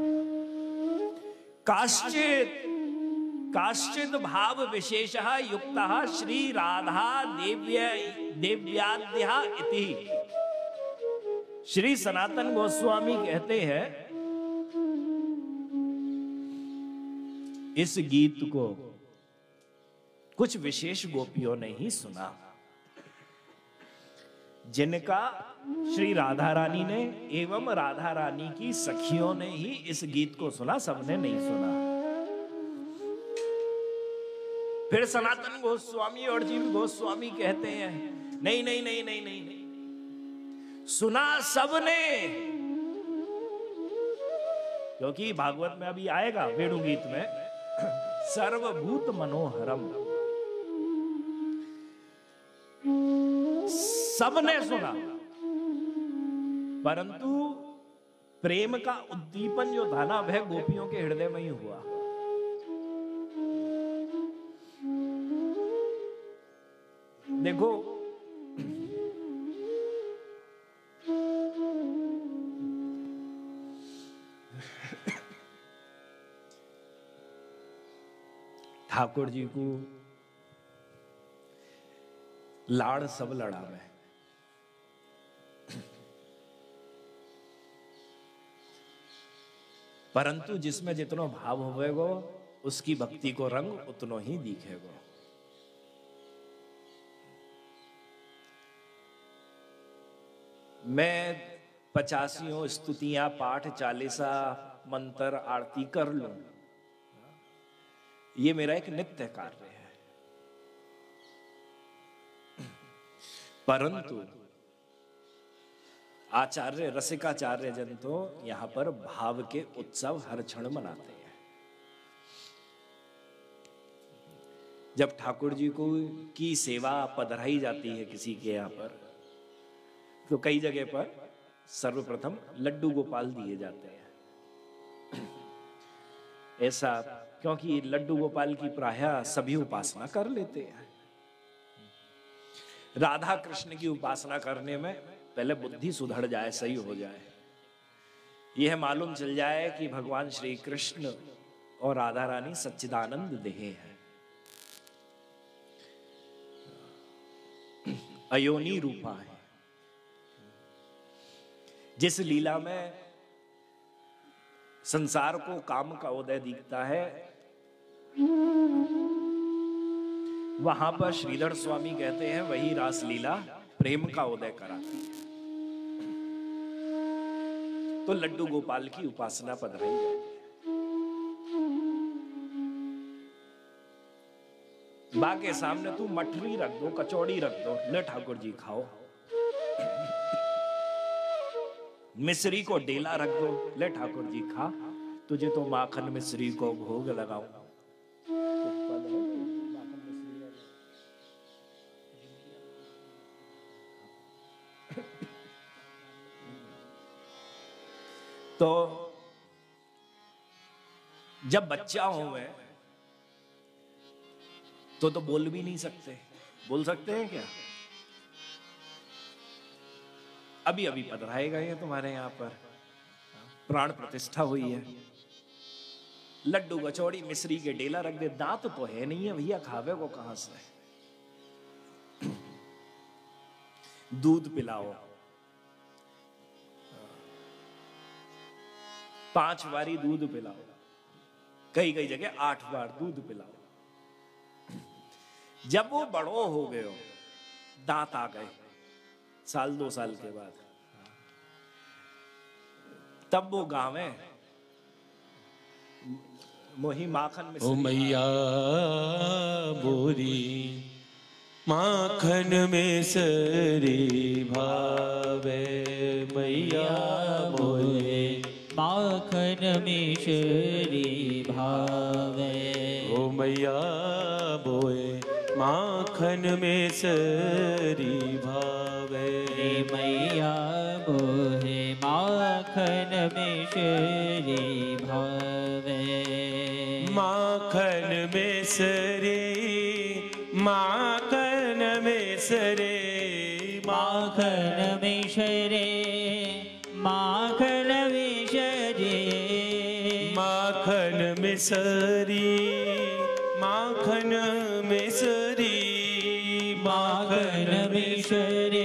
काश्चित काश्चित भाव विशेषः युक्तः श्री राधा देव्य देव्याद्या इति। श्री सनातन गोस्वामी कहते हैं इस गीत को कुछ विशेष गोपियों ने ही सुना, जिनका श्री राधा रानी ने एवं राधा रानी की सखियों ने ही इस गीत को सुना, सबने नहीं सुना। फिर सनातन गोस्वामी और जीव गोस्वामी कहते हैं नहीं नहीं नहीं नहीं नहीं, नहीं। सुना सबने, क्योंकि भागवत में अभी आएगा वेणु गीत में सर्वभूत मनोहरम, सबने सुना, परंतु प्रेम का उद्दीपन जो था ना, वह गोपियों के हृदय में ही हुआ। देखो, ठाकुर जी को लाड़ सब लड़ावे, परंतु जिसमें जितनो भाव होवेगो उसकी भक्ति को रंग उतनो ही दिखेगो। मैं पचासियों स्तुतियां पाठ चालीसा मंत्र आरती कर लूं, ये मेरा एक नित्य कार्य है, परंतु आचार्य रसिकाचार्य जन तो यहां पर भाव के उत्सव हर क्षण मनाते हैं। जब ठाकुर जी को की सेवा पधराई जाती है किसी के यहां पर, तो कई जगह पर सर्वप्रथम लड्डू गोपाल दिए जाते हैं। ऐसा क्योंकि लड्डू गोपाल की प्रायः सभी उपासना कर लेते हैं। राधा कृष्ण की उपासना करने में पहले बुद्धि सुधर जाए, सही हो जाए, यह मालूम चल जाए कि भगवान श्री कृष्ण और राधा रानी सच्चिदानंद देह हैं, अयोनी रूपा है। जिस लीला में संसार को काम का उदय दिखता है, वहां पर श्रीधर स्वामी कहते हैं वही रास लीला प्रेम का उदय कराती है। तो लड्डू गोपाल की उपासना पधराई जाती है। बा के सामने तू मठरी रख दो, कचौड़ी रख दो, ले ठाकुर जी खाओ। मिश्री को डेला रख दो, ले ठाकुर जी खा, तुझे तो माखन मिश्री को भोग लगाऊं। तो जब बच्चा हूं मैं तो तो बोल भी नहीं सकते। बोल सकते हैं क्या? अभी अभी पधराए गए हैं तुम्हारे यहां पर, प्राण प्रतिष्ठा हुई है, लड्डू कचौड़ी मिश्री के डेला रख दे, दांत तो है नहीं है भैया, खावे को कहां से? दूध पिलाओ, पांच बारी दूध पिलाओ, कई कई जगह आठ बार दूध पिलाओ। जब वो बड़ो हो गए हो, दांत आ गए साल दो साल के बाद, तब वो गावे मोही माखन में
ओ मैया बोरी माखन में सरी भावे, मैया बोरे
माखन में शरी भावे।
ओ मैया बोए माखन में सरी भावे,
मैया बोहे माखन में शरी भावे।
माखन में सरे माखन में सरे
माखन में शरे माखन में शरे
माखन में सरी माखन में सरी
माखन में शरे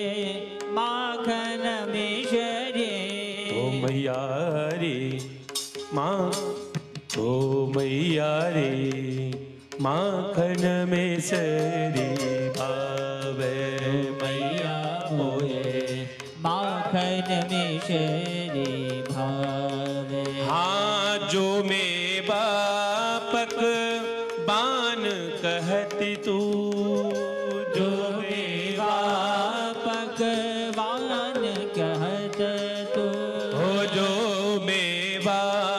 माखन में शरे।
ओ मैया रे माँ, ओ मैया रे माखन में सरी भावे,
मैया बोए माखन में शरी भावे।
हाँ जो में बापक बान कहती तू,
जो मेवा पकवान कहत तू,
हो जो मेवा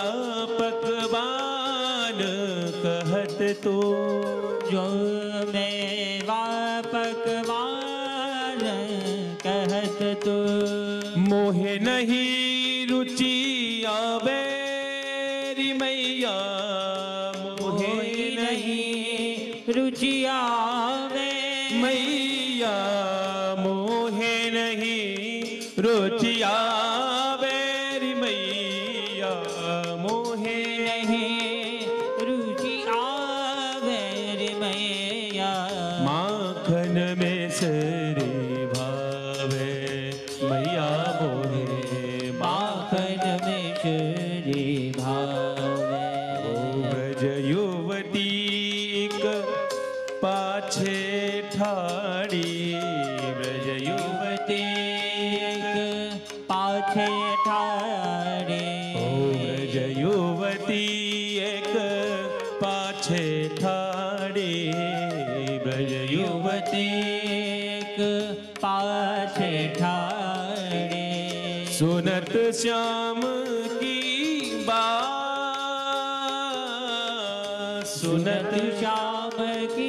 पकवान कहत तू,
जो मेवा पकवान कहत तू।
मोहि मोहे नहीं रुचि आवे री मैया, मोहे नहीं
रुचि आवे
मैया, मोहे नहीं रुचि आवे री मैया, मोहे
नहीं रुचि आवे रे मैया।
माखन में सरी भावे मैया मोहे,
माखन में श्री भावे।
ब्रज युवती पाछे ठाड़ी, ब्रज युवती
पाछे ठाड़े,
ब्रज युवती एक पाछे ठाड़ी, ब्रज युवती
एक पाछे ठाड़े।
सुनत श्याम की बात, सुनत
श्याम की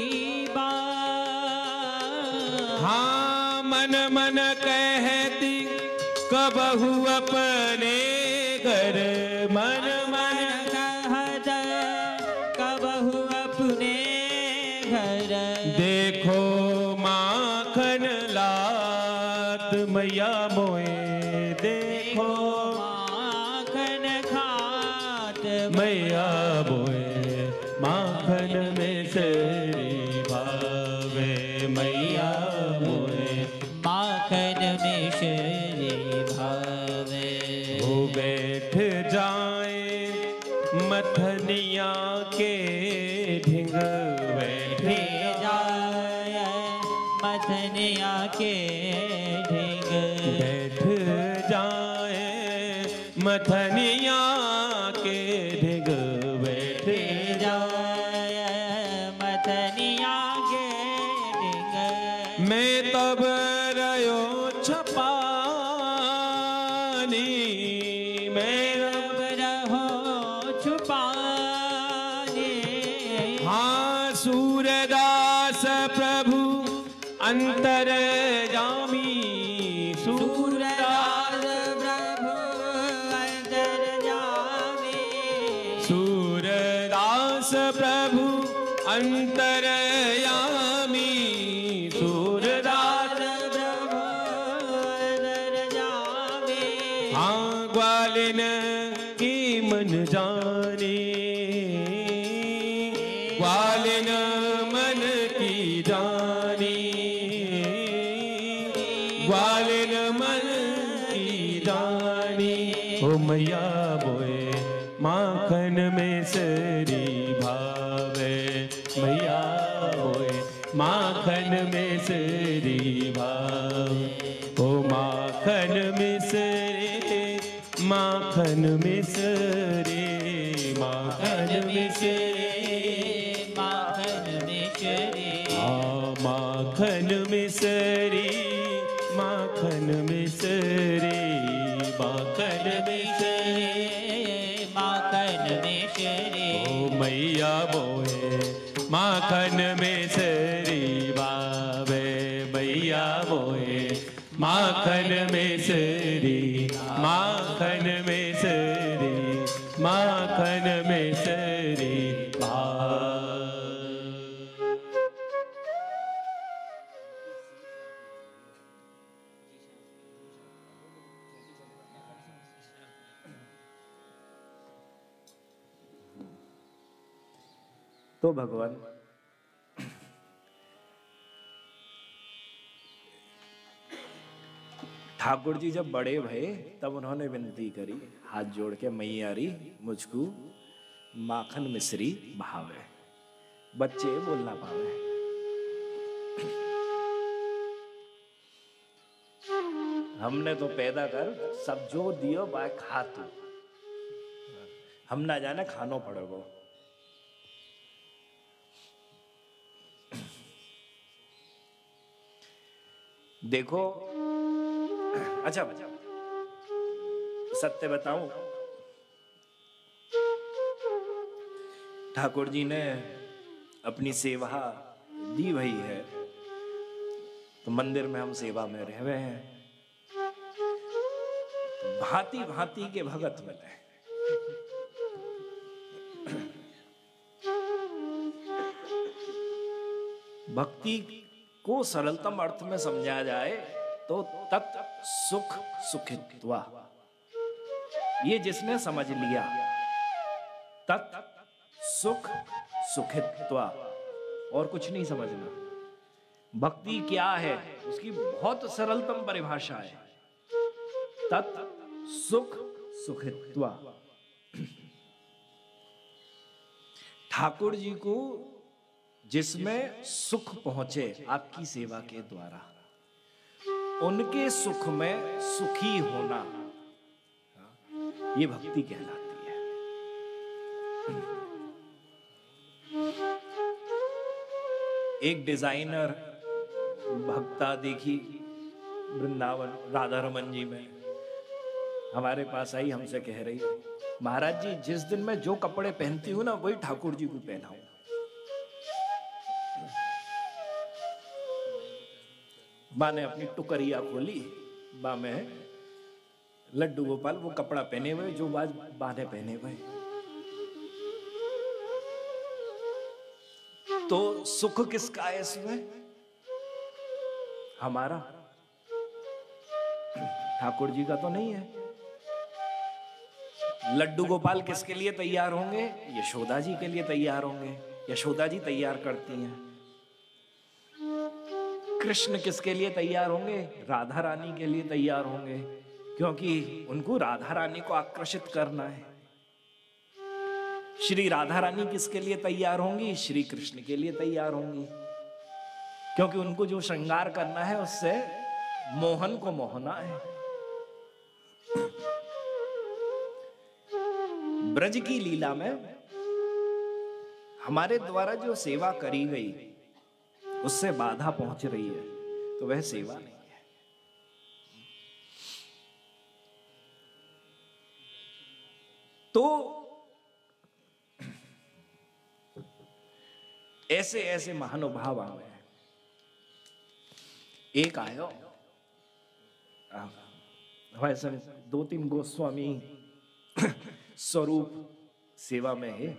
बात।
हाँ मन मन कहती कबहू अपने घर, मन मन
कहत कबहू अपने घर।
देखो माखन लात मैया मोए, देखो
माखन खात
मैया मोए, माखन में सरी भावे मैया मोए,
माखन में श्री भावे।
वो बैठ जाए मथनिया के ढिंग, बैठ
रे जाए मथनिया के ढिंग।
बैठ जाए मथनिया के ढिग, बैठ
रे जाए मथनिया के ढिंग।
मैं तब रयो छपानी, मैं
रब रहो छुपाने।
हाँ सूरदास प्रभु अंतर जामी,
सूरदास प्रभु अंतर जामे।
सूरदास प्रभु अंतरयामी, सूरदास
प्रभु अंतर जामे।
हाँ ग्वालिन की मन जानी, ग्वालिन मन की जानी, ग्वालिन मन की जानी। ओ मैया मोए माखन में सरी भावे मैया मोए, माखन में सरी भावे। ओ माखन मिसरे, माखन मिसरे, माखन मिसरे,
माखन मिश्री।
आ माखन मिसरी, माखन मिसरी, माखन मिसरी।
माखन मिश्री।
ओ मैया मोए माखन मिसरी भावे मैया मोए, माखन मिसरी, माखन मिसरी, माखन मिसरी भावे।
तो भगवान ठाकुर जी जब बड़े भये तब उन्होंने विनती करी हाथ जोड़ के, मैयारी मुझको माखन मिश्री भावे। बच्चे बोल ना पावे। हमने तो पैदा कर सब जो दियो बाय खा तू, हम ना जाने खानो पड़ेगो। देखो अच्छा अच्छा सत्य बताऊं, ठाकुर जी ने अपनी सेवा दी भई है तो मंदिर में हम सेवा में रह हुए हैं। भांति भांति के भगत मिले। भक्ति को सरलतम अर्थ में समझा जाए तो तत् सुख सुखित्वा, ये जिसने समझ लिया, तत् सुख सुखित्वा, और कुछ नहीं समझना। भक्ति क्या है उसकी बहुत सरलतम परिभाषा है, तत् सुख सुखित्वा। ठाकुर जी को जिसमें सुख पहुंचे आपकी सेवा के द्वारा, उनके सुख में सुखी होना, ये भक्ति कहलाती है। एक डिजाइनर भक्ता देखी वृंदावन राधा रमन जी में, हमारे पास आई, हमसे कह रही, महाराज जी जिस दिन मैं जो कपड़े पहनती हूं ना वही ठाकुर जी को पहनाऊं। माँ ने अपनी टुकरिया खोली, बा में लड्डू गोपाल वो कपड़ा पहने हुए जो बाज बा ने पहने हुए। तो सुख किसका है इसमें? हमारा, ठाकुर जी का तो नहीं है। लड्डू गोपाल किसके लिए तैयार होंगे? यशोदा जी के लिए तैयार होंगे, यशोदा जी तैयार करती हैं। कृष्ण किसके लिए तैयार होंगे? राधा रानी के लिए तैयार होंगे, क्योंकि उनको राधा रानी को आकर्षित करना है। श्री राधा रानी किसके लिए तैयार होंगी? श्री कृष्ण के लिए तैयार होंगी, क्योंकि उनको जो श्रृंगार करना है उससे मोहन को मोहना है। ब्रज की लीला में हमारे द्वारा जो सेवा करी गई उससे बाधा पहुंच रही है तो वह सेवा नहीं है। तो ऐसे ऐसे महानुभाव आ गए। एक आयो, वैसे दो तीन गोस्वामी स्वरूप सेवा में है,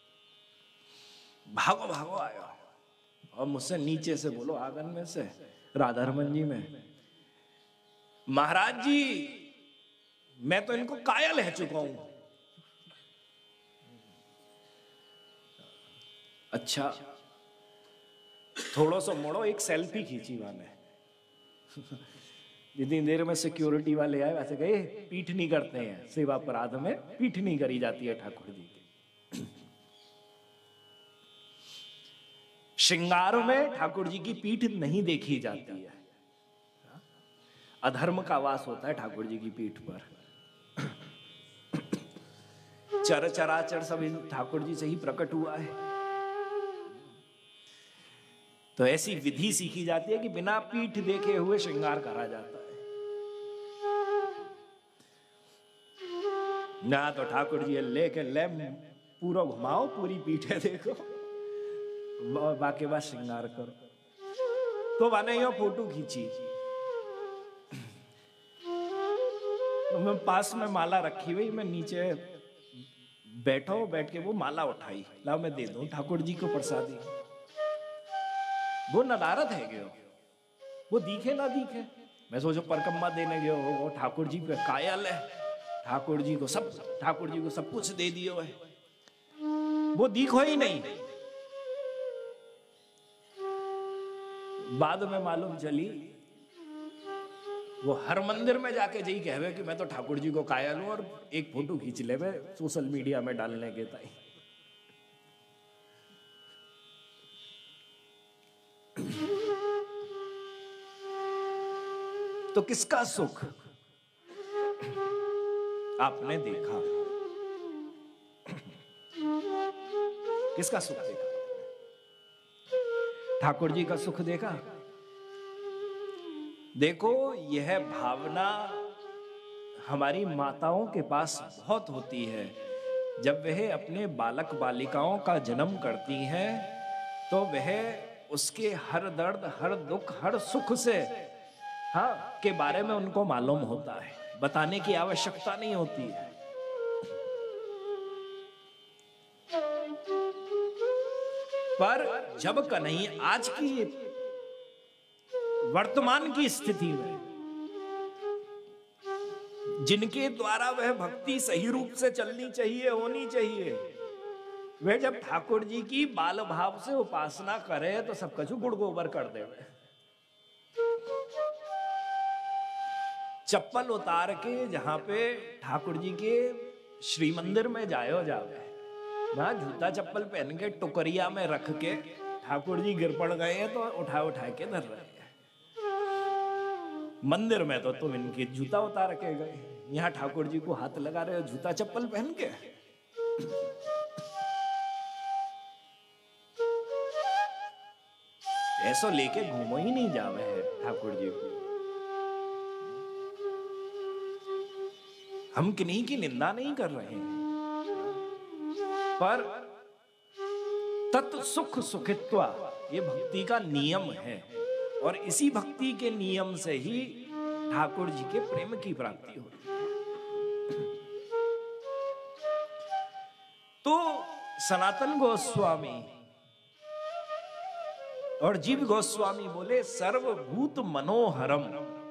भागो भागो आयो और मुझसे नीचे से बोलो, आंगन में से राधा रमन जी में, महाराज जी मैं तो इनको कायल है चुका हूं। अच्छा, थोड़ा सा मोड़ो, एक सेल्फी खींची मैंने। जितनी देर में सिक्योरिटी वाले आए वैसे कहे पीठ नहीं करते हैं, सेवा अपराध में पीठ नहीं करी जाती है ठाकुर जी की। श्रृंगार में ठाकुर जी की पीठ नहीं देखी जाती है, अधर्म का वास होता है ठाकुर जी की पीठ पर। चर चराचर सब ठाकुर जी से ही प्रकट हुआ है। तो ऐसी विधि सीखी जाती है कि बिना पीठ देखे हुए श्रृंगार करा जाता है। ना तो ठाकुर जी लेके ले पूरा घुमाओ, पूरी पीठे देखो, बाकी बात श्रृंगार करो। तो मैंने यो फोटो खींची, तो मैं पास में माला रखी हुई, मैं नीचे बैठो, बैठ के वो माला उठाई, लाओ मैं दे दूं ठाकुर जी को प्रसादी। वो नदारत है गयो, वो दिखे ना दिखे, मैं सोचो परकम्मा देने गयो, वो ठाकुर जी पे कायल है, ठाकुर जी को सब ठाकुर जी को सब कुछ दे दियो है, वो दिखो ही नहीं। बाद में मालूम चली वो हर मंदिर में जाके यही कहवे कि मैं तो ठाकुर जी को कायल हूं और एक फोटो खींच ले वे सोशल मीडिया में डालने के ताई। तो किसका सुख आपने देखा? किसका सुख देखा? ठाकुर जी का सुख देखा? देखो, यह भावना हमारी माताओं के पास बहुत होती है। जब वह अपने बालक बालिकाओं का जन्म करती हैं तो वह उसके हर दर्द, हर दुख, हर सुख से हाँ के बारे में उनको मालूम होता है। बताने की आवश्यकता नहीं होती है। पर जब कन्हैया आज की वर्तमान की स्थिति में जिनके द्वारा वह भक्ति सही रूप से चलनी चाहिए, होनी चाहिए, वे जब ठाकुर जी की बाल भाव से उपासना करे तो सब कछु गुड़ गोबर कर दे। चप्पल उतार के जहां पे ठाकुर जी के श्री मंदिर में जायो जावे, वहां जूता चप्पल पहन के टुकरिया में रख के ठाकुर जी गिर पड़ गए हैं तो उठा उठा के धर रहे हैं। मंदिर में तो तुम इनके जूता उतार के गए, यहां ठाकुर जी को हाथ लगा रहे हो जूता चप्पल पहन के। ऐसो लेके घूमो ही नहीं जावे है ठाकुर जी को। हम किन्हीं की निंदा नहीं कर रहे हैं, पर तत् सुख सुखित्वा ये भक्ति का नियम है, और इसी भक्ति के नियम से ही ठाकुर जी के प्रेम की प्राप्ति होती है। तो सनातन गोस्वामी और जीव गोस्वामी बोले सर्वभूत मनोहरम,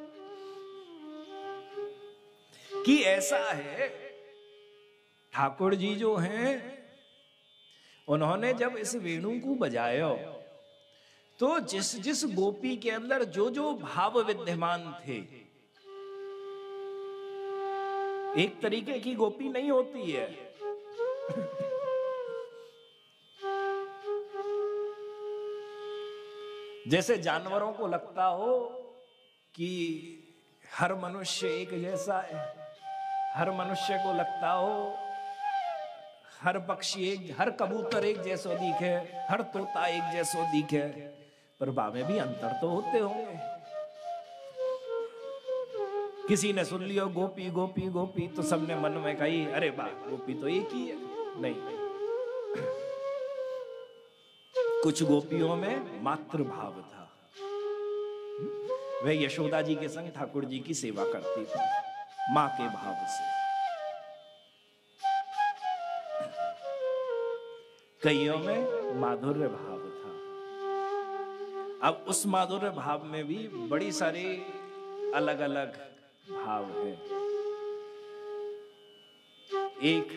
कि ऐसा है ठाकुर जी जो हैं उन्होंने जब इस वेणु को बजाया तो जिस जिस गोपी के अंदर जो जो भाव विद्यमान थे, एक तरीके की गोपी नहीं होती है। जैसे जानवरों को लगता हो कि हर मनुष्य एक जैसा है, हर मनुष्य को लगता हो हर पक्षी एक, हर कबूतर एक जैसो दिखे, हर तोता एक जैसो दिखे, पर बामे भी अंतर तो होते होंगे। किसी ने सुन लियो गोपी गोपी गोपी तो सबने मन में कही अरे वाह गोपी तो एक ही है। नहीं, कुछ गोपियों में मातृ भाव था, वह यशोदा जी के संग ठाकुर जी की सेवा करती थी मां के भाव से। कईयों में माधुर्य भाव था। अब उस माधुर्य भाव में भी बड़ी सारी अलग अलग भाव है। एक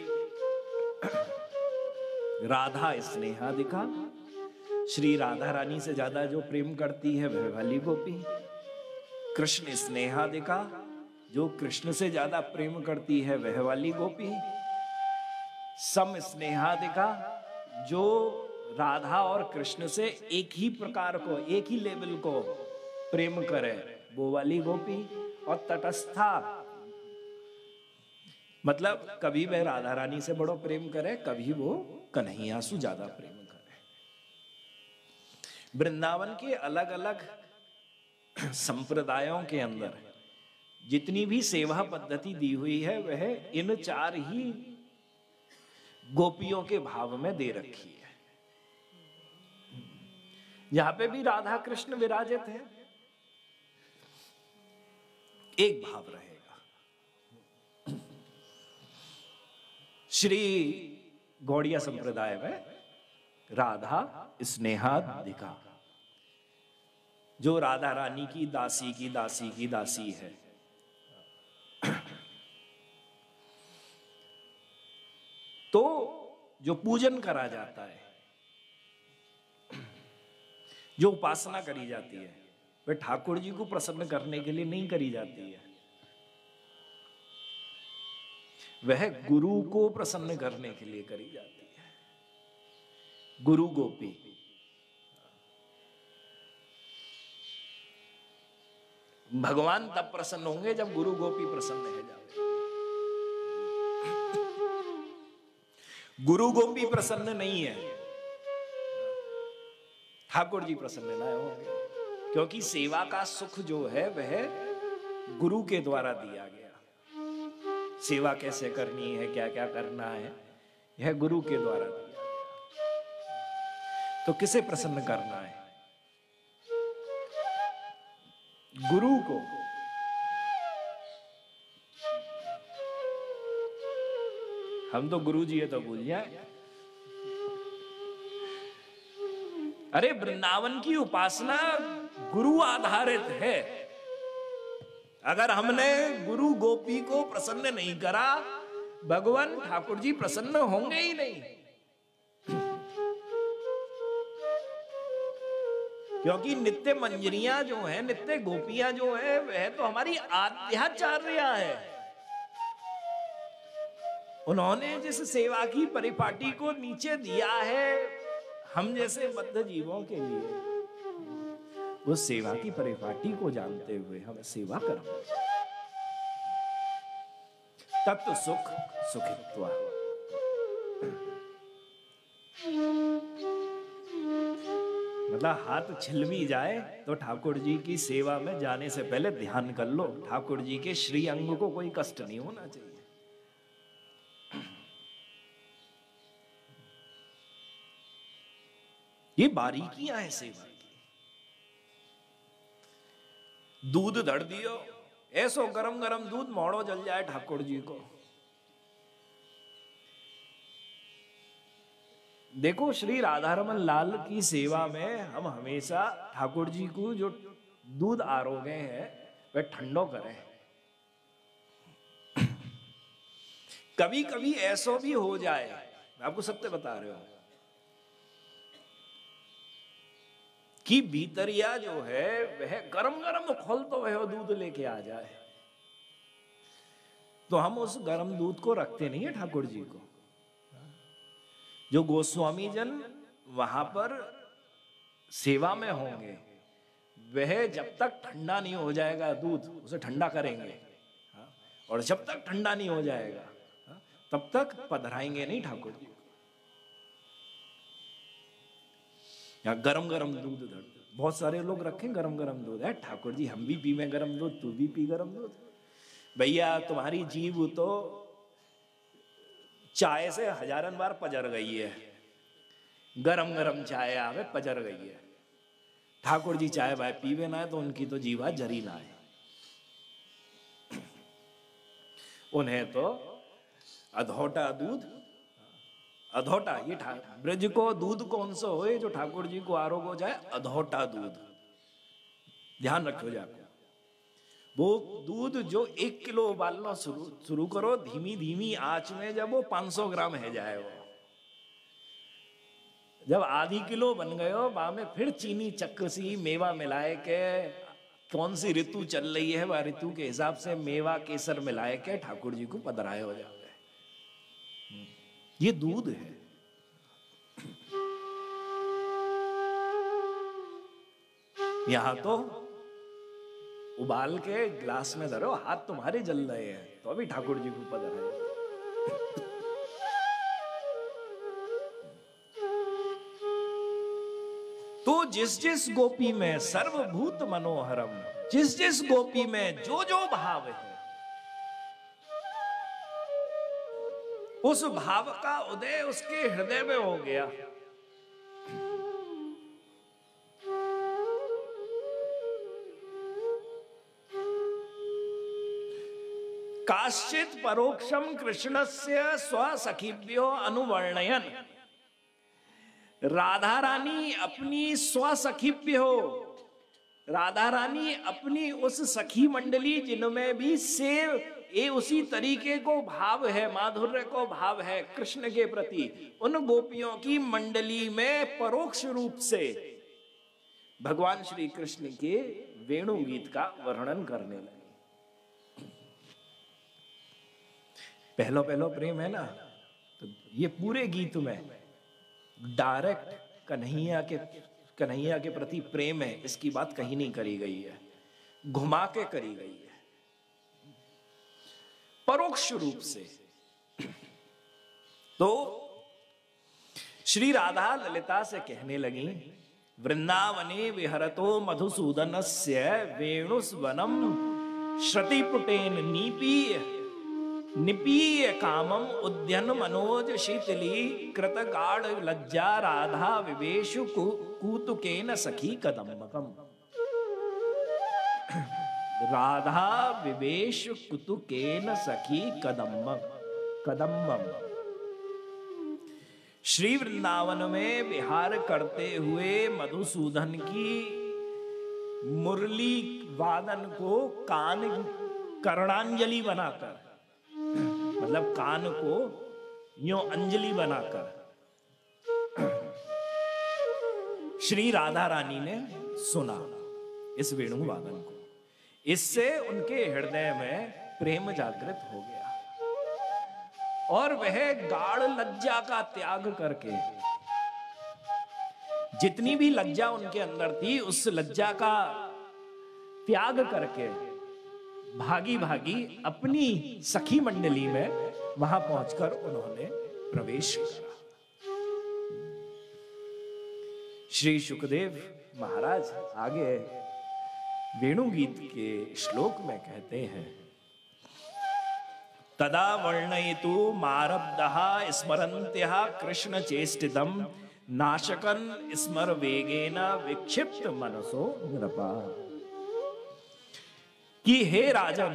राधा स्नेहादिका, श्री राधा रानी से ज्यादा जो प्रेम करती है वह वाली गोपी। कृष्ण स्नेहादिका, जो कृष्ण से ज्यादा प्रेम करती है वह वाली गोपी। सम स्नेहादिका, जो राधा और कृष्ण से एक ही प्रकार को, एक ही लेवल को प्रेम करे वो वाली गोपी। और तटस्था, मतलब कभी वह राधा रानी से बड़ो प्रेम करे, कभी वो कन्हैया से ज्यादा प्रेम करे। वृंदावन के अलग अलग संप्रदायों के अंदर जितनी भी सेवा पद्धति दी हुई है वह इन चार ही गोपियों के भाव में दे रखी है। यहां पे भी राधा कृष्ण विराजित है, एक भाव रहेगा। श्री गौड़िया संप्रदाय में राधा स्नेहादिका, जो राधा रानी की दासी की दासी की दासी है, तो जो पूजन करा जाता है, जो उपासना करी जाती है, वह ठाकुर जी को प्रसन्न करने के लिए नहीं करी जाती है, वह गुरु को प्रसन्न करने के लिए करी जाती है। गुरु गोपी, भगवान तब प्रसन्न होंगे जब गुरु गोपी प्रसन्न है जावे। गुरु गोपी प्रसन्न नहीं है, ठाकुर जी प्रसन्न ना होंगे, क्योंकि सेवा का सुख जो है वह गुरु के द्वारा दिया गया। सेवा कैसे करनी है, क्या क्या करना है, यह गुरु के द्वारा दिया गया। तो किसे प्रसन्न करना है? गुरु को। हम तो गुरु जी है तो भूल जाए। अरे वृंदावन की उपासना गुरु आधारित है। अगर हमने गुरु गोपी को प्रसन्न नहीं करा, भगवान ठाकुर जी प्रसन्न होंगे ही नहीं। क्योंकि नित्य मंजरियां जो है, नित्य गोपियां जो है, वह तो हमारी आध्याचार्या है। उन्होंने जिस सेवा की परिपाटी को नीचे दिया है हम जैसे बद्ध जीवों के लिए, उस सेवा की परिपाटी को जानते हुए हमें सेवा करना। तत्व सुख सुखित्वा। मतलब हाथ छिल भी जाए तो ठाकुर जी की सेवा में जाने से पहले ध्यान कर लो, ठाकुर जी के श्री अंग को कोई कष्ट नहीं होना चाहिए। ये बारीकियां हैं सेवा की। दूध धड़ दियो, ऐसो गरम गरम दूध मोड़ो जल जाए ठाकुर जी को। देखो श्री राधारमन लाल की सेवा में हम हमेशा ठाकुर जी को जो दूध आरोगे हैं वह ठंडो करें। कभी कभी ऐसो भी हो जाए, मैं आपको सत्य बता रहे हो, कि भीतरिया जो है वह गरम गरम खोल तो वह दूध लेके आ जाए, तो हम उस गरम दूध को रखते नहीं है ठाकुर जी को। जो गोस्वामी जन वहां पर सेवा में होंगे वह जब तक ठंडा नहीं हो जाएगा दूध, उसे ठंडा करेंगे, और जब तक ठंडा नहीं हो जाएगा तब तक पधराएंगे नहीं ठाकुर जी। या गरम गरम दूध धर, बहुत सारे लोग रखें गरम गरम दूध है, ठाकुर जी हम भी पी में गरम दूध, तू भी पी गरम दूध। भैया तुम्हारी जीव तो चाय से हजारन बार पजर गई है, गरम गरम चाय आवे पजर गई है। ठाकुर जी चाय वाय पीवे ना है तो उनकी तो जीवा जरी ना है। उन्हें तो अधोटा दूध, अधोटा, ये ब्रज को दूध कौन सा होए जो ठाकुर जी को आरोग हो जाए, अधोटा दूध। ध्यान रखो जाकर, वो दूध जो एक किलो उबालना शुरू शुरू करो धीमी धीमी आंच में, जब वो पांच सौ ग्राम है जाए, वो जब आधी किलो बन गए हो बा में फिर चीनी चक्कसी मेवा मिलाए के, कौन सी ऋतु चल रही है वह ऋतु के हिसाब से मेवा केसर मिलाए के ठाकुर जी को पधराए हो जाए। ये दूध है। यहां तो उबाल के गिलास में धरो, हाथ तुम्हारे जल रहे हैं तो अभी ठाकुर जी को पधराए। तो जिस जिस गोपी में सर्वभूत मनोहरम, जिस जिस गोपी में जो जो भाव है, उस भाव का उदय उसके हृदय में हो गया। काश्चित परोक्षम कृष्णस्य स्वसखीभ्यो अनुवर्णयन। राधा रानी अपनी स्वसखीभ्य हो, राधा रानी अपनी उस सखी मंडली जिनमें भी सेव ये उसी तरीके को भाव है, माधुर्य को भाव है कृष्ण के प्रति, उन गोपियों की मंडली में परोक्ष रूप से भगवान श्री कृष्ण के वेणु गीत का वर्णन करने लगे। पहलो पहलो प्रेम है ना, तो ये पूरे गीत में डायरेक्ट कन्हैया के कन्हैया के प्रति प्रेम है, इसकी बात कहीं नहीं करी गई है, घुमा के करी गई है परोक्ष रूप से। तो श्री राधा ललिता से कहने लगी, वृंदावने विहरतो मधुसूदनस्य वेणुस्वनम श्रुतिपुटेन नीपीय निपीय कामम उद्यन मनोज शीतली कृत गाढ़ लज्जा राधा विवेशु कूतुकेन सखी कदम्बकम। राधा विवेश कुतुकेन सखी कदम्बम, कदम्बम श्री वृंदावन में विहार करते हुए मधुसूदन की मुरली वादन को कान कर्णांजलि बनाकर, मतलब कान को यो अंजलि बनाकर श्री राधा रानी ने सुना इस वेणु वादन को। इससे उनके हृदय में प्रेम जागृत हो गया और वह गाढ़ लज्जा का त्याग करके, जितनी भी लज्जा उनके अंदर थी उस लज्जा का त्याग करके भागी भागी अपनी सखी मंडली में वहां पहुंचकर उन्होंने प्रवेश करा। श्री सुखदेव महाराज आगे वेणु गीत के श्लोक में कहते हैं, तदा वर्णयितु मारब्धः स्मरन्त्यः कृष्ण चेष्टितम् नाशकन स्मर वेगेन विक्षिप्त मनसो नृपा। कि हे राजन,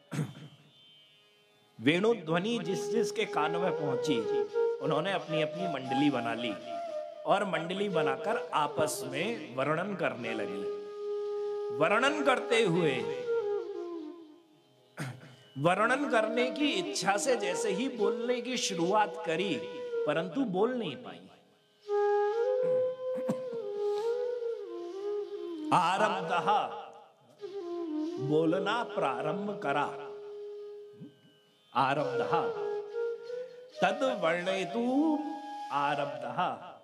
वेणु ध्वनि जिस जिसके कान में पहुंची उन्होंने अपनी अपनी मंडली बना ली और मंडली बनाकर आपस में वर्णन करने लगे। वर्णन करते हुए वर्णन करने की इच्छा से जैसे ही बोलने की शुरुआत करी, परंतु बोल नहीं पाई। आरब्धः बोलना प्रारंभ करा, आरब्धः तद वर्णयतु आरब्धः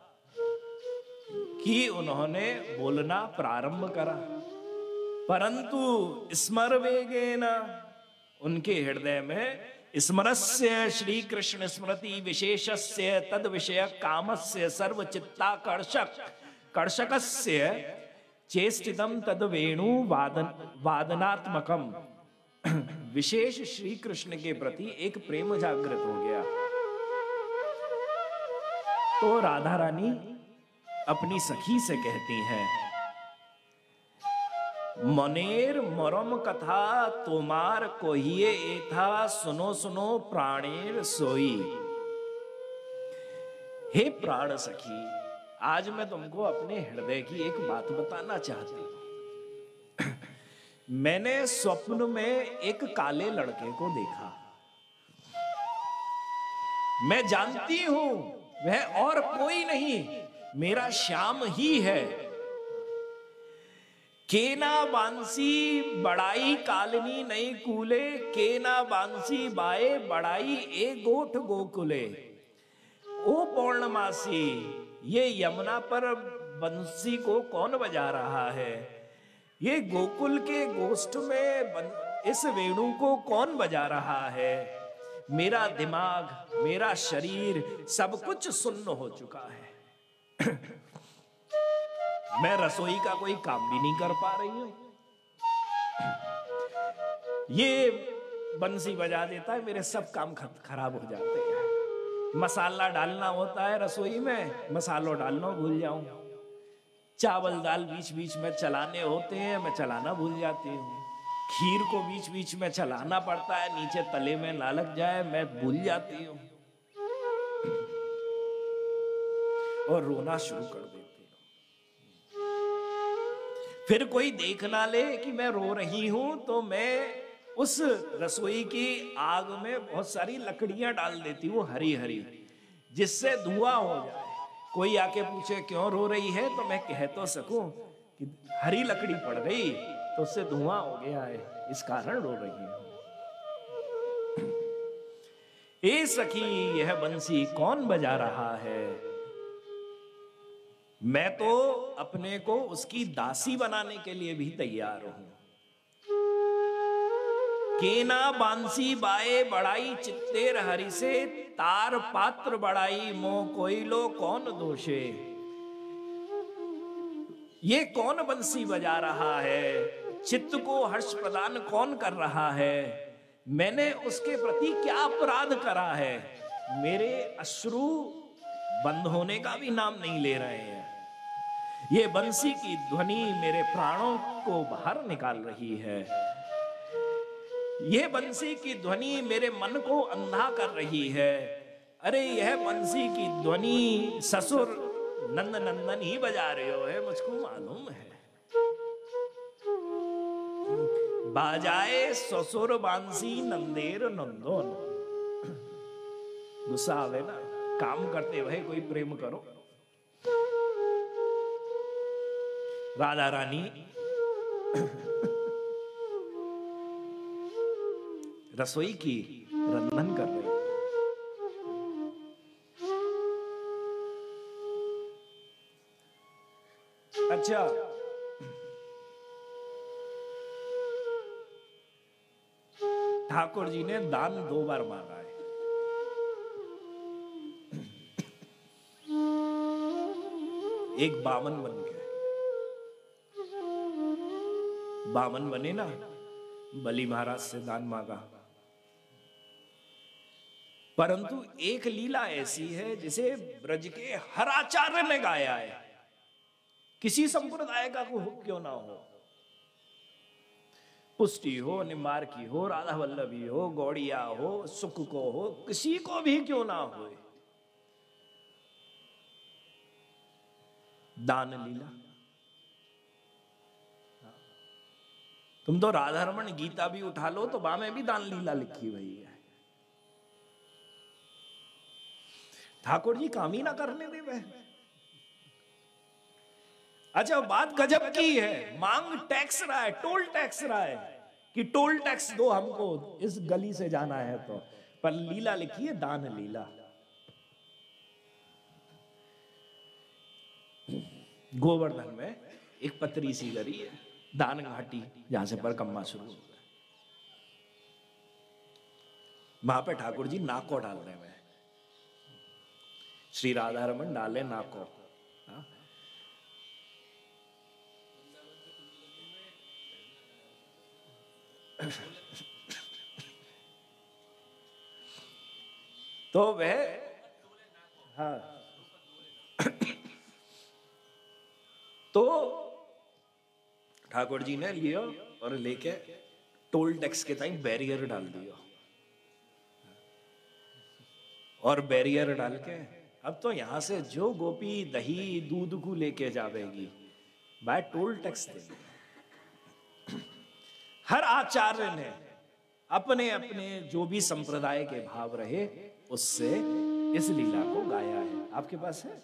कि उन्होंने बोलना प्रारंभ करा, परंतु स्मर वेगेन उनके हृदय में स्मरस्य श्री कृष्ण स्मृति विशेषस्य तद विषय कामस्य सर्वचित्ताकर्षक कर्षकस्य चेष्टितम तद वेणु वादन वादनात्मकम। विशेष श्री कृष्ण के प्रति एक प्रेम जागृत हो गया। तो राधा रानी अपनी सखी से कहती हैं, मनेर मरम कथा तोमार कोहिए एथा सुनो सुनो प्राणेर सोई। हे प्राण सखी, आज मैं तुमको अपने हृदय की एक बात बताना चाहती हूं। मैंने स्वप्न में एक काले लड़के को देखा। मैं जानती हूं वह और कोई नहीं, मेरा श्याम ही है। केना बांसी बड़ाई कालनी नई कूले, केना बांसी बाए बड़ाई ए गोठ गोकुले। ओ पौर्णमासी, ये यमुना पर बंसी को कौन बजा रहा है? ये गोकुल के गोष्ठ में इस वेणु को कौन बजा रहा है? मेरा दिमाग, मेरा शरीर, सब कुछ सुन्न हो चुका है। मैं रसोई का कोई काम भी नहीं कर पा रही हूं। ये बंसी बजा देता है, मेरे सब काम खराब हो जाते हैं। मसाला डालना होता है रसोई में, मसालों डालना भूल जाऊं। चावल दाल बीच बीच में चलाने होते हैं, मैं चलाना भूल जाती हूँ। खीर को बीच बीच में चलाना पड़ता है, नीचे तले में ना लग जाए, मैं भूल जाती हूँ और रोना शुरू कर देती हूँ। फिर कोई देख ना ले कि मैं रो रही हूं तो मैं उस रसोई की आग में बहुत सारी लकड़ियां डाल देती हूँ हरी हरी, जिससे धुआं हो जाए। कोई आके पूछे क्यों रो रही है तो मैं कह तो सकूं कि हरी लकड़ी पड़ गई तो उससे धुआं हो गया है, इस कारण रो रही हूं। ए सखी, यह बंसी कौन बजा रहा है? मैं तो अपने को उसकी दासी बनाने के लिए भी तैयार हूं। केना बांसी बाए बड़ाई चित्तेर हरि से, तार पात्र बड़ाई मोह कोइलो कौन दोषे। ये कौन बंसी बजा रहा है? चित्त को हर्ष प्रदान कौन कर रहा है? मैंने उसके प्रति क्या अपराध करा है? मेरे अश्रु बंद होने का भी नाम नहीं ले रहे हैं। ये बंसी की ध्वनि मेरे प्राणों को बाहर निकाल रही है। ये बंसी की ध्वनि मेरे मन को अंधा कर रही है। अरे यह बंसी की ध्वनि ससुर नंद नंदन ही बजा रहे हो है, मुझको मालूम है। बाजाए ससुर बांसी नंदेर नंदन। गुस्सा आवे ना, काम करते हुए कोई प्रेम करो। राधा रानी रसोई की रंधन कर रही। अच्छा, ठाकुर जी ने दान दो बार मांगा है। एक बामन बन के, बामन बने ना, बलि महाराज से दान मांगा। परंतु एक लीला ऐसी है जिसे ब्रज के हर आचार्य ने गाया है, किसी संप्रदाय का को क्यों ना हो, पुष्टि हो, निम्बार की हो, राधा वल्लभी हो, गौड़िया हो, सुख को हो, किसी को भी क्यों ना हो, दान लीला। तुम तो राधारमण गीता भी उठा लो तो वहां में भी दान लीला लिखी हुई है। ठाकुर जी काम ही ना करने दे वह। अच्छा, बात गजब की है, मांग टैक्स रहा है, टोल टैक्स रहा है कि टोल टैक्स दो हमको, इस गली से जाना है तो, पर लीला लिखी है दान लीला। गोवर्धन में एक पतरी सी गली है, दान घाटी, जहां से परकम्मा शुरू होता है। वहां पे ठाकुर जी नाको डालने में, श्री राधा रमन डाले नाको। हाँ? तो वह, हाँ, तो ठाकुर जी ने लिया और लेके टोल टैक्स के टाइम बैरियर डाल दिया, और बैरियर डाल के अब तो यहां से जो गोपी दही दूध को लेके जावेगी भाई टोल टैक्स दे। हर आचार्य ने अपने अपने जो भी संप्रदाय के भाव रहे उससे इस लीला को गाया है। आपके पास है?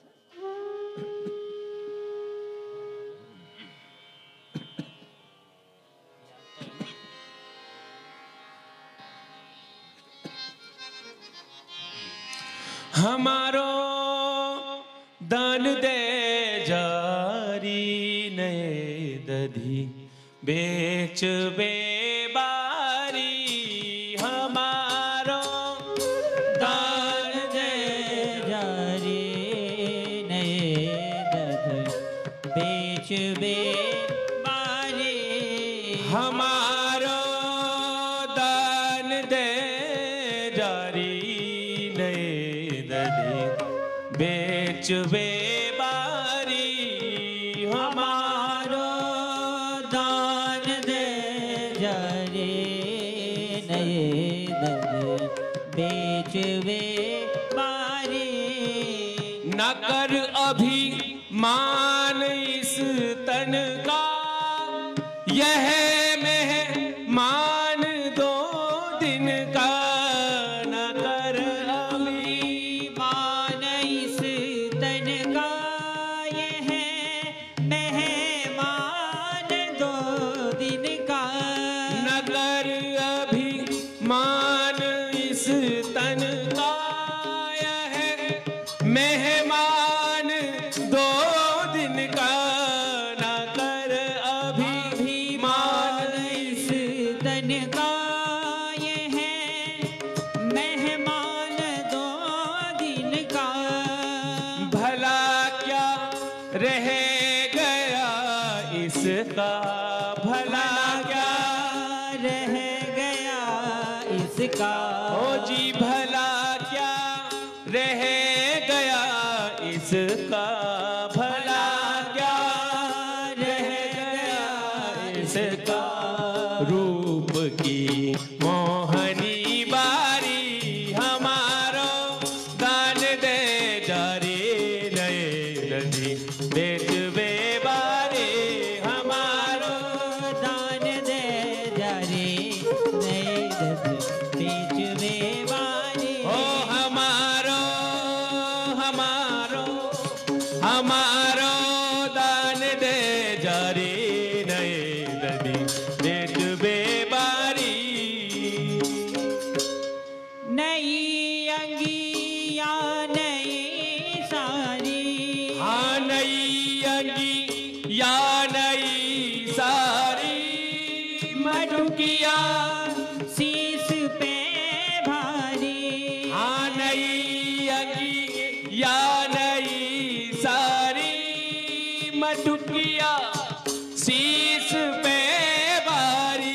हमारो दान दे जारी नए दधी बेच बेबारी। हमारो
दान दे जारी नए दध बेच बे बारी।
हमारो दान दे जारी नए दधी बेच बेबारी।
हमारो दान दे जारी नए दध बेच बे बारी।
न कर अभिमान इस तन का, यह मेहमान दो दिन का। न कर
मान इस तन का, यह मेहमान दो दिन का।
नगर अभिमान इस तन का, यह मेहमान दो दिन का। नगर अभिमान
इस तन का, यह मेहमान दो दिन का।
भला क्या रह गया इसका, भला क्या
रह गया इसका।
ओ जी भला क्या रह गया इसका। भला क्या रह गया इसका। रूप की मोहनी बारी, हमारो दा मटुकिया
शीश पे भारी
हाँ नई अंगी या नई सारी मटुकिया शीश पे भारी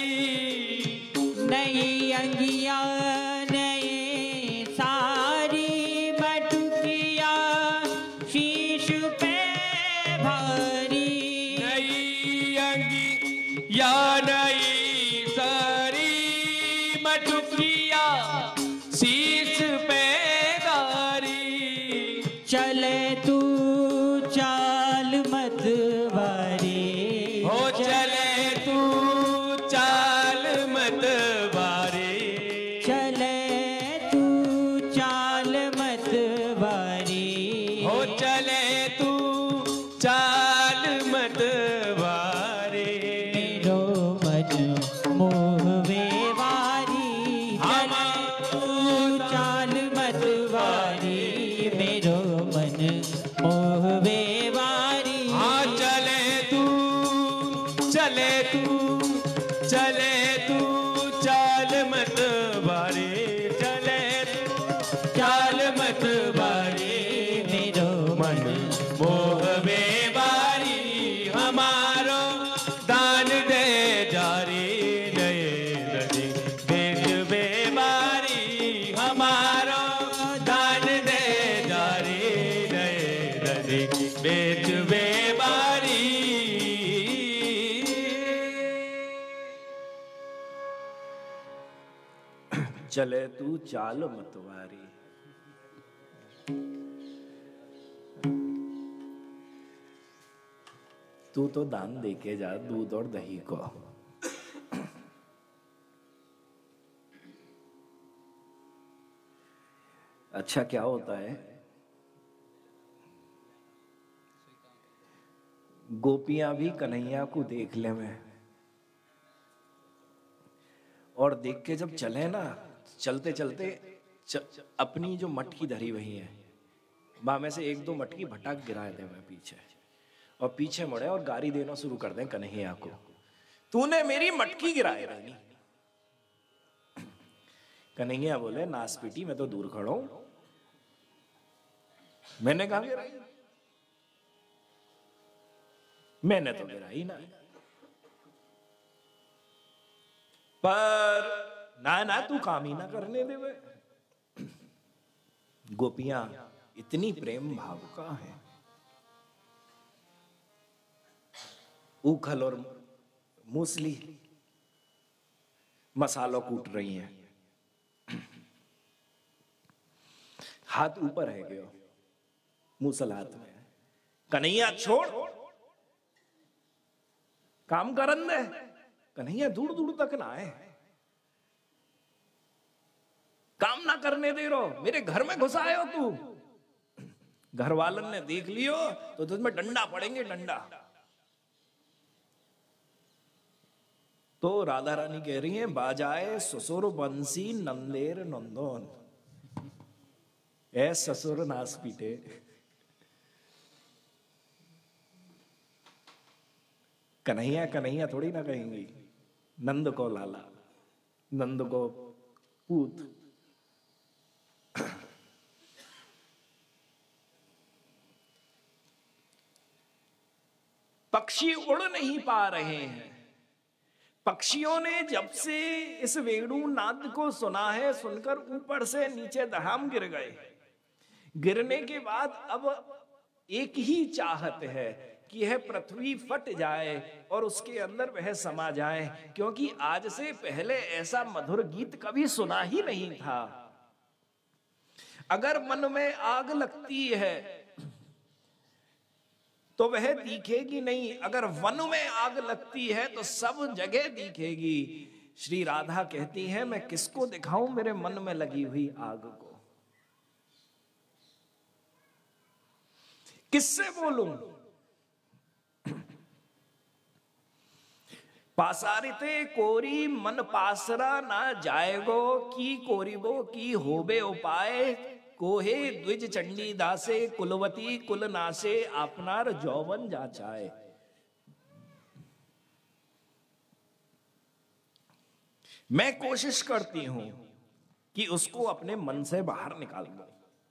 नई अंगिया नए सारी मटुकिया शीश पे भारी
नई अंगी या नई सारी मटुकिया शीश पे दारी
चले तू चाल मत वारी
हो चले तू चाल मत बारे
चले तू चाल मत वारी
हो चले तू चाल मत बारे
मेरो मन मोहवे वारी चले तू चाल मत वारी मेरो मन मोहवे वारी
हाँ चले तू चले तू चले तू चाल मत बारे चले तू चाल मत बारे
मेरो
मन मोहवे बारी हमारो दान दे जारी नए नदी बेच बेबारी हमारो दान दे जारी नए नदी बेच बेबारी
चले तू चाल मतवारी। तू तो दान देके जा दूध और दही को। अच्छा क्या होता है, गोपियां भी कन्हैया को देख ले में, और देख के जब चले ना, चलते चलते च, अपनी जो मटकी धरी वही है, माँ में से एक दो मटकी भटक गिराए दे मैं पीछे, और पीछे मुड़े और गारी देना शुरू कर दें कन्हैया को, तूने मेरी मटकी गिराए रानी। कन्हैया बोले नास पीटी, मैं तो दूर खड़ा हूं, मैंने कहा गिराई, मैंने तो गिराई ना। पर ना ना तू काम ही ना करने दे वे। गोपियां इतनी प्रेम भाव का है, ऊखल और मूसली मसालों कूट रही हैं, हाथ ऊपर है गयो, मूसल हाथ में। कन्हैया छोड़, काम करन दे। कन्हैया दूर दूर तक ना आए, काम ना करने दे रो, मेरे घर में घुस आए हो तू। घर वालन ने देख लियो तो तुझमें डंडा पड़ेंगे, डंडा। तो राधा रानी कह रही है बाजाए ससुर बंसी नंदेर नंदन, ए ससुर नास पीटे। कन्हैया कन्हैया थोड़ी ना कहेंगी, नंद को लाला, नंद को पूत। पक्षी उड़ नहीं पा रहे हैं। पक्षियों ने जब से इस वेणु नाद को सुना है, सुनकर ऊपर से नीचे धड़ाम गिर गए। गिरने के बाद अब एक ही चाहत है कि यह पृथ्वी फट जाए और उसके अंदर वह समा जाए, क्योंकि आज से पहले ऐसा मधुर गीत कभी सुना ही नहीं था। अगर मन में आग लगती है तो वह दिखेगी नहीं, अगर वन में आग लगती है तो सब जगह दिखेगी। श्री राधा कहती है मैं किसको दिखाऊं मेरे मन में लगी हुई आग को, किससे बोलूं। पासारिते कोरी मन पासरा ना जाएगो, की कोरिबो की होबे उपाय, कोहे द्विज चंडी दासे कुलवती कुल नासे, आपनार जौवन जाचाए। मैं कोशिश करती हूं कि उसको अपने मन से बाहर निकाल दूं,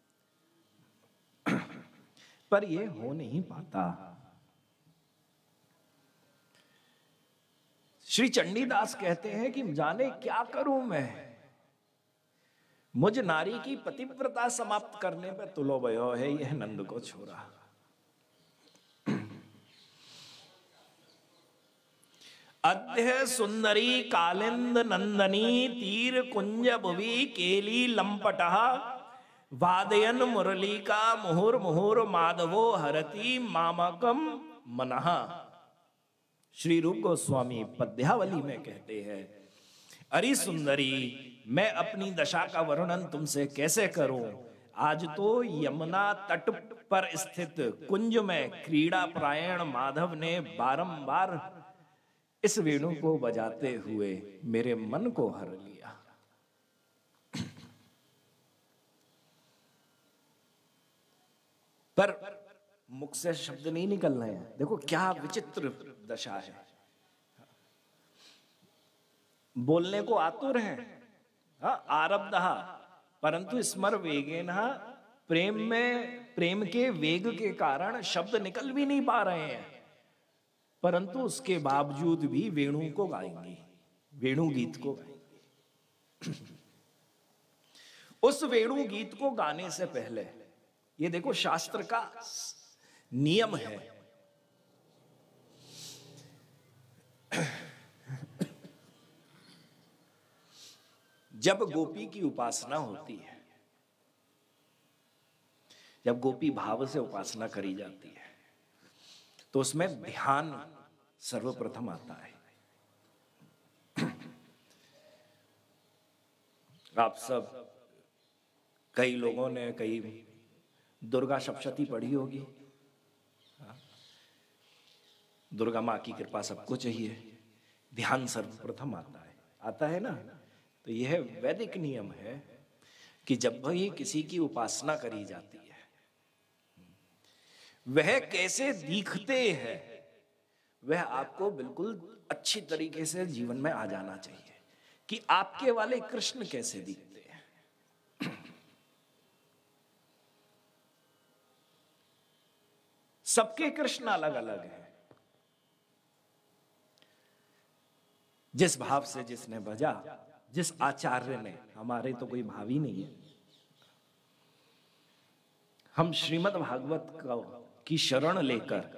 पर यह हो नहीं पाता। श्री चंडीदास कहते हैं कि जाने क्या करूं मैं, मुझ नारी की पतिव्रता समाप्त करने पर तुलो भयो है यह नंद को छोड़ा। अद्य सुंदरी कालिंद नंदनी तीर कुंज भुवि केली लंपटः वादयन मुरली का मुहुर मुहुर माधवो हरति मामकम मनः। श्री रूप गोस्वामी पद्यावली में कहते हैं, अरे सुंदरी, मैं अपनी दशा का वर्णन तुमसे कैसे करूं। आज तो यमुना तट पर स्थित कुंज में क्रीड़ा प्रायण माधव ने बारंबार इस वेणु को बजाते हुए मेरे मन को हर लिया। पर मुख से शब्द नहीं निकल रहे हैं। देखो क्या विचित्र दशा है। बोलने को आतुर है, आरब्धः परंतु स्मर वेगेन, प्रेम में प्रेम के वेग के कारण शब्द निकल भी नहीं पा रहे हैं, परंतु उसके बावजूद भी वेणु को गाएंगे, वेणु गीत को गाएंगे। उस वेणु गीत को गाने से पहले ये देखो शास्त्र का नियम है, जब गोपी की उपासना होती है, जब गोपी भाव से उपासना करी जाती है, तो उसमें ध्यान सर्वप्रथम आता है। आप सब कई लोगों ने कई दुर्गा सप्तशती पढ़ी होगी। दुर्गा माँ की कृपा सबको चाहिए, ध्यान सर्वप्रथम आता है, आता है ना। तो यह वैदिक नियम है कि जब भी किसी की उपासना करी जाती है, वह कैसे दिखते हैं वह आपको बिल्कुल अच्छी तरीके से जीवन में आ जाना चाहिए कि आपके वाले कृष्ण कैसे दिखते हैं। सबके कृष्ण अलग अलग हैं। जिस भाव से जिसने भजा, जिस आचार्य ने, हमारे तो कोई भाव ही नहीं है। हम श्रीमद् भागवत का की शरण लेकर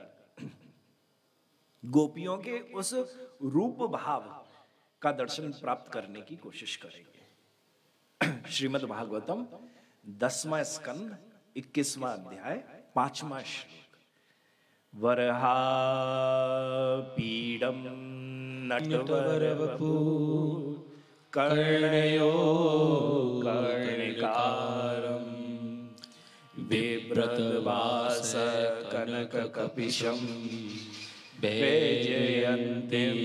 गोपियों के उस रूप भाव का दर्शन प्राप्त करने की कोशिश करेंगे। श्रीमद् भागवतम दसवां स्कंद इक्कीसवां अध्याय पांचवा श्लोक। वरहा पीडम नटवर वपु कर्णयो कर्णिकारम बिभ्रतवास कनककपिशं वैजयन्तीं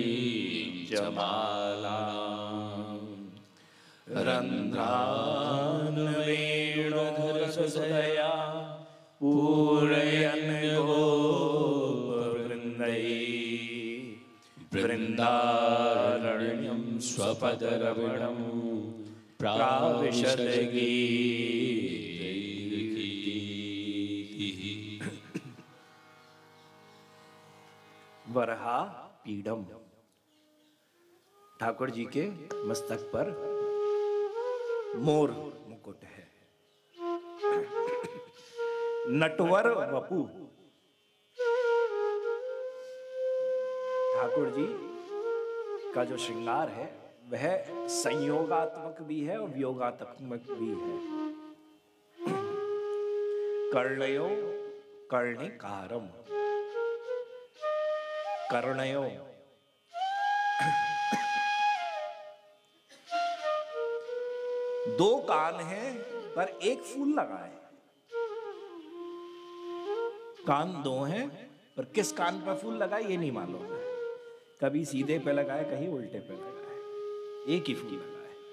जमालां रन्ध्रान् वेणुधरसुधया पूरयन् गोपवृन्दैः वृन्दारण्यं स्वपदरवणं प्राविशद वरहा पीडम। ठाकुर जी के मस्तक पर मोर मुकुट है। नटवर वपु, ठाकुर जी का जो श्रृंगार है वह संयोगात्मक भी है और वियोगात्मक भी है। कर्णयो कर्णिकारम, कर्णयो दो कान हैं पर एक फूल लगा है। कान दो हैं पर किस कान पर फूल लगा है ये नहीं मालूम है। कभी सीधे पे लगा है, कहीं उल्टे पे लगा है, एक ही फूल लगा है।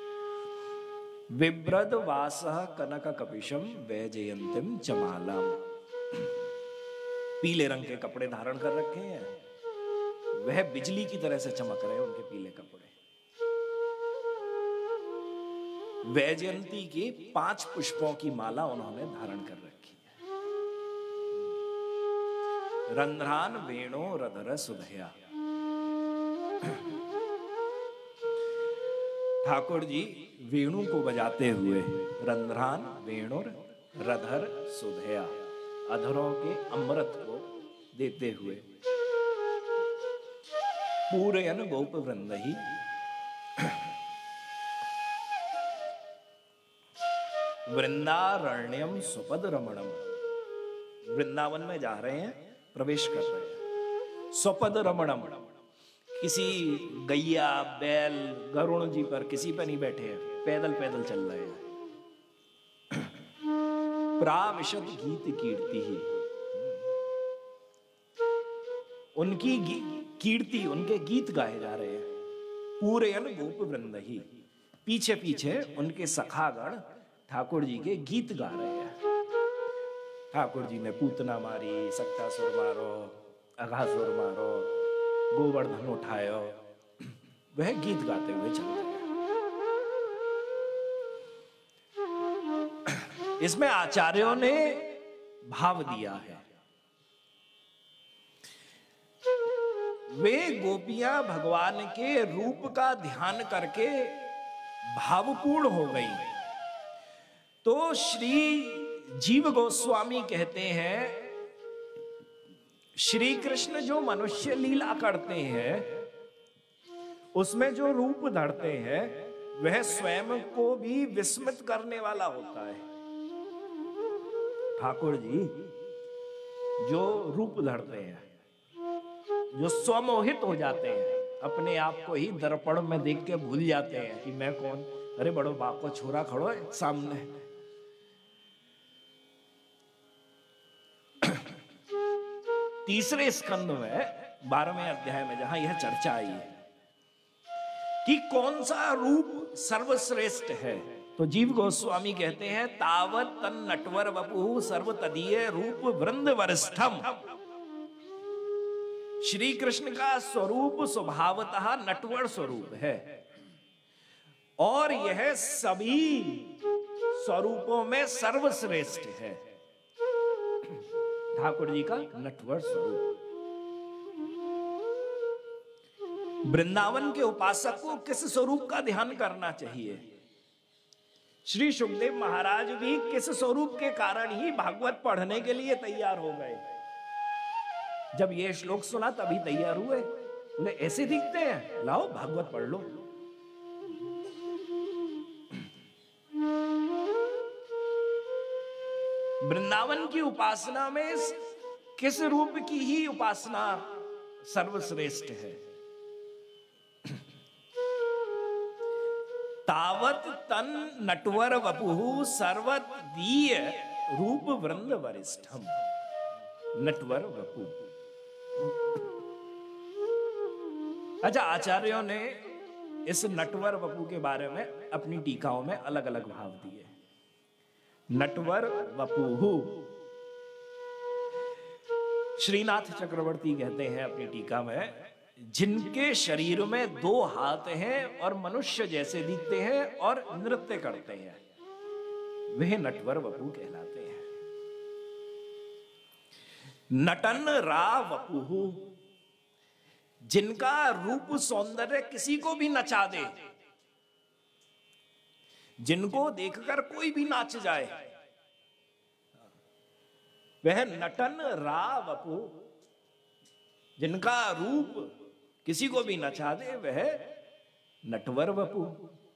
विभ्रद वासः कनक कपिशम वैजयंतीम चमालाम। पीले रंग के कपड़े धारण कर रखे हैं, वह बिजली की तरह से चमक रहे हैं उनके पीले कपड़े। वैजयंती के पांच पुष्पों की माला उन्होंने धारण कर रखी है। रंध्रान वेणो रधर सुधया। ठाकुर जी वेणु को बजाते हुए, रंध्रान वेणुर रधर सुधया, अधरों के अमृत को देते हुए, पूरयन गोप वृंद ही, वृंदारण्यम सुपद रमणम, वृंदावन में जा रहे हैं, प्रवेश कर रहे हैं। सुपद रमणम, किसी गैया बैल गरुण जी पर किसी पर नहीं बैठे हैं, पैदल पैदल चल रहे हैं। प्राविशद गीत कीर्ति ही, उनकी कीर्ति, उनके गीत गाए जा रहे हैं। पूरयन गोप वृंद ही, पीछे पीछे उनके सखागण ठाकुर जी के गीत गा रहे हैं। ठाकुर जी ने पूतना मारी, सक्तासुर मारो, अघासुर मारो, गोवर्धन उठायो, वह गीत गाते हुए चल रहे हैं। इसमें आचार्यों ने भाव दिया है। वे गोपियां भगवान के रूप का ध्यान करके भावपूर्ण हो गई। तो श्री जीव गोस्वामी कहते हैं, श्री कृष्ण जो मनुष्य लीला करते हैं, उसमें जो रूप धरते हैं, वह स्वयं को भी विस्मित करने वाला होता है। ठाकुर जी जो रूप धरते हैं, जो स्वमोहित हो जाते हैं, अपने आप को ही दर्पण में देख के भूल जाते हैं कि मैं कौन, अरे बड़ो बाप को छोरा खड़ो है सामने। तीसरे स्कंद में बारहवें अध्याय में जहां यह चर्चा आई है कि कौन सा रूप सर्वश्रेष्ठ है, तो जीव गोस्वामी कहते हैं, तावत तन नटवर वपु सर्व तदीय रूप वृंद वरिष्ठम। श्री कृष्ण का स्वरूप स्वभावतः नटवर स्वरूप है और यह सभी स्वरूपों में सर्वश्रेष्ठ है। ठाकुर जी का नटवर स्वरूप। वृंदावन के उपासक को किस स्वरूप का ध्यान करना चाहिए? श्री सुखदेव महाराज भी किस स्वरूप के कारण ही भागवत पढ़ने के लिए तैयार हो गए? जब ये श्लोक सुना तभी तैयार हुए, बोले ऐसे दिखते हैं, लाओ भागवत पढ़ लो। वृंदावन की उपासना में किस रूप की ही उपासना सर्वश्रेष्ठ है? तावत तन नटवर वपुहु सर्वत दीय रूप वृंद वरिष्ठम। नटवर वपु। अच्छा, आचार्यों ने इस नटवर वपु के बारे में अपनी टीकाओं में अलग अलग भाव दिए। नटवर वपुहु, श्रीनाथ चक्रवर्ती कहते हैं अपनी टीका में, जिनके शरीर में दो हाथ हैं और मनुष्य जैसे दिखते हैं और नृत्य करते हैं, वह नटवर वपु कहलाते हैं। नटन रा वपुहु, जिनका रूप सौंदर्य किसी को भी नचा दे, जिनको देखकर कोई भी नाच जाए, वह नटन रा वपु। जिनका रूप किसी को भी नचा दे, वह नटवर वपु।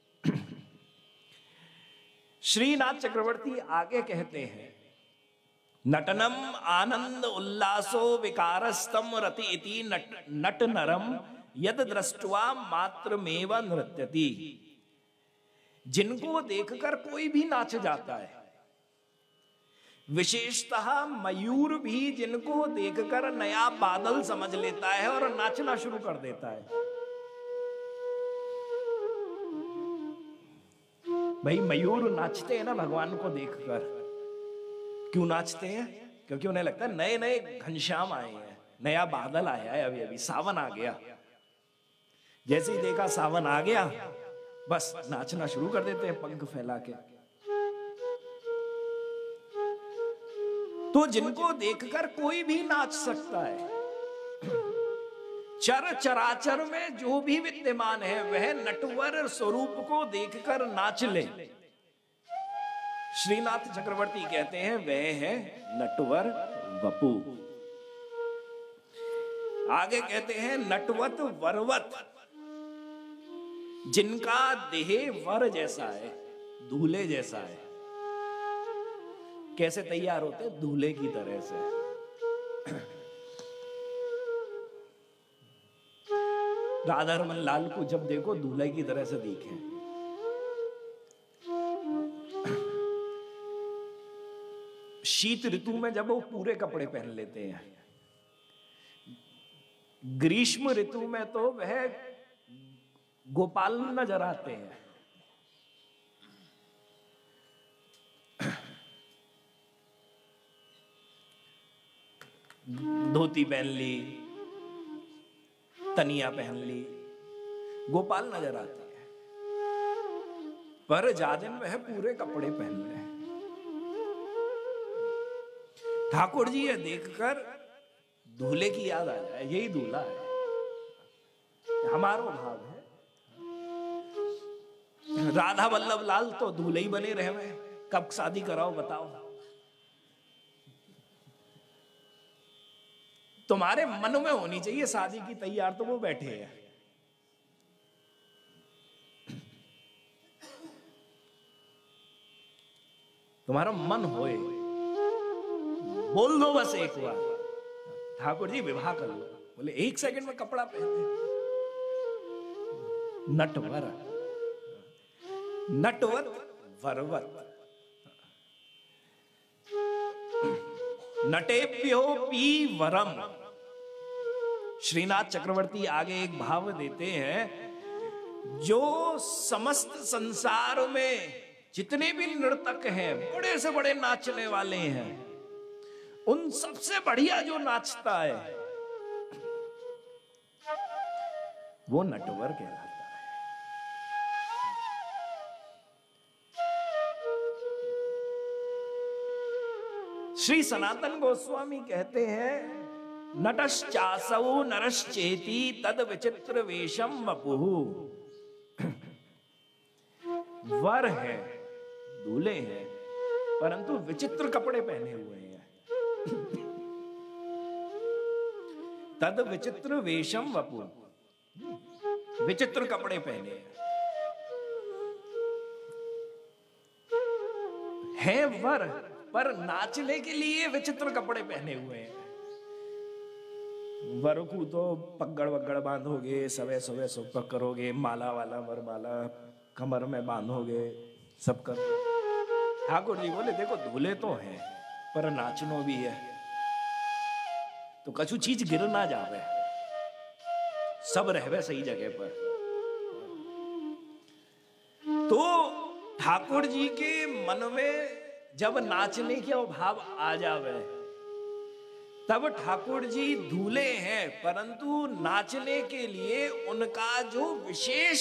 श्रीनाथ चक्रवर्ती आगे कहते हैं, नटनम आनंद उल्लासो विकारस्तम रति इति नट, नट नरम यद दृष्टवा मात्रमेव नृत्यति। जिनको देखकर कोई भी नाच जाता है, विशेषतः मयूर भी जिनको देखकर नया बादल समझ लेता है और नाचना शुरू कर देता है। भाई मयूर नाचते हैं ना भगवान को देखकर। क्यों नाचते हैं? क्योंकि उन्हें लगता है नए नए घनश्याम आए हैं, नया बादल आया है, अभी अभी सावन आ गया। जैसे ही देखा सावन आ गया, बस नाचना शुरू कर देते हैं पंख फैला के। तो जिनको देखकर कोई भी नाच सकता है, चर चराचर में जो भी विद्यमान है वह नटवर स्वरूप को देखकर नाच ले। श्रीनाथ चक्रवर्ती कहते हैं वह है नटवर वपु। आगे कहते हैं नटवत वरवत, जिनका देह वर जैसा है, दूल्हे जैसा है। कैसे तैयार होते? दूल्हे की तरह से। राधारमन लाल को जब देखो दूल्हे की तरह से दिखे। शीत ऋतु में जब वो पूरे कपड़े पहन लेते हैं, ग्रीष्म ऋतु में तो वह गोपाल नजर आते हैं। धोती पहन ली, तनिया पहन ली, गोपाल नजर आते हैं। पर जादिन वह पूरे कपड़े पहन रहे हैं। ठाकुर जी ये देखकर दूल्हे की याद आ जाए, यही दूल्हा है, हमारा भाव है। राधा वल्लभ लाल तो दूल्हे ही बने रहे, कब शादी कराओ बताओ। तुम्हारे मन में होनी चाहिए शादी की तैयार, तो वो बैठे हैं। तुम्हारा मन होए, बोल दो बस एक बार, ठाकुर जी विवाह कर लो। बोले एक सेकंड में कपड़ा पहनते। नटवर नटवत वरवत, नटेभ्यो पी वरम। श्रीनाथ चक्रवर्ती आगे एक भाव देते हैं, जो समस्त संसार में जितने भी नर्तक हैं, बड़े से बड़े नाचने वाले हैं, उन सबसे बढ़िया जो नाचता है वो नटवर कहलाता है। श्री सनातन गोस्वामी कहते हैं, नटश्चासौ नरश्चेति तद विचित्र वेशम वपुः। वर है, दूल्हे हैं, परंतु विचित्र कपड़े पहने हुए हैं। तद विचित्र वेशम वपुः, विचित्र कपड़े पहने हैं। है वर, पर नाचने के लिए विचित्र कपड़े पहने हुए हैं। वर को तो पगड़ वगड़ बांधोगे, सवे सवे सब करोगे, माला वाला वर माला कमर में बांधोगे, सब कर। ठाकुर जी बोले देखो दूल्हे तो हैं, पर नाचनो भी है, तो कछु चीज गिर ना जावे, सब रहवे सही जगह पर। तो ठाकुर जी के मन में जब नाचने के भाव आ जावे, तब ठाकुर जी दूल्हे हैं, परंतु नाचने के लिए उनका जो विशेष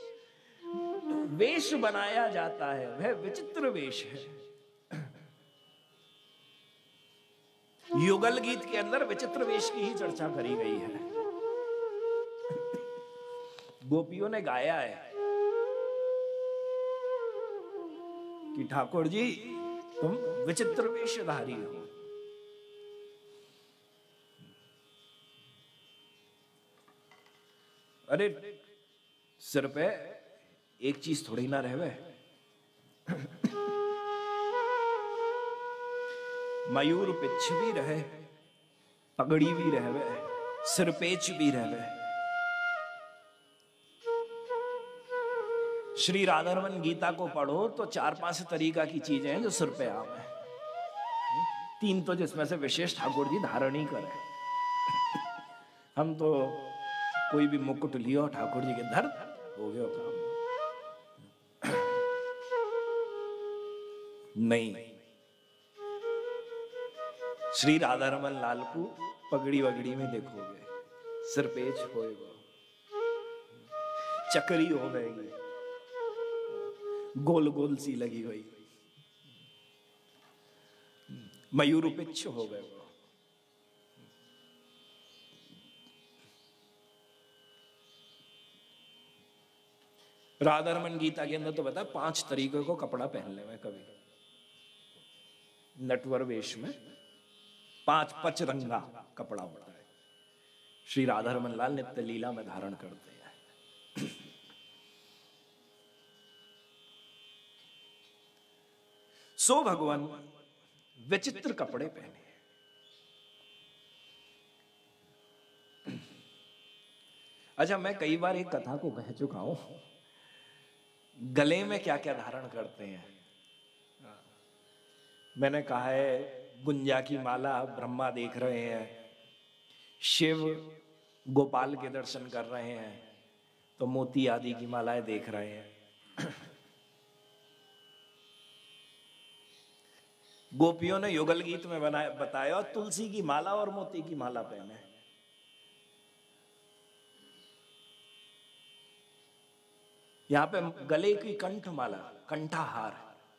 वेश बनाया जाता है वह विचित्र वेश है। युगल गीत के अंदर विचित्र वेश की ही चर्चा करी गई है। गोपियों ने गाया है कि ठाकुर जी तुम विचित्र वेशधारी हो। अरे सिर पे एक चीज थोड़ी ना रहवे, मयूर पिछ भी रहे, पगड़ी भी रहवे, सिरपेच भी रहवे। श्री राधारमन गीता को पढ़ो तो चार पांच तरीका की चीजें हैं जो सिर पे आवे, तीन तो जिसमें से विशेष ठाकुर जी धारण ही करे। हम तो कोई भी मुकुट लियो ठाकुर जी के धर हो गया काम, नहीं। श्री राधारमन लाल को पगड़ी वगड़ी में देखोगे, सिरपेच होएगा, चकरी हो गएगी, गोल गोल सी लगी हुई, मयूर पिच्छ हो गए वो। राधारमण गीता के अंदर तो बता पांच तरीके को कपड़ा पहनने में, कभी नटवर वेश में पांच पच रंगा कपड़ा होता है, श्री राधारमण लाल नित्य लीला में धारण करते हैं। सो भगवान विचित्र कपड़े पहने। अच्छा, मैं कई बार एक कथा को कह चुका हूं, गले में क्या क्या धारण करते हैं। मैंने कहा है गुंजा की माला ब्रह्मा देख रहे हैं, शिव गोपाल के दर्शन कर रहे हैं तो मोती आदि की मालाएं देख रहे हैं। गोपियों ने युगल गीत में बनाया बताया तुलसी की माला और मोती की माला पहने। यहां पे गले की कंठ माला, कंठाहार,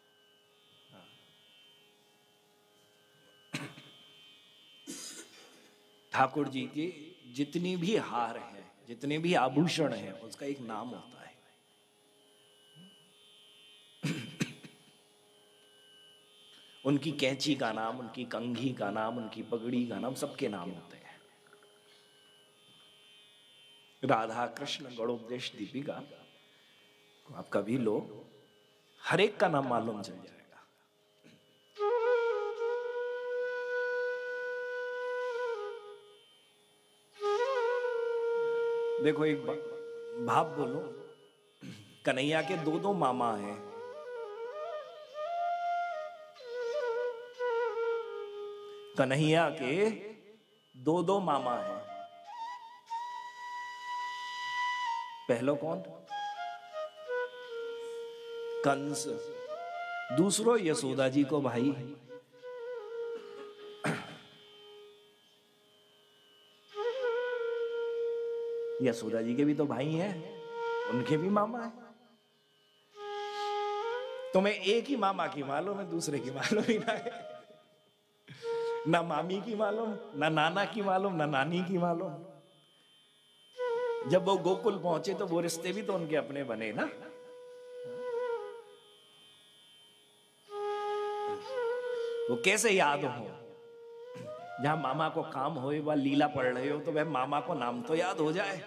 ठाकुर जी की जितनी भी हार है, जितने भी आभूषण हैं, उसका एक नाम होता है। उनकी कैंची का नाम, उनकी कंघी का नाम, उनकी पगड़ी का नाम, सबके नाम होते हैं। राधा कृष्ण गणोपदेश दीपिका आप कभी लो, हर एक का नाम मालूम चल जाएगा। देखो एक भाव बोलो, कन्हैया के दो दो मामा हैं। कन्हैया के दो दो मामा हैं। पहलो कौन? कंस, दूसरो यशोदा जी को भाई। यशोदा जी के भी तो भाई हैं, उनके भी मामा हैं। तुम्हें एक ही मामा की मालूम है, दूसरे की मालूम ही ना है। ना मामी की मालूम, ना नाना की मालूम, ना नानी की मालूम। जब वो गोकुल पहुंचे तो वो रिश्ते भी तो उनके अपने बने ना। वो कैसे याद हो? जहां मामा को काम होए, वह लीला पढ़ रहे हो तो वह मामा को नाम तो याद हो जाए।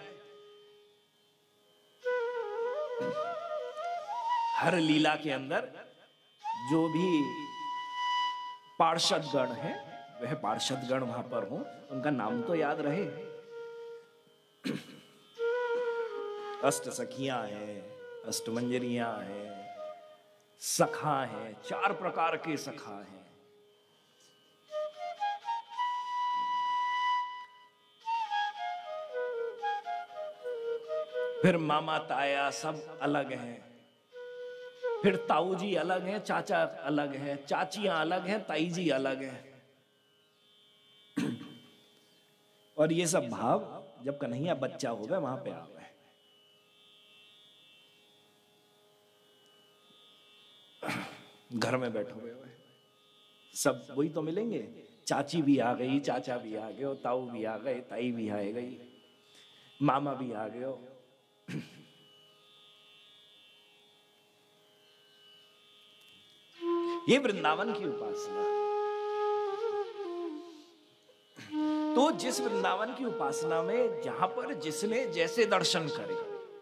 हर लीला के अंदर जो भी पार्षद गण है, वह पार्षद गण वहां पर हो, उनका नाम तो याद रहे। अष्ट सखियां हैं, अष्टमंजरियां हैं, सखा हैं, चार प्रकार के सखा हैं। फिर मामा ताया सब अलग हैं, फिर ताऊ जी अलग हैं, चाचा अलग हैं, चाचियां अलग हैं, ताई जी अलग हैं। और ये सब भाव जब कन्हैया बच्चा हो गए वहां पे आ गए। घर में बैठे हुए सब वही तो मिलेंगे। चाची भी आ गई, चाचा भी आ गए, ताऊ भी आ गए, ताई भी आ गई, मामा भी आ गए। ये वृंदावन की उपासना। तो जिस वृंदावन की उपासना में जहां पर जिसने जैसे दर्शन करे,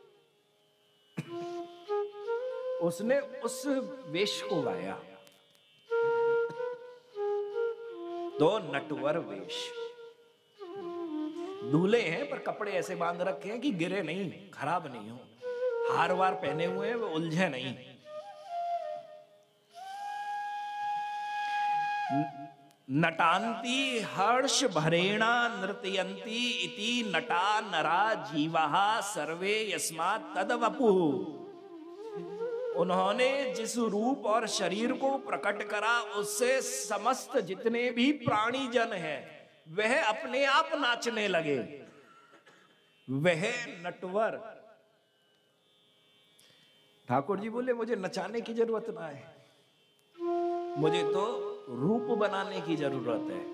उसने उस वेश को गाया। दो नटवर वेश, दूल्हे हैं पर कपड़े ऐसे बांध रखे हैं कि गिरे नहीं, खराब नहीं हो। हार वार पहने हुए हैं, वो उलझे नहीं। नटांती हर्ष भरेणा नृत्यंती इति नटा नरा जीवा सर्वे यस्मात् तदवपु। उन्होंने जिस रूप और शरीर को प्रकट करा, उससे समस्त जितने भी प्राणी जन हैं वह अपने आप नाचने लगे। वह नटवर ठाकुर जी बोले मुझे नचाने की जरूरत ना है, मुझे तो रूप बनाने की जरूरत है,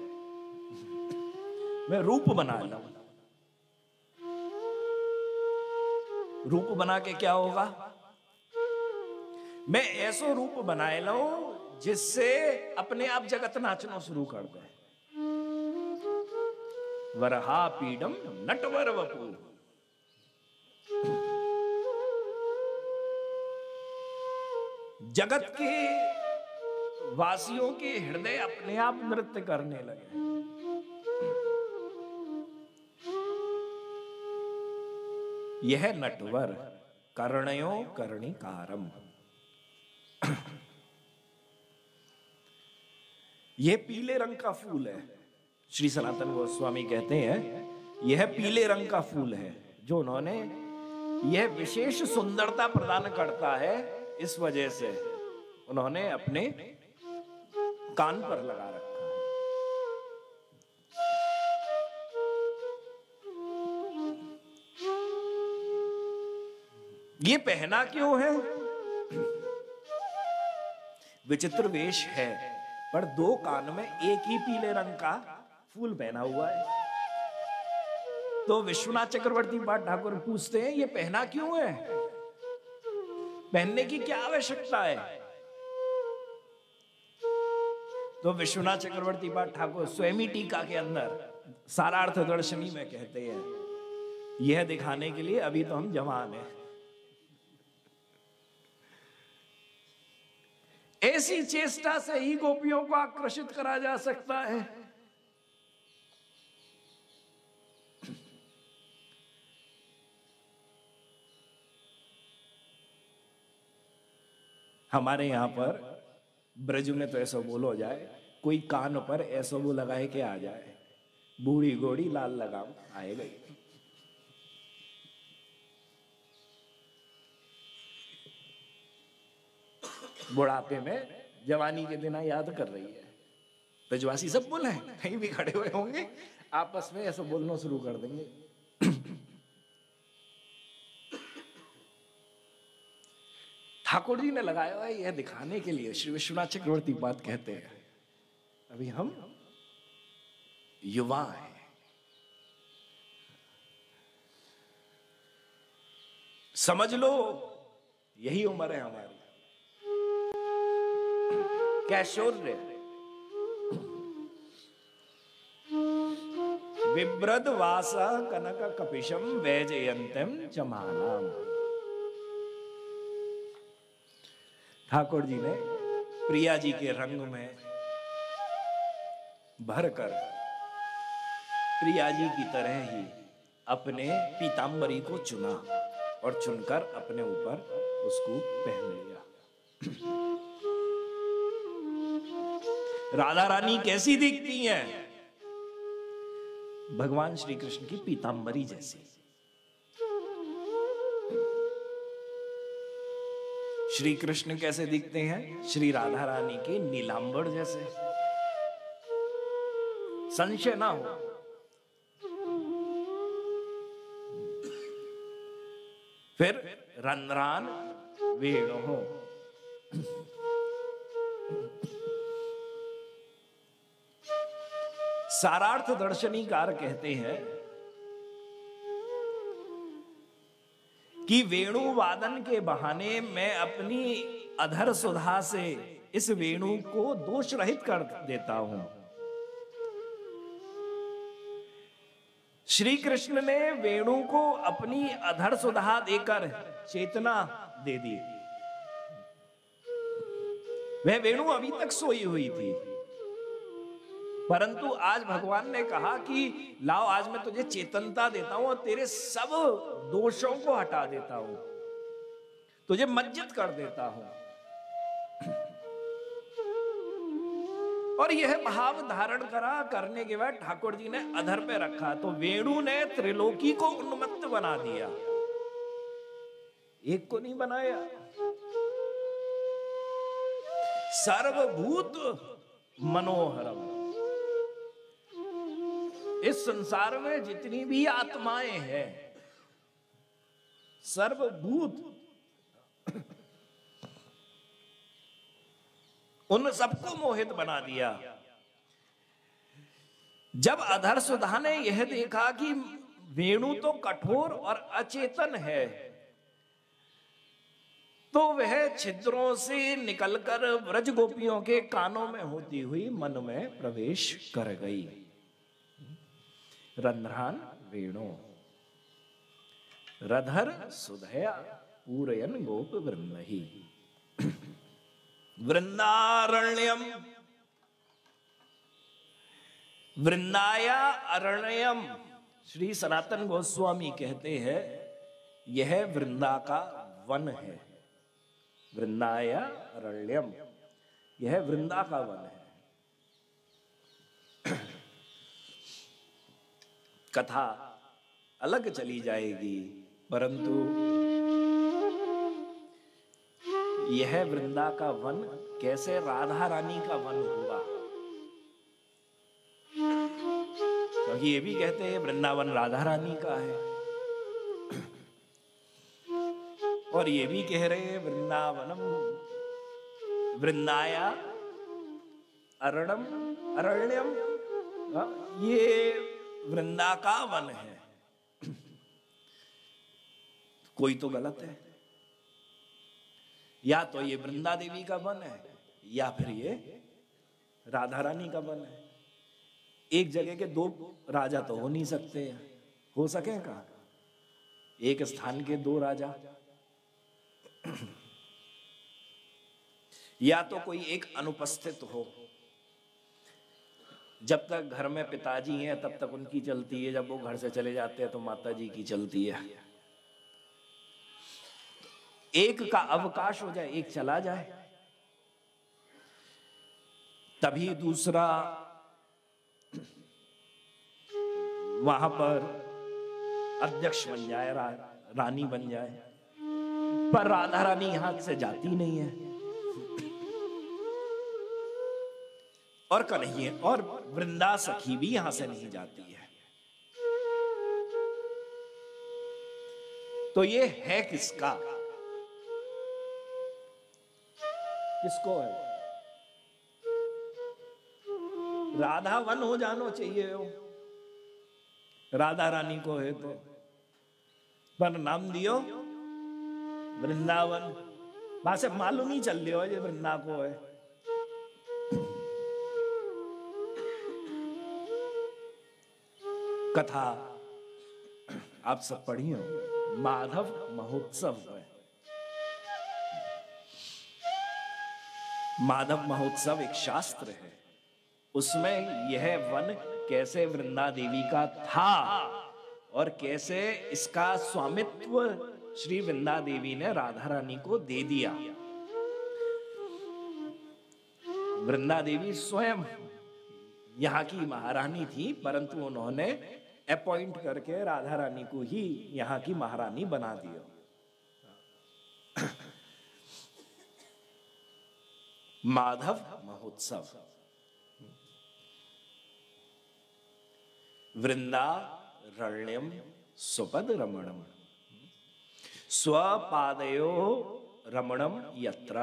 मैं रूप बना लूं। रूप बना के क्या होगा? मैं ऐसो रूप बनाए लूं जिससे अपने आप जगत नाचना शुरू कर दे। वरहा पीडम नटवर वपू, जगत के वासियों के हृदय अपने आप नृत्य करने लगे। यह नटवर कर्णयो कर्णिकारम, यह पीले रंग का फूल है। श्री सनातन गोस्वामी कहते हैं यह पीले रंग का फूल है जो उन्होंने, यह विशेष सुंदरता प्रदान करता है, इस वजह से उन्होंने अपने कान पर लगा रखा है। ये पहना क्यों है? विचित्र वेश है, पर दो कान में एक ही पीले रंग का फूल पहना हुआ है। तो विश्वनाथ चक्रवर्ती पाठ ठाकुर पूछते हैं ये पहना क्यों है, पहनने की क्या आवश्यकता है? तो विश्वनाथ चक्रवर्ती पाठ ठाकुर स्वयं टीका के अंदर सारार्थ दर्शनी में कहते हैं यह दिखाने के लिए अभी तो हम जवान हैं, ऐसी चेष्टा से ही गोपियों को आकर्षित करा जा सकता है। हमारे यहां पर ब्रज में तो ऐसा बोलो जाए, कोई कान पर ऐसा वो लगाए के आ जाए, बूढ़ी गोड़ी लाल लगाम आए गई। बुढ़ापे में जवानी के दिन याद कर रही है। ब्रजवासी सब बोले कहीं भी खड़े हुए होंगे आपस में ऐसा बोलना शुरू कर देंगे। ठाकुर जी ने लगाया हुआ है यह दिखाने के लिए। श्री विश्वनाथ चक्रवर्ती बात कहते हैं अभी हम युवा हैं, समझ लो यही उम्र है हमारी, कैशोर्य विब्रद वासा कनक कपिशम वैजयंतम चमानाम। ठाकुर जी ने प्रिया जी के रंग में भरकर प्रिया जी की तरह ही अपने पीतांबरी को चुना और चुनकर अपने ऊपर उसको पहन लिया। राधा रानी कैसी दिखती हैं? भगवान श्री कृष्ण की पीतांबरी जैसी। श्री कृष्ण कैसे दिखते हैं? श्री राधा रानी के नीलांबर जैसे, संशय ना हो। फिर रंध्रान वेणु हो, सारार्थ दर्शनीकार कहते हैं कि वेणु वादन के बहाने मैं अपनी अधर सुधा से इस वेणु को दोष रहित कर देता हूं। श्री कृष्ण ने वेणु को अपनी अधर सुधा देकर चेतना दे दी। वह वेणु अभी तक सोई हुई थी, परंतु आज भगवान ने कहा कि लाओ आज मैं तुझे चेतनता देता हूं और तेरे सब दोषों को हटा देता हूं, तुझे मज्जित कर देता हूं। और यह भाव धारण करा, करने के बाद ठाकुर जी ने अधर पे रखा तो वेणु ने त्रिलोकी को उन्मत्त बना दिया, एक को नहीं बनाया। सर्वभूत मनोहरम, इस संसार में जितनी भी आत्माएं हैं सर्वभूत उन सबको मोहित बना दिया। जब अधर सुधा ने यह देखा कि वेणु तो कठोर और अचेतन है, तो वह छिद्रों से निकलकर व्रज गोपियों के कानों में होती हुई मन में प्रवेश कर गई। रंध्रान वेणु रधर सुधया पूरयन गोप वृंदहि। वृंदारण्यम वृंदाया अरण्यम, श्री सनातन गोस्वामी कहते हैं यह वृंदा का वन है। वृंदाया अरण्यम, यह वृंदा का वन है। कथा अलग चली जाएगी, परंतु यह वृंदा का वन कैसे राधा रानी का वन हुआ, क्योंकि ये भी कहते हैं वृंदावन राधा रानी का है, और ये भी कह रहे हैं वृंदावनम वृंदाया अरणम अरण्यम, ये वृंदा का वन है। कोई तो गलत है, या तो ये वृंदा देवी का वन है या फिर ये राधा रानी का वन है। एक जगह के दो राजा तो हो नहीं सकते, हो सके का एक स्थान के दो राजा, या तो कोई एक अनुपस्थित हो। जब तक घर में पिताजी हैं तब तक उनकी चलती है, जब वो घर से चले जाते हैं तो माता जी की चलती है। एक का अवकाश हो जाए, एक चला जाए, तभी दूसरा वहां पर अध्यक्ष बन जाए, रा, रानी बन जाए। पर राधा रानी यहां से जाती नहीं है, और कन्हैया और वृंदा सखी भी यहां से नहीं जाती है। तो ये है किसका, किसको है? राधा वन हो जानो चाहिए हो, राधा रानी को है तो, पर नाम दियो वृंदावन। वहां से मालूम ही चल रहा है ये वृंदा को है। कथा आप सब पढ़ी हो, माधव महोत्सव है। माधव महोत्सव एक शास्त्र है, उसमें यह वन कैसे वृंदा देवी का था और कैसे इसका स्वामित्व श्री वृंदा देवी ने राधा रानी को दे दिया। वृंदा देवी स्वयं यहाँ की महारानी थी, परंतु उन्होंने अपॉइंट करके राधा रानी को ही यहाँ की महारानी बना दिया। माधव महोत्सव, वृंदा रण्यम सुपद रमणम, स्वपादयो रमणम यत्र,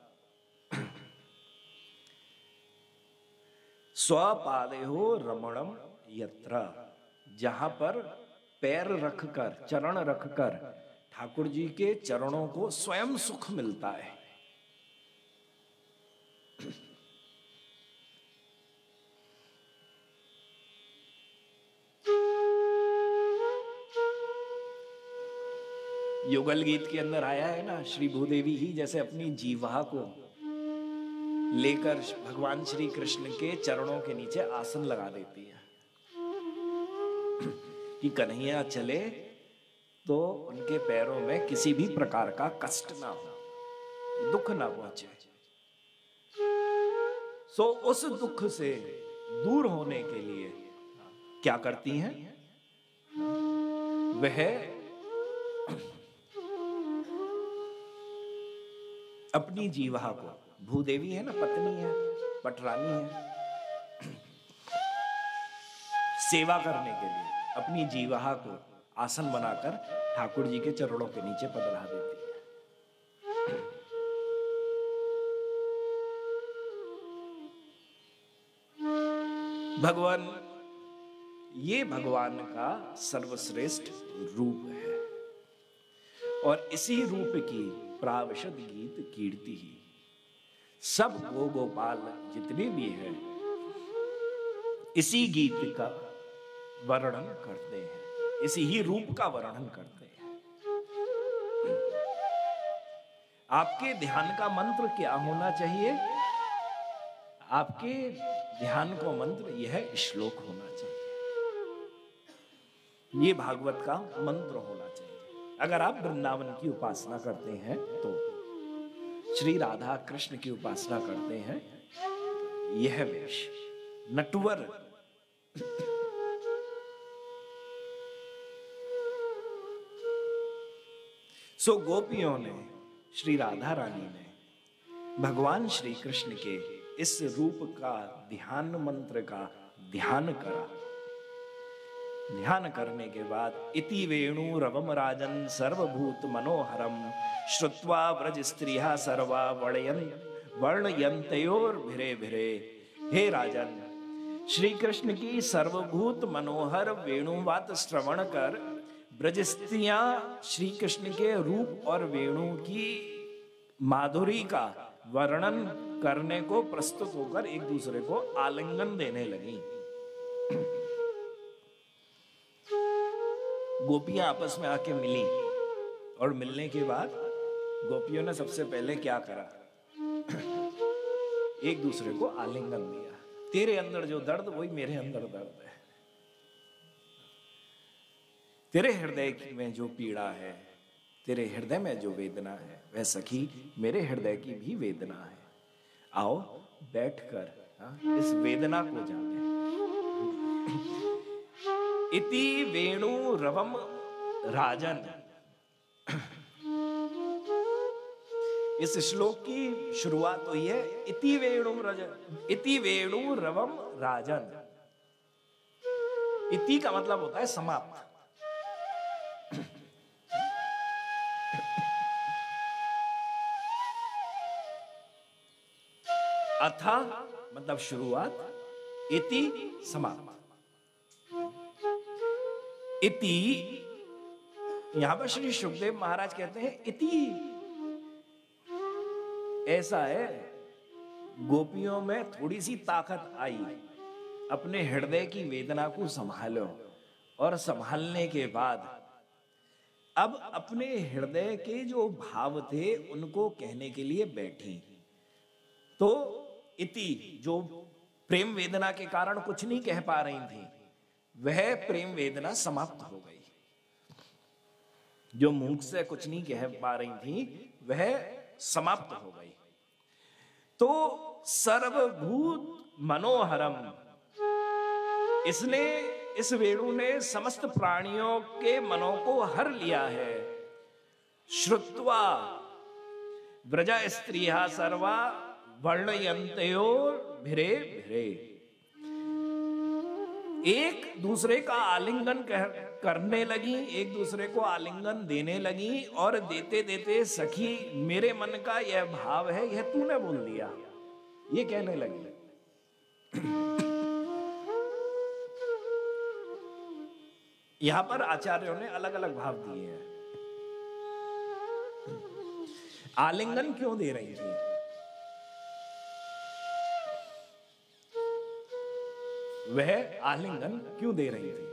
स्वपादयो रमणम यत्र, जहां पर पैर रखकर, चरण रखकर ठाकुर जी के चरणों को स्वयं सुख मिलता है। युगल गीत के अंदर आया है ना, श्री भूदेवी ही जैसे अपनी जीवा को लेकर भगवान श्री कृष्ण के चरणों के नीचे आसन लगा देती है कि कन्हैया चले तो उनके पैरों में किसी भी प्रकार का कष्ट ना हो, दुख ना पहुंचे। सो उस दुख से दूर होने के लिए क्या करती हैं? वह अपनी जीवा को, भूदेवी है ना, पत्नी है, पटरानी है, सेवा करने के लिए अपनी जीवा को आसन बनाकर ठाकुर जी के चरणों के नीचे पधरा देती है। भगवान, ये भगवान का सर्वश्रेष्ठ रूप है और इसी रूप की प्रावशद गीत कीर्ति ही सब गो गोपाल जितने भी हैं इसी गीत का वर्णन करते हैं, इसी ही रूप का वर्णन करते हैं। आपके ध्यान का मंत्र क्या होना चाहिए? आपके ध्यान को मंत्र यह श्लोक होना चाहिए, ये भागवत का मंत्र होना चाहिए। अगर आप वृंदावन की उपासना करते हैं तो, श्री राधा कृष्ण की उपासना करते हैं, यह वेश नटवर सो गोपियों ने, श्री राधा रानी ने भगवान श्री कृष्ण के इस रूप का ध्यान मंत्र का ध्यान करा। ध्यान करने के बाद इति वेणु रवम राजन सर्वभूत मनोहरम श्रुत्वा व्रज स्त्रिया सर्वा वर्णयन वर्णयन्तयोर भिरे भिरे। हे राजन, श्री कृष्ण की सर्वभूत मनोहर वेणुवात श्रवण कर ब्रज स्त्रियां श्री कृष्ण के रूप और वेणु की माधुरी का वर्णन करने को प्रस्तुत होकर एक दूसरे को आलिंगन देने लगी। गोपियां आपस में आके मिली और मिलने के बाद गोपियों ने सबसे पहले क्या करा? एक दूसरे को आलिंगन दिया। तेरे अंदर जो दर्द वही मेरे अंदर दर्द है, तेरे हृदय में जो पीड़ा है, तेरे हृदय में जो वेदना है, वह सखी मेरे हृदय की भी वेदना है। आओ बैठकर हाँ, इस वेदना को जाने। इति वेणु रवम राजन, इस श्लोक की शुरुआत हुई है इति वेणु राजन, इति वेणु रवम राजन। इति का मतलब होता है समाप्त। अथा मतलब शुरुआत, इति समाप्त। इति यहां पर श्री सुखदेव महाराज कहते हैं इति ऐसा है, गोपियों में थोड़ी सी ताकत आई, अपने हृदय की वेदना को संभालो और संभालने के बाद अब अपने हृदय के जो भाव थे उनको कहने के लिए बैठी। तो इति जो प्रेम वेदना के कारण कुछ नहीं कह पा रही थी, वह प्रेम वेदना समाप्त हो गई। जो मुख से कुछ नहीं कह पा रही थी वह समाप्त हो गई। तो सर्वभूत मनोहरम, इसने, इस वेणु ने समस्त प्राणियों के मनों को हर लिया है। श्रुत्वा व्रज स्त्रिया सर्वा वर्णयन्तयोर भिरे भिरे, एक दूसरे का आलिंगन करने लगी, एक दूसरे को आलिंगन देने लगी और देते देते सखी मेरे मन का यह भाव है, यह तूने बोल दिया, ये कहने लगी। यहां पर आचार्यों ने अलग अलग भाव दिए हैं। आलिंगन क्यों दे रही थी? वह आलिंगन क्यों दे रही थी?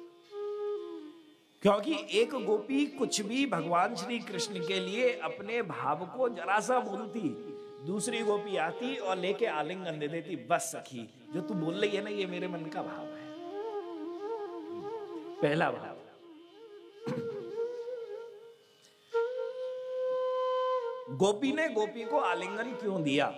क्योंकि एक गोपी कुछ भी भगवान श्री कृष्ण के लिए अपने भाव को जरा सा बोलती, दूसरी गोपी आती और लेके आलिंगन दे देती। बस सखी जो तू बोल रही है ना, ये मेरे मन का भाव है। पहला भाव। गोपी ने गोपी को आलिंगन क्यों दिया?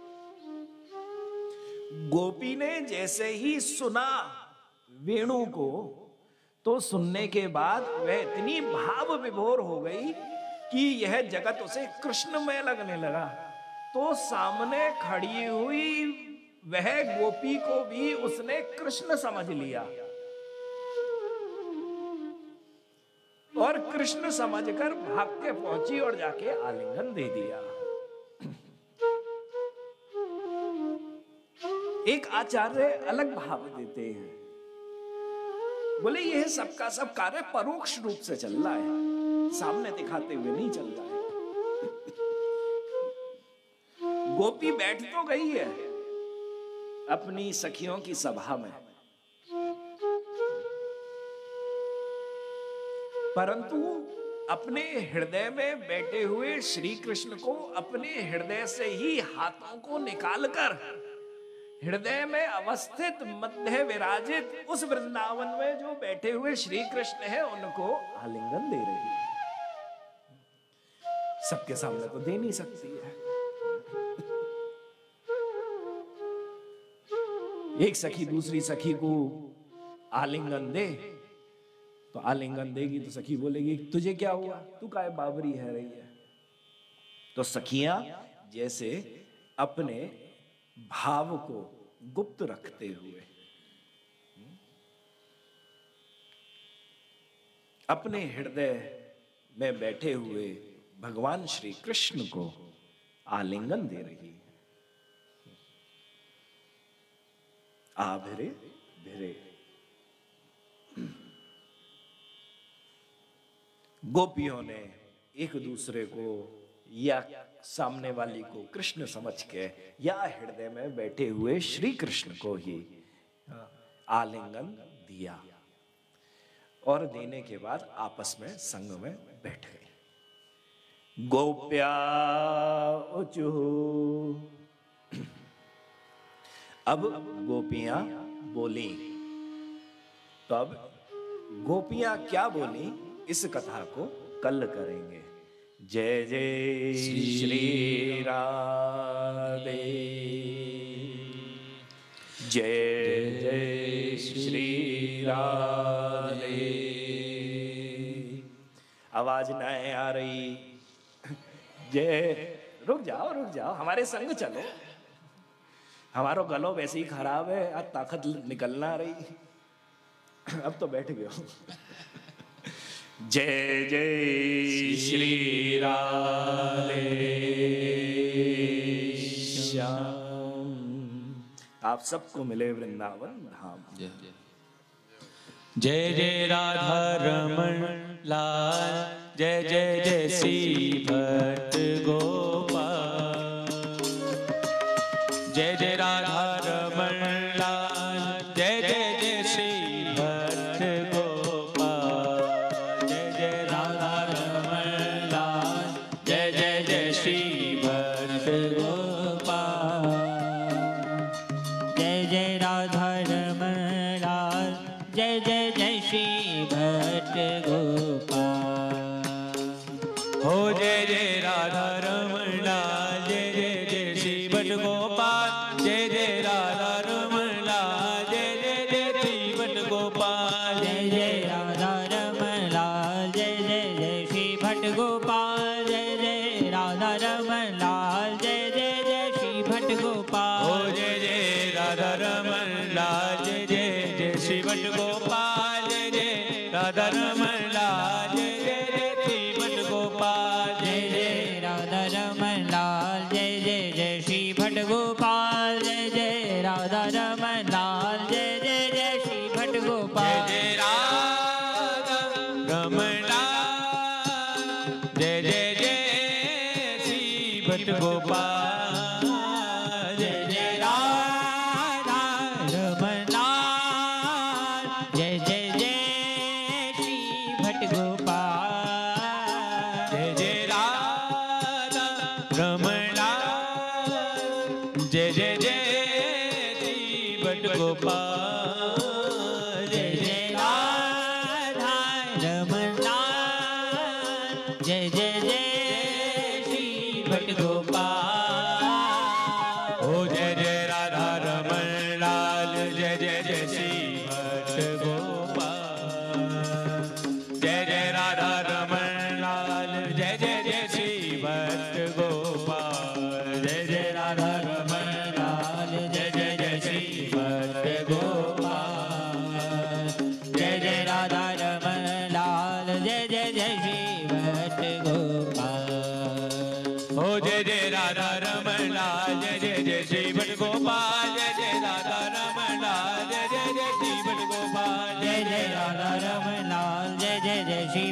गोपी ने जैसे ही सुना वेणु को, तो सुनने के बाद वह इतनी भाव विभोर हो गई कि यह जगत उसे कृष्ण में लगने लगा। तो सामने खड़ी हुई वह गोपी को भी उसने कृष्ण समझ लिया और कृष्ण समझकर भाग के पहुंची और जाके आलिंगन दे दिया। एक आचार्य अलग भाव देते हैं, बोले यह सबका सब कार्य परोक्ष रूप से चल रहा है, सामने दिखाते हुए नहीं चल रहा है। गोपी बैठ तो गई है अपनी सखियों की सभा में, परंतु अपने हृदय में बैठे हुए श्री कृष्ण को अपने हृदय से ही हाथों को निकालकर हृदय में अवस्थित मध्य विराजित उस वृंदावन में जो बैठे हुए श्री कृष्ण है उनको आलिंगन दे रही है। सबके सामने तो दे नहीं सकती है। एक सखी दूसरी सखी को आलिंगन दे तो आलिंगन देगी तो सखी बोलेगी तुझे क्या हुआ, तू काहे बावरी है रही है। तो सखियां जैसे अपने भाव को गुप्त रखते हुए अपने हृदय में बैठे हुए भगवान श्री कृष्ण को आलिंगन दे रही है। आ भिरे भिरे गोपियों ने एक दूसरे को या सामने वाली को कृष्ण समझ के या हृदय में बैठे हुए श्री कृष्ण को ही आलिंगन दिया और देने के बाद आपस में संग में बैठ गए। गोप्या उचु, अब गोपियां बोली। तो अब गोपियां क्या बोली इस कथा को कल करेंगे। जय जय श्री राधे, जय जय श्री राधे। आवाज नहीं आ रही। जय, रुक जाओ रुक जाओ, हमारे संग चलो। हमारो गलो वैसे ही खराब है, आज ताकत निकलना रही। अब तो बैठ गए हो। जय जय श्री राधे श्याम। आप सबको मिले वृंदावन धाम।
जय जय राधा रमण लाल, जय जय जय श्री भक्त गोपाल। जय जय राधा रमण लाल, जय जय जय श्री भक्त गोपाल। जय जय राधा रमण लाल, जय जय जय श्री भक्त गोपाल।
जय जय राधा रमण लाल, जय जय जय श्री भक्त गोपाल।
हो जय जय राधा रमण लाल, जय जय जय श्री भक्त गोपाल। जय जय राधा रमण लाल, जय जय जय श्री भक्त गोपाल।
जय जय राधा रमण लाल, जय जय जय श्री भट्ट गोपाल। जय जय राधा रमण लाल, जय जय जय श्री भट्ट गोपाल।
हो जय जय राधा रमण लाल, जय जय जय श्री भक्त गोपाल। जय जय राधा रमण लाल, जय जय जय श्री भक्त गोपाल।
जय जय राधा रमण लाल, जय जय जय श्री भट्ट गोपाल। जय जय राधा रमण लाल, जय जय जय श्री भट्ट गोपाल।
जय जय राधा रमण लाल, जय जय जय श्री भक्त गोपाल। जय जय
राधा रमण लाल, जय जय जय श्री भट्ट गोपाल।
जय जय राधा रमण लाल, जय जय जय श्री भक्त गोपाल।
जय जय राधा रमण लाल, जय जय जय श्री भट्ट गोपाल।
हो जय जय राधा रमण लाल, जय जय जय श्री भक्त गोपाल। जय जय राधा रमण लाल, जय जय जय श्री भक्त गोपाल। जय जय राधा रमण लाल, जय जय जय श्री भक्त गोपाल।
जय जय राधा रमण लाल, जय जय जय श्री भट्ट गोपाल।
हो जय जय राधा रमण लाल, जय जय जय श्री भक्त गोपाल। जय जय राधा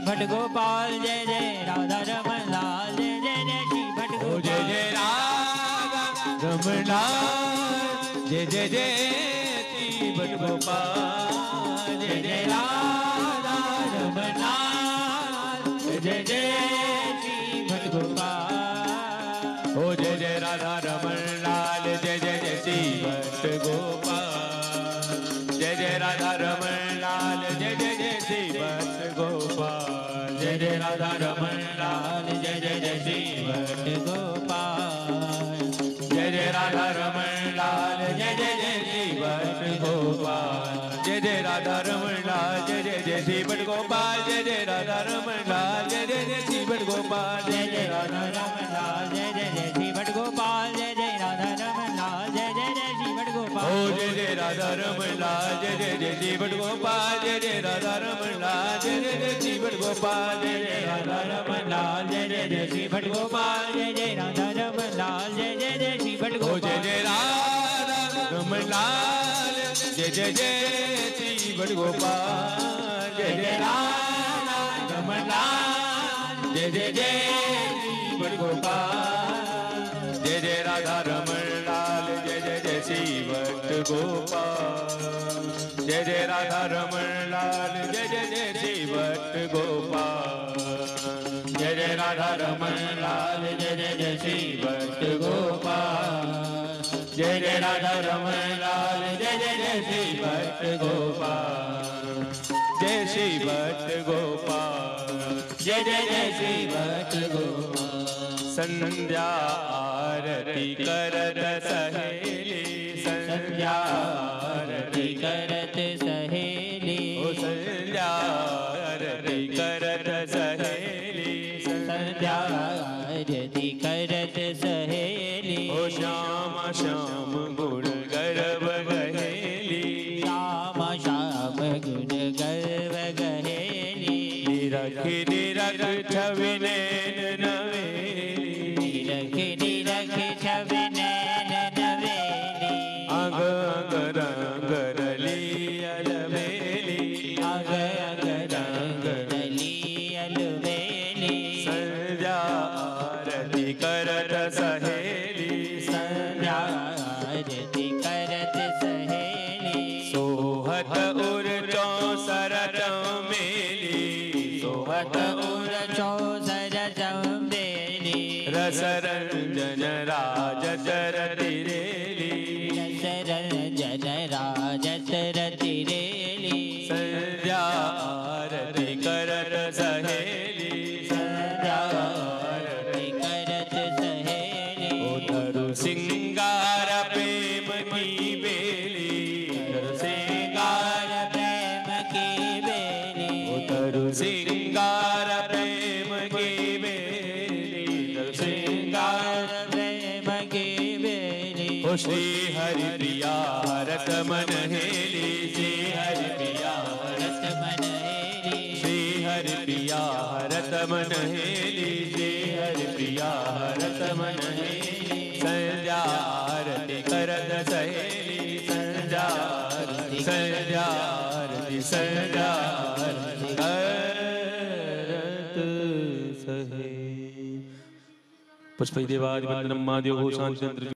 भट्ट गोपाल जय जय राधा रमन लाल जय जय जय श्री भट्ट
ओ जय जय राधा रमन लाल जय जय जय श्री भट्ट गोपाल जय जय राधा रमन लाल जय जय
श्री भट्ट गोपाल
ओ जय जय राधा रमन लाल जय जय जय श्री भट्ट गोपाल जय जय राधा रमन लाल जय जय जय श्री भट्ट गोपाल जय जय राधा रमन लाल जय जय जय श्री भट्ट
गोपाल
जय जय राधा रमन लाल जय जय जय श्री भट्ट गोपाल जय जय राधा रमन लाल जय जय जय श्री भट्ट गोपाल जय जय राधा रमन लाल जय जय जय श्री भट्ट गोपाल जय जय राधा रमन लाल
जय जय जय श्री भट्ट गोपाल जय जय राधा रमन लाल जय जय जय श्री भट्ट गोपाल
ओ जय जय राधा रमन लाल जय जय जय श्री भट्ट गोपाल जय जय राधा रमन लाल जय जय जय श्री भट्ट गोपाल जय जय राधा रमन लाल जय जय जय श्री भट्ट गोपाल
जय जय राधा रमन लाल जय जय जय श्री भट्ट
ओ जय जय राधा रमन लाल जय जय जय श्री भट्ट गोपाल जय जय राधा रमन लाल जय जय जय श्री भट्ट गोपाल जय जय राधा रमन लाल जय जय जय श्री भट्ट गोपाल जय जय राधा रमन लाल जय जय जय श्री भट्ट गोपाल जय जय राधा रमन लाल जय जय जय श्री भट्ट गोपाल जय जय राधा रमन लाल जय जय जय श्री भट्ट गोपाल जय श्री भट्ट गोपाल जय जय जय श्री भट्ट गोपाल संध्या आरती करत सहेली संध्या आरती
करत सहेली
ओ संध्या आरती करत सहेली
संध्या आरती करत सहेली
ओ श्याम श्याम गुण गर्भ गहेली
श्याम श्याम गुण गर्व गहेली
निरखि निरख छवि नैन नवेली
निरख निरख छवि नैन नवेली
अंग अंग रंग रली अलवेली
अग अग रंग रली अलवेली
संध्या आरती करत सहेली
संध्या आरती करत सहेली
सोहत उर चौसर चमेली सोहत
उर चौसर चंबेली
रस रंजन राजत रतिरेली
रसरंजन राजत रतिरेली
संध्या आरती करत सहेली
संध्या आरती करत सहेली
ओ धरु सिंगार प्रेम की बेली धरु सिंगार
प्रेम की बेली
ओ धरु सिंगार प्रेम की बेली धरु सिंगार
प्रेम की बेली
ओ श्री हरि प्रिया रत मन हेली श्री हरि प्रिया
रत मन हेली
श्री हरि प्रिया रत मन हेली श्री हरि प्रिया रत मन हेली संध्या आरती करत सहेली संध्या आरती संध्या आरती संध्या आरती करत सहेली पुष्पै देवादिवंदनम महादेव शांति